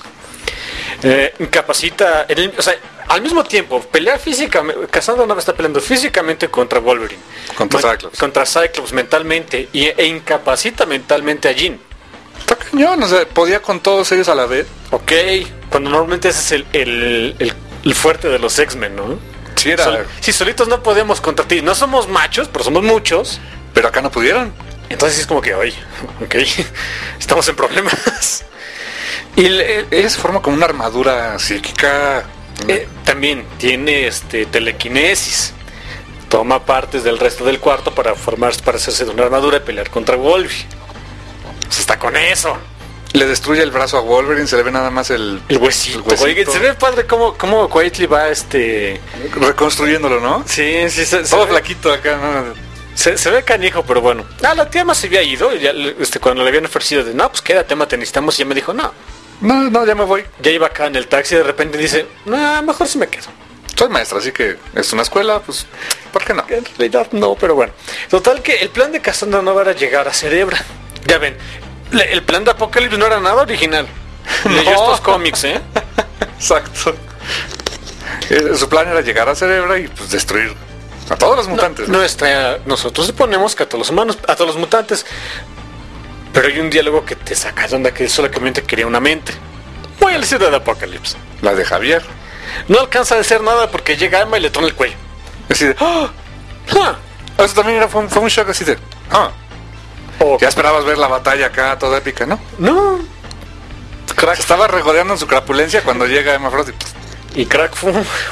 Eh, incapacita, en el- o sea, al mismo tiempo, pelear físicamente, Cassandra Nova está peleando físicamente contra Wolverine. Contra Ma- Cyclops. Contra Cyclops mentalmente y, e incapacita mentalmente a Jean. Está cañón, o sea, podía con todos ellos a la vez. Ok, cuando normalmente ese es el, el, el- el fuerte de los X-Men, ¿no? Sí, era... Sol- si solitos no podemos contra ti, no somos machos, pero somos muchos. Pero acá no pudieron. Entonces es como que, oye, ok, estamos en problemas. Y le- Ella se forma como una armadura psíquica. Eh, también tiene este telequinesis. Toma partes del resto del cuarto para formar, para hacerse de una armadura y pelear contra Wolverine. Pues está con eso. Le destruye el brazo a Wolverine, se le ve nada más el... El huesito. El huesito. Oye, se ve padre cómo, cómo Quietly va este. reconstruyéndolo, ¿no? Sí, sí, se, se Todo ve, flaquito acá, ¿no? se, se ve canijo, pero bueno. Ah, la tía más se había ido. Y ya, este, cuando le habían ofrecido de no, pues quédate, te necesitamos. Y ella me dijo, no. No, no, ya me voy. Ya iba acá en el taxi y de repente dice, no, mejor si me quedo. Soy maestra, así que es una escuela, pues, ¿por qué no? En realidad no, pero bueno. Total que el plan de Cassandra Nova era llegar a Cerebra. Ya ven, le- el plan de Apocalipsis no era nada original. Leyó No. estos cómics, ¿eh? Exacto. Eh, Su plan era llegar a Cerebra y pues destruir a todos los mutantes. ¿no? Nuestra, nosotros suponemos que a todos los humanos, a todos los mutantes. Pero hay un diálogo que te saca de onda que solamente quería una mente. Voy a la ciudad de Apocalipsis. La de Javier. No alcanza a decir nada porque llega Emma y le toma el cuello. Así de, ¡ah! ¡Ah! Eso también era, fue, un, fue un shock así de, ¡ah! O- Ya esperabas ver la batalla acá, toda épica, ¿no? no. Se estaba regodeando en su crapulencia cuando llega Emma Frost y, pff, Y crack fue.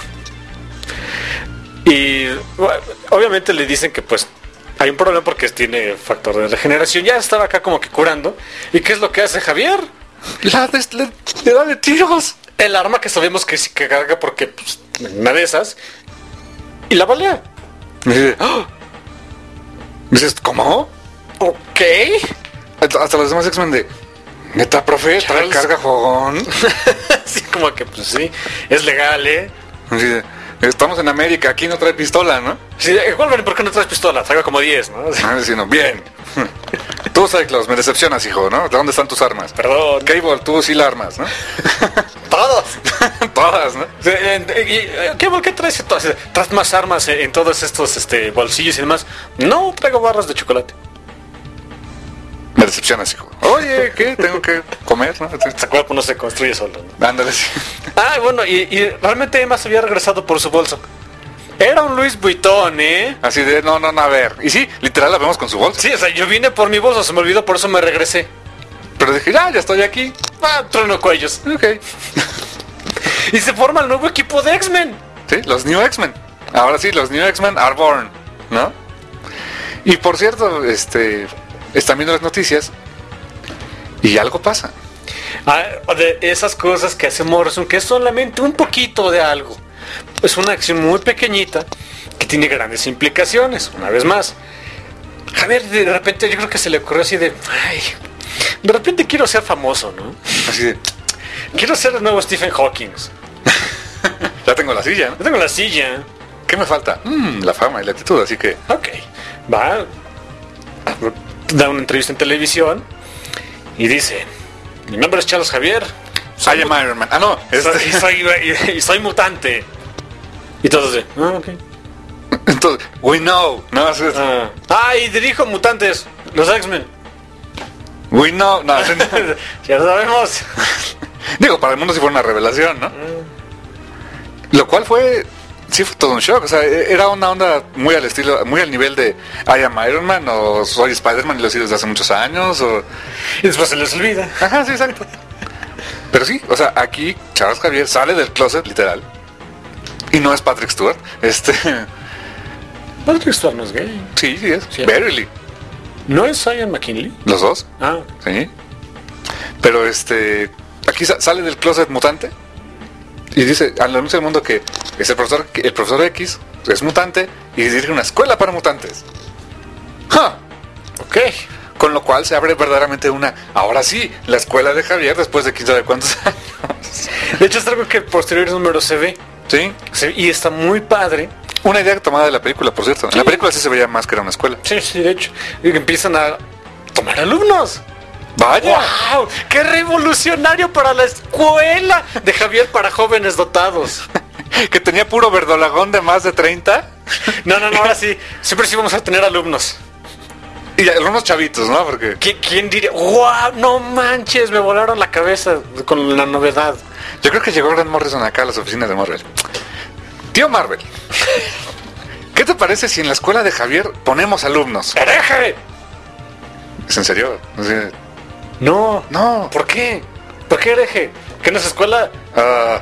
Y bueno, obviamente le dicen que pues hay un problema porque tiene factor de regeneración. Ya estaba acá como que curando. ¿Y qué es lo que hace Javier? la des- le, le da de tiros. El arma que sabemos que sí que carga porque pues, una de esas. Y la balea. Y dice, ¡ah! Dices, ¿cómo? Ok. Hasta los demás X-Men de, Neta, profe, trae Charles. carga fogón. Así como que, pues sí, es legal, ¿eh? Así de, estamos en América, aquí no trae pistola, ¿no? Sí, Wolverine, ¿por qué no traes pistola? Traigo como diez, ¿no? Ah, diciendo, bien. Tú, Cyclops, me decepcionas, hijo, ¿no? ¿Dónde están tus armas? Perdón. Cable, tú sí la armas, ¿no? Todos. Todas, ¿no? Sí, eh, eh, ¿Qué, ¿Qué traes? Entonces, ¿traes más armas en todos estos este, bolsillos y demás? No, traigo barras de chocolate. Me decepcionas, hijo. Oye, ¿qué? Tengo que comer, ¿no? Esta cuerpo no se construye solo, ¿no? Ándale, sí. Ah, bueno, y, y realmente Emma se había regresado por su bolso. Era un Louis Vuitton, ¿eh? Así de, no, no, no, a ver. Y sí, literal la vemos con su bolsa. Sí, o sea, yo vine por mi bolso, se me olvidó, por eso me regresé. Pero dije, ya, ya estoy aquí. Ah, trueno cuellos. Ok. Y se forma el nuevo equipo de X-Men. Sí, los New X-Men. Ahora sí, los New X-Men are born, ¿no? Y por cierto, este, están viendo las noticias y algo pasa. Ah, de esas cosas que hace Morrison, que es solamente un poquito de algo. Es una acción muy pequeñita que tiene grandes implicaciones, una vez más. Javier de repente yo creo que se le ocurrió así de, ay, de repente quiero ser famoso, ¿no? Así de, Quiero ser el nuevo Stephen Hawking. ya tengo la silla, ¿no? Yo tengo la silla. ¿Qué me falta? Mm, la fama y la actitud, así que... Ok. Va. Da una entrevista en televisión y dice, mi nombre es Charles Javier. I am Iron Man. Ah, no. Soy, Este... y, soy, y, y soy mutante. Y todos de, ah, ok. Entonces, we know. No, es- es- Ah, ah, y dirijo mutantes, los X-Men. we know. No, es- Ya lo sabemos. digo, para el mundo sí fue una revelación, ¿no? Lo cual fue... Sí fue todo un shock. O sea, era una onda muy al estilo, muy al nivel de I am Iron Man o soy Spider-Man y lo he sido desde hace muchos años o... Y después se les olvida. Ajá, sí, exacto. Pero sí, o sea, aquí Charles Javier sale del closet, literal. Y no es Patrick Stewart. Este... Patrick Stewart no es gay. Sí, sí es. Sí. Verily. ¿No es Ian McKinley? Los dos. Ah, Sí. Pero este... Aquí sa- sale del closet mutante. Y dice, al anuncio del mundo que es el profesor, que el profesor X es mutante y dirige una escuela para mutantes. ¡Ja! ok. Con lo cual se abre verdaderamente una, ahora sí, la escuela de Javier después de quién sabe cuántos años. De hecho es algo que posterior número se ve. Sí. Se- y está muy padre. Una idea tomada de la película, por cierto. En la película sí se veía más que era una escuela. Sí, sí, de hecho. Y que empiezan a tomar alumnos. ¡Vaya! ¡Wow! ¡Qué revolucionario para la escuela de Javier para jóvenes dotados! Que tenía puro verdolagón de más de treinta. No, no, no, ahora sí. Siempre sí vamos a tener alumnos. Y algunos chavitos, ¿no? Porque ¿Qui- ¿Quién diría? ¡Wow! ¡No manches! Me volaron la cabeza con la novedad. yo creo que llegó Grant Morrison acá a las oficinas de Marvel. Tío Marvel, ¿qué te parece si en la escuela de Javier ponemos alumnos? ¡Hereje! ¿Es en serio? O sea, No. no. ¿Por qué? ¿Por qué hereje? ¿Que en esa escuela? Ah,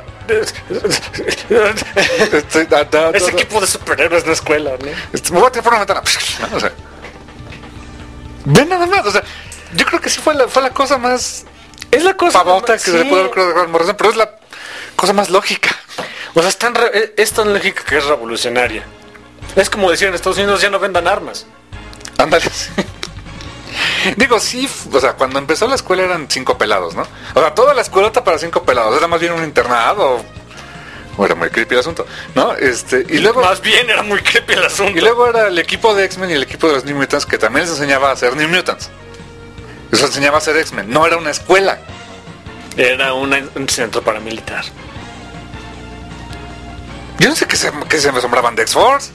estoy- da- da- Ese da- equipo de superhéroes no es escuela, ¿no? Este, me voy a tirar por una ventana. ¿No? O sea, ven nada más. O sea, yo creo que sí fue la, fue la cosa más Es la cosa. pavota que sí. se le puede haber creado a Grant Morrison, pero es la cosa más lógica. O sea, es tan, re- es tan lógica que es revolucionaria. Es como decir en Estados Unidos ya no vendan armas. Ándale. Digo, sí, o sea, cuando empezó la escuela eran cinco pelados, ¿no? O sea, toda la escuelota para cinco pelados, era más bien un internado. O era muy creepy el asunto, ¿no? Este, y luego Más bien era muy creepy el asunto. y luego era el equipo de X-Men y el equipo de los New Mutants que también les enseñaba a ser New Mutants. Les enseñaba a ser X-Men, no era una escuela. Era una- un centro paramilitar. Yo no sé qué se, qué se me asombraban de X-Force.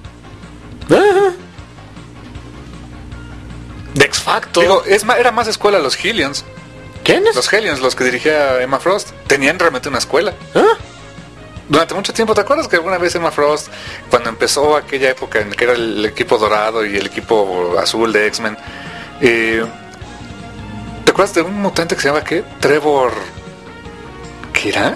De X Factor. Digo, es ma- era más escuela los Hellions. ¿Quiénes? Los Hellions, los que dirigía Emma Frost, tenían realmente una escuela. ¿Ah? Durante mucho tiempo, ¿te acuerdas que alguna vez Emma Frost, cuando empezó aquella época en que era el equipo dorado y el equipo azul de X-Men, eh, ¿te acuerdas de un mutante que se llama qué? Trevor... ¿Qué era?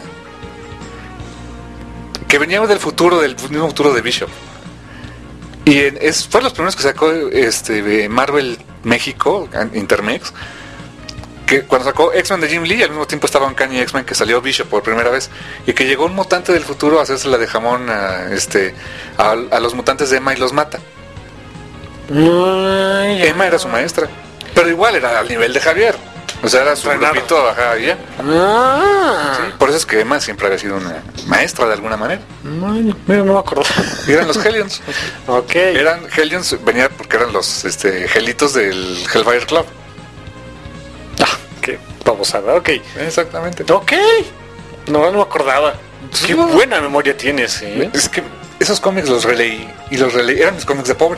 Que venía del futuro, del mismo futuro de Bishop. Y en- es, fue los primeros que sacó este de Marvel México, Intermex, que cuando sacó X-Men de Jim Lee, al mismo tiempo estaba un Uncanny X-Men que salió Bishop por primera vez, y que llegó un mutante del futuro a hacerse la de jamón a, este, a, a los mutantes de Emma y los mata. Ay, Emma era su maestra, pero igual era al nivel de Javier. O sea, era su Entrenado. grupito, ajá, y ya. Ah, Sí, por eso es que Emma siempre había sido una maestra de alguna manera. no, mira, no me acuerdo. Y eran los Hellions. Ok. Eran Hellions, venía porque eran los este, gelitos del Hellfire Club. Ah, qué babosada, ok. Exactamente. Ok. No, no me acordaba. Qué no. buena memoria tienes, ¿eh? Es que esos cómics los releí y los releí. Eran mis cómics de pobre.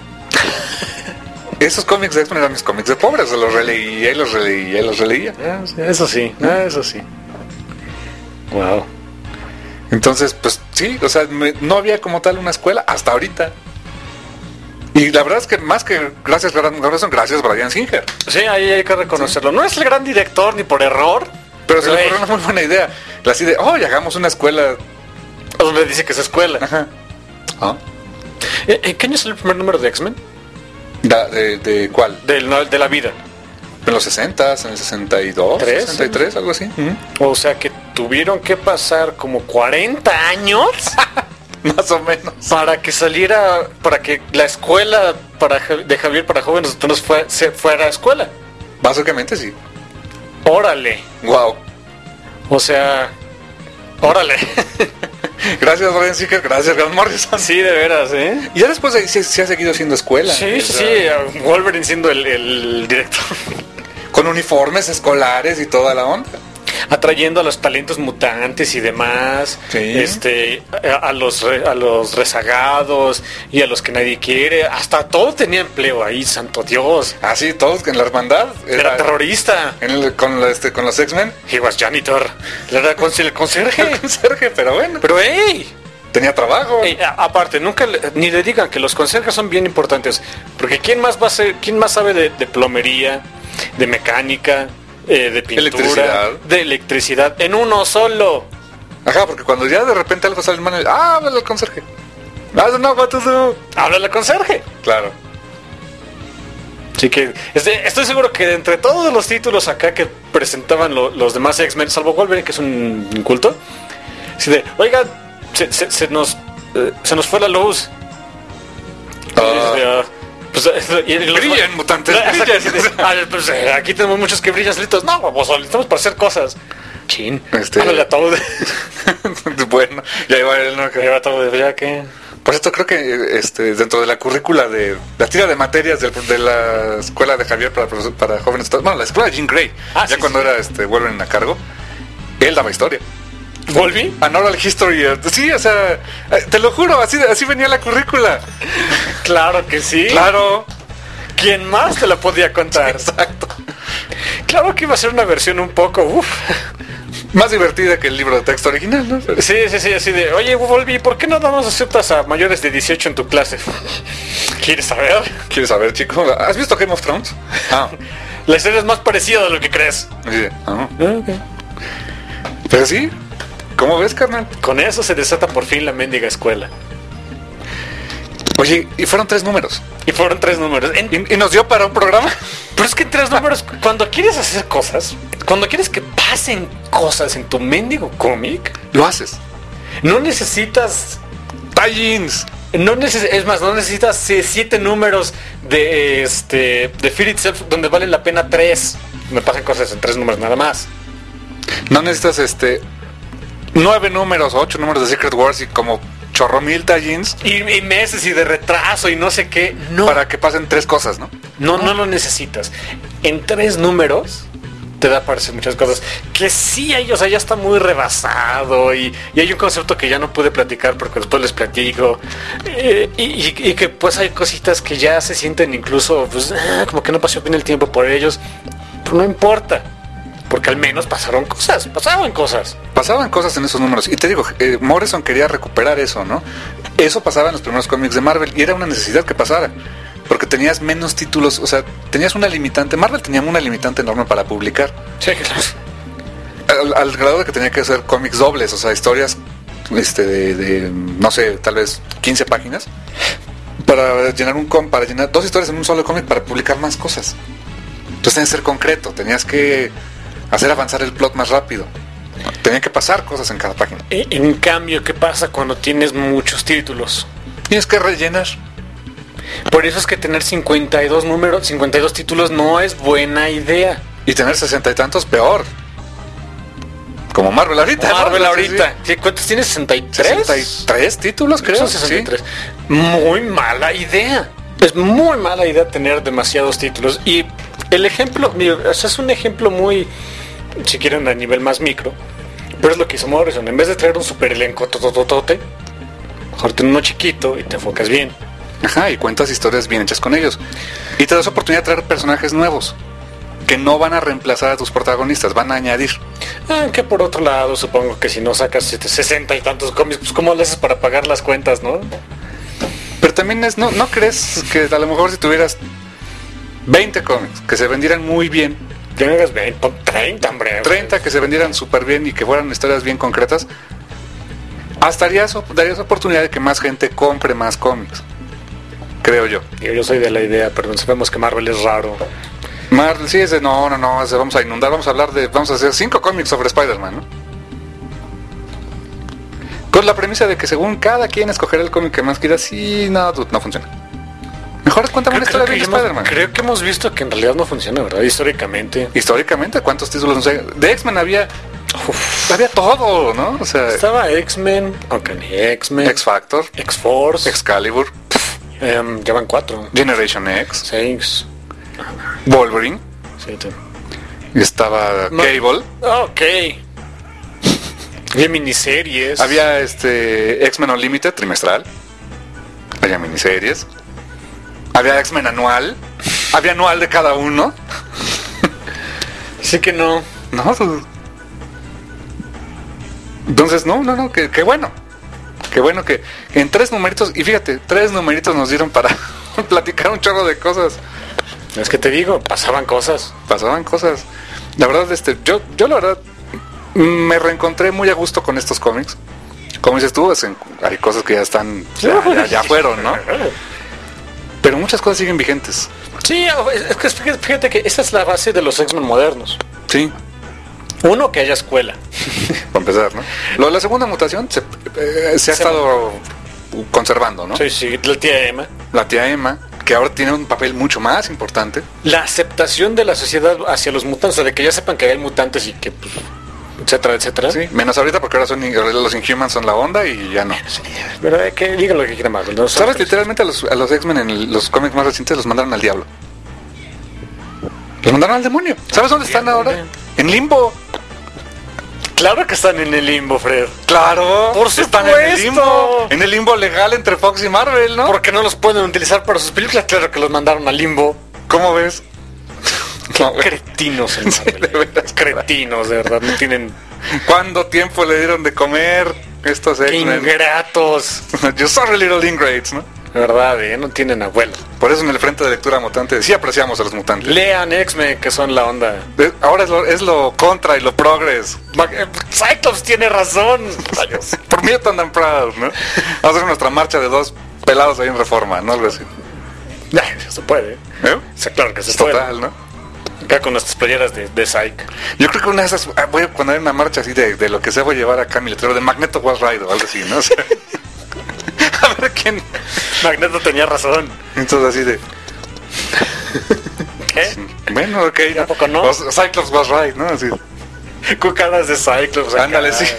Esos cómics de X-Men eran mis cómics de pobre. O sea, los releí y los releí y los releía. Ah, sí, eso sí, ah, eso sí. Wow. Entonces, pues sí, o sea, me- no había como tal una escuela hasta ahorita. Y la verdad es que más que gracias, gran- gracias Brian Singer. Sí, ahí hay que reconocerlo. No es el gran director ni por error, Pero se le Güey. ocurrió una muy buena idea. Así de, oh, y hagamos una escuela. donde dice que es escuela. Ajá. ¿Ah? ¿En en qué año salió el primer número de X-Men? Da- de, ¿De cuál? Del, no, de la vida. En los sesentas, en el sesenta y dos, ¿Tres? sesenta y tres, algo así. O sea que tuvieron que pasar como cuarenta años Más o menos. para que saliera, para que la escuela para, Ja- de Javier para jóvenes entonces fue, se fuera a escuela. Básicamente sí. Órale. Wow. O sea, órale. Gracias Brian Singer, gracias Grant Morrison. Sí, de veras, ¿eh? Y ya después de ahí se, se ha seguido siendo escuela. Sí, O sí, sea, sí, Wolverine siendo el, el director. Con uniformes escolares y toda la onda. Atrayendo a los talentos mutantes y demás, Sí. este, a, a los re- a los rezagados y a los que nadie quiere, hasta todo tenía empleo ahí, santo Dios. Así, todos en la hermandad. Era terrorista. En el- con, la- este, con los X-Men. He was janitor. Era con- el conserje. El conserje, pero bueno. Pero hey, Tenía trabajo. Ey, a- aparte, nunca le- ni le digan que los conserjes son bien importantes, porque quién más va a ser, quién más sabe de, de plomería, de mecánica, eh, de pintura, Electricidad. de electricidad, en uno solo. Ajá, porque cuando ya de repente algo sale mal, ah, háblale al conserje. I don't know what to do. Háblale al conserje. Claro. Así que este- estoy seguro que de entre todos los títulos acá que presentaban lo- los demás X-Men, salvo Wolverine, que es un inculto, así de, oiga, se, se- se nos eh, se nos fue la luz. Ah. Y dice, ah, pues, eh, y los- Brillan, mutantes, Exacto, brillan. así de, "Ah, pues, eh, aquí tenemos muchos que brillan solitos. No, pues estamos para hacer cosas. Chin. Este- Háblale a todo. Bueno, ya iba el no, que- Lleva todo de ya que. Por cierto, creo que este, dentro de la currícula de la tira de materias del- de la escuela de Javier para, profesor- para jóvenes, bueno, la escuela de Jean Grey, Ah, ya sí, cuando sí. era este, Wolverine a cargo, él daba historia. ¿Volví? An oral history, eh, sí, o sea, eh, te lo juro, así, así venía la currícula. Claro que sí. Claro, ¿Quién más te la podía contar? exacto. Claro que iba a ser una versión un poco, uff. Más divertida que el libro de texto original, ¿no? Pero- Sí, sí, sí, así de, oye, Volvi, ¿por qué no damos aceptas a mayores de dieciocho en tu clase? ¿Quieres saber? ¿Quieres saber, chico? ¿Has visto Game of Thrones? Ah, La historia es más parecida de lo que crees. sí, ah. Pero sí, ¿cómo ves, carnal? Con eso se desata por fin la mendiga escuela. Oye, y fueron tres números. Y fueron tres números. En- Y, y nos dio para un programa. Pero es que en tres números, cuando quieres hacer cosas, cuando quieres que pasen cosas en tu mendigo cómic, Lo haces. no necesitas... Tie-ins. No neces es más, no necesitas eh, siete números de este de Fear Itself donde vale la pena tres. Me pasan cosas en tres números nada más. No necesitas este nueve números, ocho números de Secret Wars y como chorro mil tie-ins Y, y meses y de retraso y no sé qué. No, para que pasen tres cosas, ¿no? no, no lo necesitas. En tres números te da para hacer muchas cosas. Que sí hay, o sea, ya está muy rebasado y, y hay un concepto que ya no pude platicar porque después les platico. Eh, y, y- y que pues hay cositas que ya se sienten incluso, pues, ah, como que no pasó bien el tiempo por ellos. Pero no importa. Porque al menos pasaron cosas, pasaban cosas. Pasaban cosas en esos números. Y te digo, eh, Morrison quería recuperar eso, ¿no? Eso pasaba en los primeros cómics de Marvel y era una necesidad que pasara. Porque tenías menos títulos, o sea, tenías una limitante. Marvel tenía una limitante enorme para publicar. Sí, claro. Al, al grado de que tenía que hacer cómics dobles, o sea, historias este, de, de, no sé, tal vez quince páginas. Para llenar un com, para llenar dos historias en un solo cómic para publicar más cosas. Entonces tenías que ser concreto, tenías que hacer avanzar el plot más rápido. Tenía que pasar cosas en cada página. E- En cambio, ¿qué pasa cuando tienes muchos títulos? Tienes que rellenar. Por eso es que tener cincuenta y dos números, cincuenta y dos títulos no es buena idea. Y tener sesenta y tantos, peor. Como Marvel ahorita. Marvel ¿no? ahorita. Sí, ¿cuántos tienes? ¿sesenta y tres? sesenta y tres títulos, creo. Son sesenta y tres. Sí. Muy mala idea. Es muy mala idea tener demasiados títulos. Y el ejemplo, o sea, es un ejemplo muy, si quieren, a nivel más micro. Pero es lo que hizo Morrison. En vez de traer un super elenco totototote, mejor ten uno chiquito y te enfocas bien. Ajá, y cuentas historias bien hechas con ellos. Y te das oportunidad de traer personajes nuevos que no van a reemplazar a tus protagonistas, van a añadir. Aunque por otro lado, supongo que si no sacas sesenta y tantos cómics, pues ¿cómo le haces para pagar las cuentas, no? Pero también es, ¿no, no crees que a lo mejor si tuvieras veinte cómics que se vendieran muy bien, Ya no hagas veinte, pon treinta, hombre. treinta que se vendieran súper bien y que fueran historias bien concretas, hasta darías, darías oportunidad de que más gente compre más cómics, creo yo. Yo, yo soy de la idea, pero sabemos que Marvel es raro. Marvel, sí, es de no, no, no, es de, vamos a inundar, vamos a hablar de, vamos a hacer cinco cómics sobre Spider-Man, ¿no? Con la premisa de que según cada quien escogerá el cómic que más quiera, sí, no, no funciona. Mejor cuéntame una historia bien de hemos, Spider-Man. creo que hemos visto que en realidad no funciona, ¿verdad? Históricamente. Históricamente, ¿cuántos títulos? No sé, de X-Men había, uf, había todo, ¿no? O sea, estaba X-Men, aunque ni X-Men, X-Factor, X-Force, Excalibur, um, ya van cuatro. Generation X, Seis. Wolverine, Siete. y estaba No. Cable. Ok. Había miniseries. Había este X-Men Unlimited trimestral. Había miniseries. Había X-Men anual. Había anual de cada uno. Sí que no. No. Pues, entonces, no, no, no, que, que bueno. Qué bueno que en tres numeritos, y fíjate, tres numeritos nos dieron para platicar un chorro de cosas. Es que te digo, pasaban cosas. Pasaban cosas. La verdad, este, yo, yo la verdad me reencontré muy a gusto con estos cómics. Como dices tú, es en- hay cosas que ya están, ya, ya, ya fueron, ¿no? Pero muchas cosas siguen vigentes. Sí, es que fíjate, fíjate que esa es la base de los X-Men modernos. Sí, Uno, que haya escuela. para empezar, ¿no? Lo de la segunda mutación se, eh, se ha Se- estado conservando, ¿no? Sí, sí, la tía Emma. La tía Emma, que ahora tiene un papel mucho más importante. La aceptación de la sociedad hacia los mutantes, o sea, de que ya sepan que hay mutantes y que, pues, etcétera, etcétera. Sí, menos ahorita porque ahora son in- los Inhumans son la onda y ya no. Pero eh, que digan lo que quieran Marvel, ¿no? ¿Sabes? Literalmente a los, a los X-Men en el- los cómics más recientes los mandaron al diablo. Los mandaron al demonio. ¿Sabes dónde están ahora? En limbo. Claro que están en el limbo, Fred. Claro. Por Están en el supuesto. limbo. En el limbo legal entre Fox y Marvel, ¿no? Porque no los pueden utilizar para sus películas. Claro que los mandaron al limbo. ¿Cómo ves? No, güey. Cretinos en Sí, Marvel. de veras. Cretinos, de verdad. No tienen... ¿Cuánto tiempo le dieron de comer estos ¡Qué X-Men? ingratos! You sorry little ingrates, ¿no? De verdad, ¿eh? No tienen abuelo. Por eso en el frente de lectura mutante sí apreciamos a los mutantes. Lean X-Men, que son la onda. De- Ahora es lo, es lo contra y lo progress. Ma- eh, Cyclops tiene razón. Rayos. Por Mutant and Proud, ¿no? Vamos a hacer nuestra marcha de dos pelados ahí en Reforma, ¿no? Algo así. Ay, se puede. ¿Eh? O sea, claro que se Es puede. total, ¿no? Acá con nuestras playeras de, de Psych. Yo creo que una de esas, ah, voy a poner una marcha así de, de lo que sea, voy a llevar acá mi letrero de Magneto Was Right o algo así, ¿no? O sea, a ver quién. Magneto tenía razón. Entonces así de, ¿Qué? bueno, ok. ¿A poco no? O Cyclops Was Right, ¿no? Así. Cucadas de Cyclops. acá. Ándale, sí.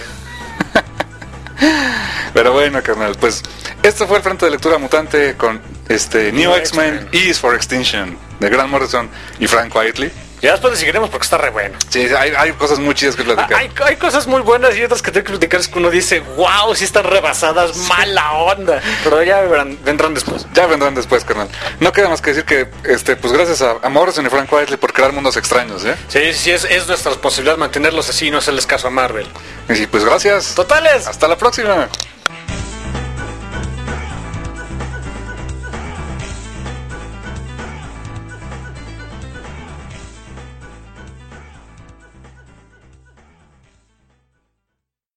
Pero bueno, carnal, pues esto fue el frente de lectura mutante con este New New X-Men X-Men. is for Extinction de Grant Morrison y Frank Quitely. Ya después le seguiremos porque está re bueno. Sí, hay, hay cosas muy chidas que Ah, platicar. Hay, hay cosas muy buenas y otras que tengo que platicar. Es que uno dice, wow, sí están rebasadas, mala onda. Pero ya vendrán, vendrán después. Ya vendrán después, carnal. No queda más que decir que, este, pues gracias a, a Morrison y Frank Quitely por crear mundos extraños, ¿eh? Sí, sí, es, es nuestra responsabilidad mantenerlos así y no hacerles caso a Marvel. Y pues gracias. Totales. Hasta la próxima.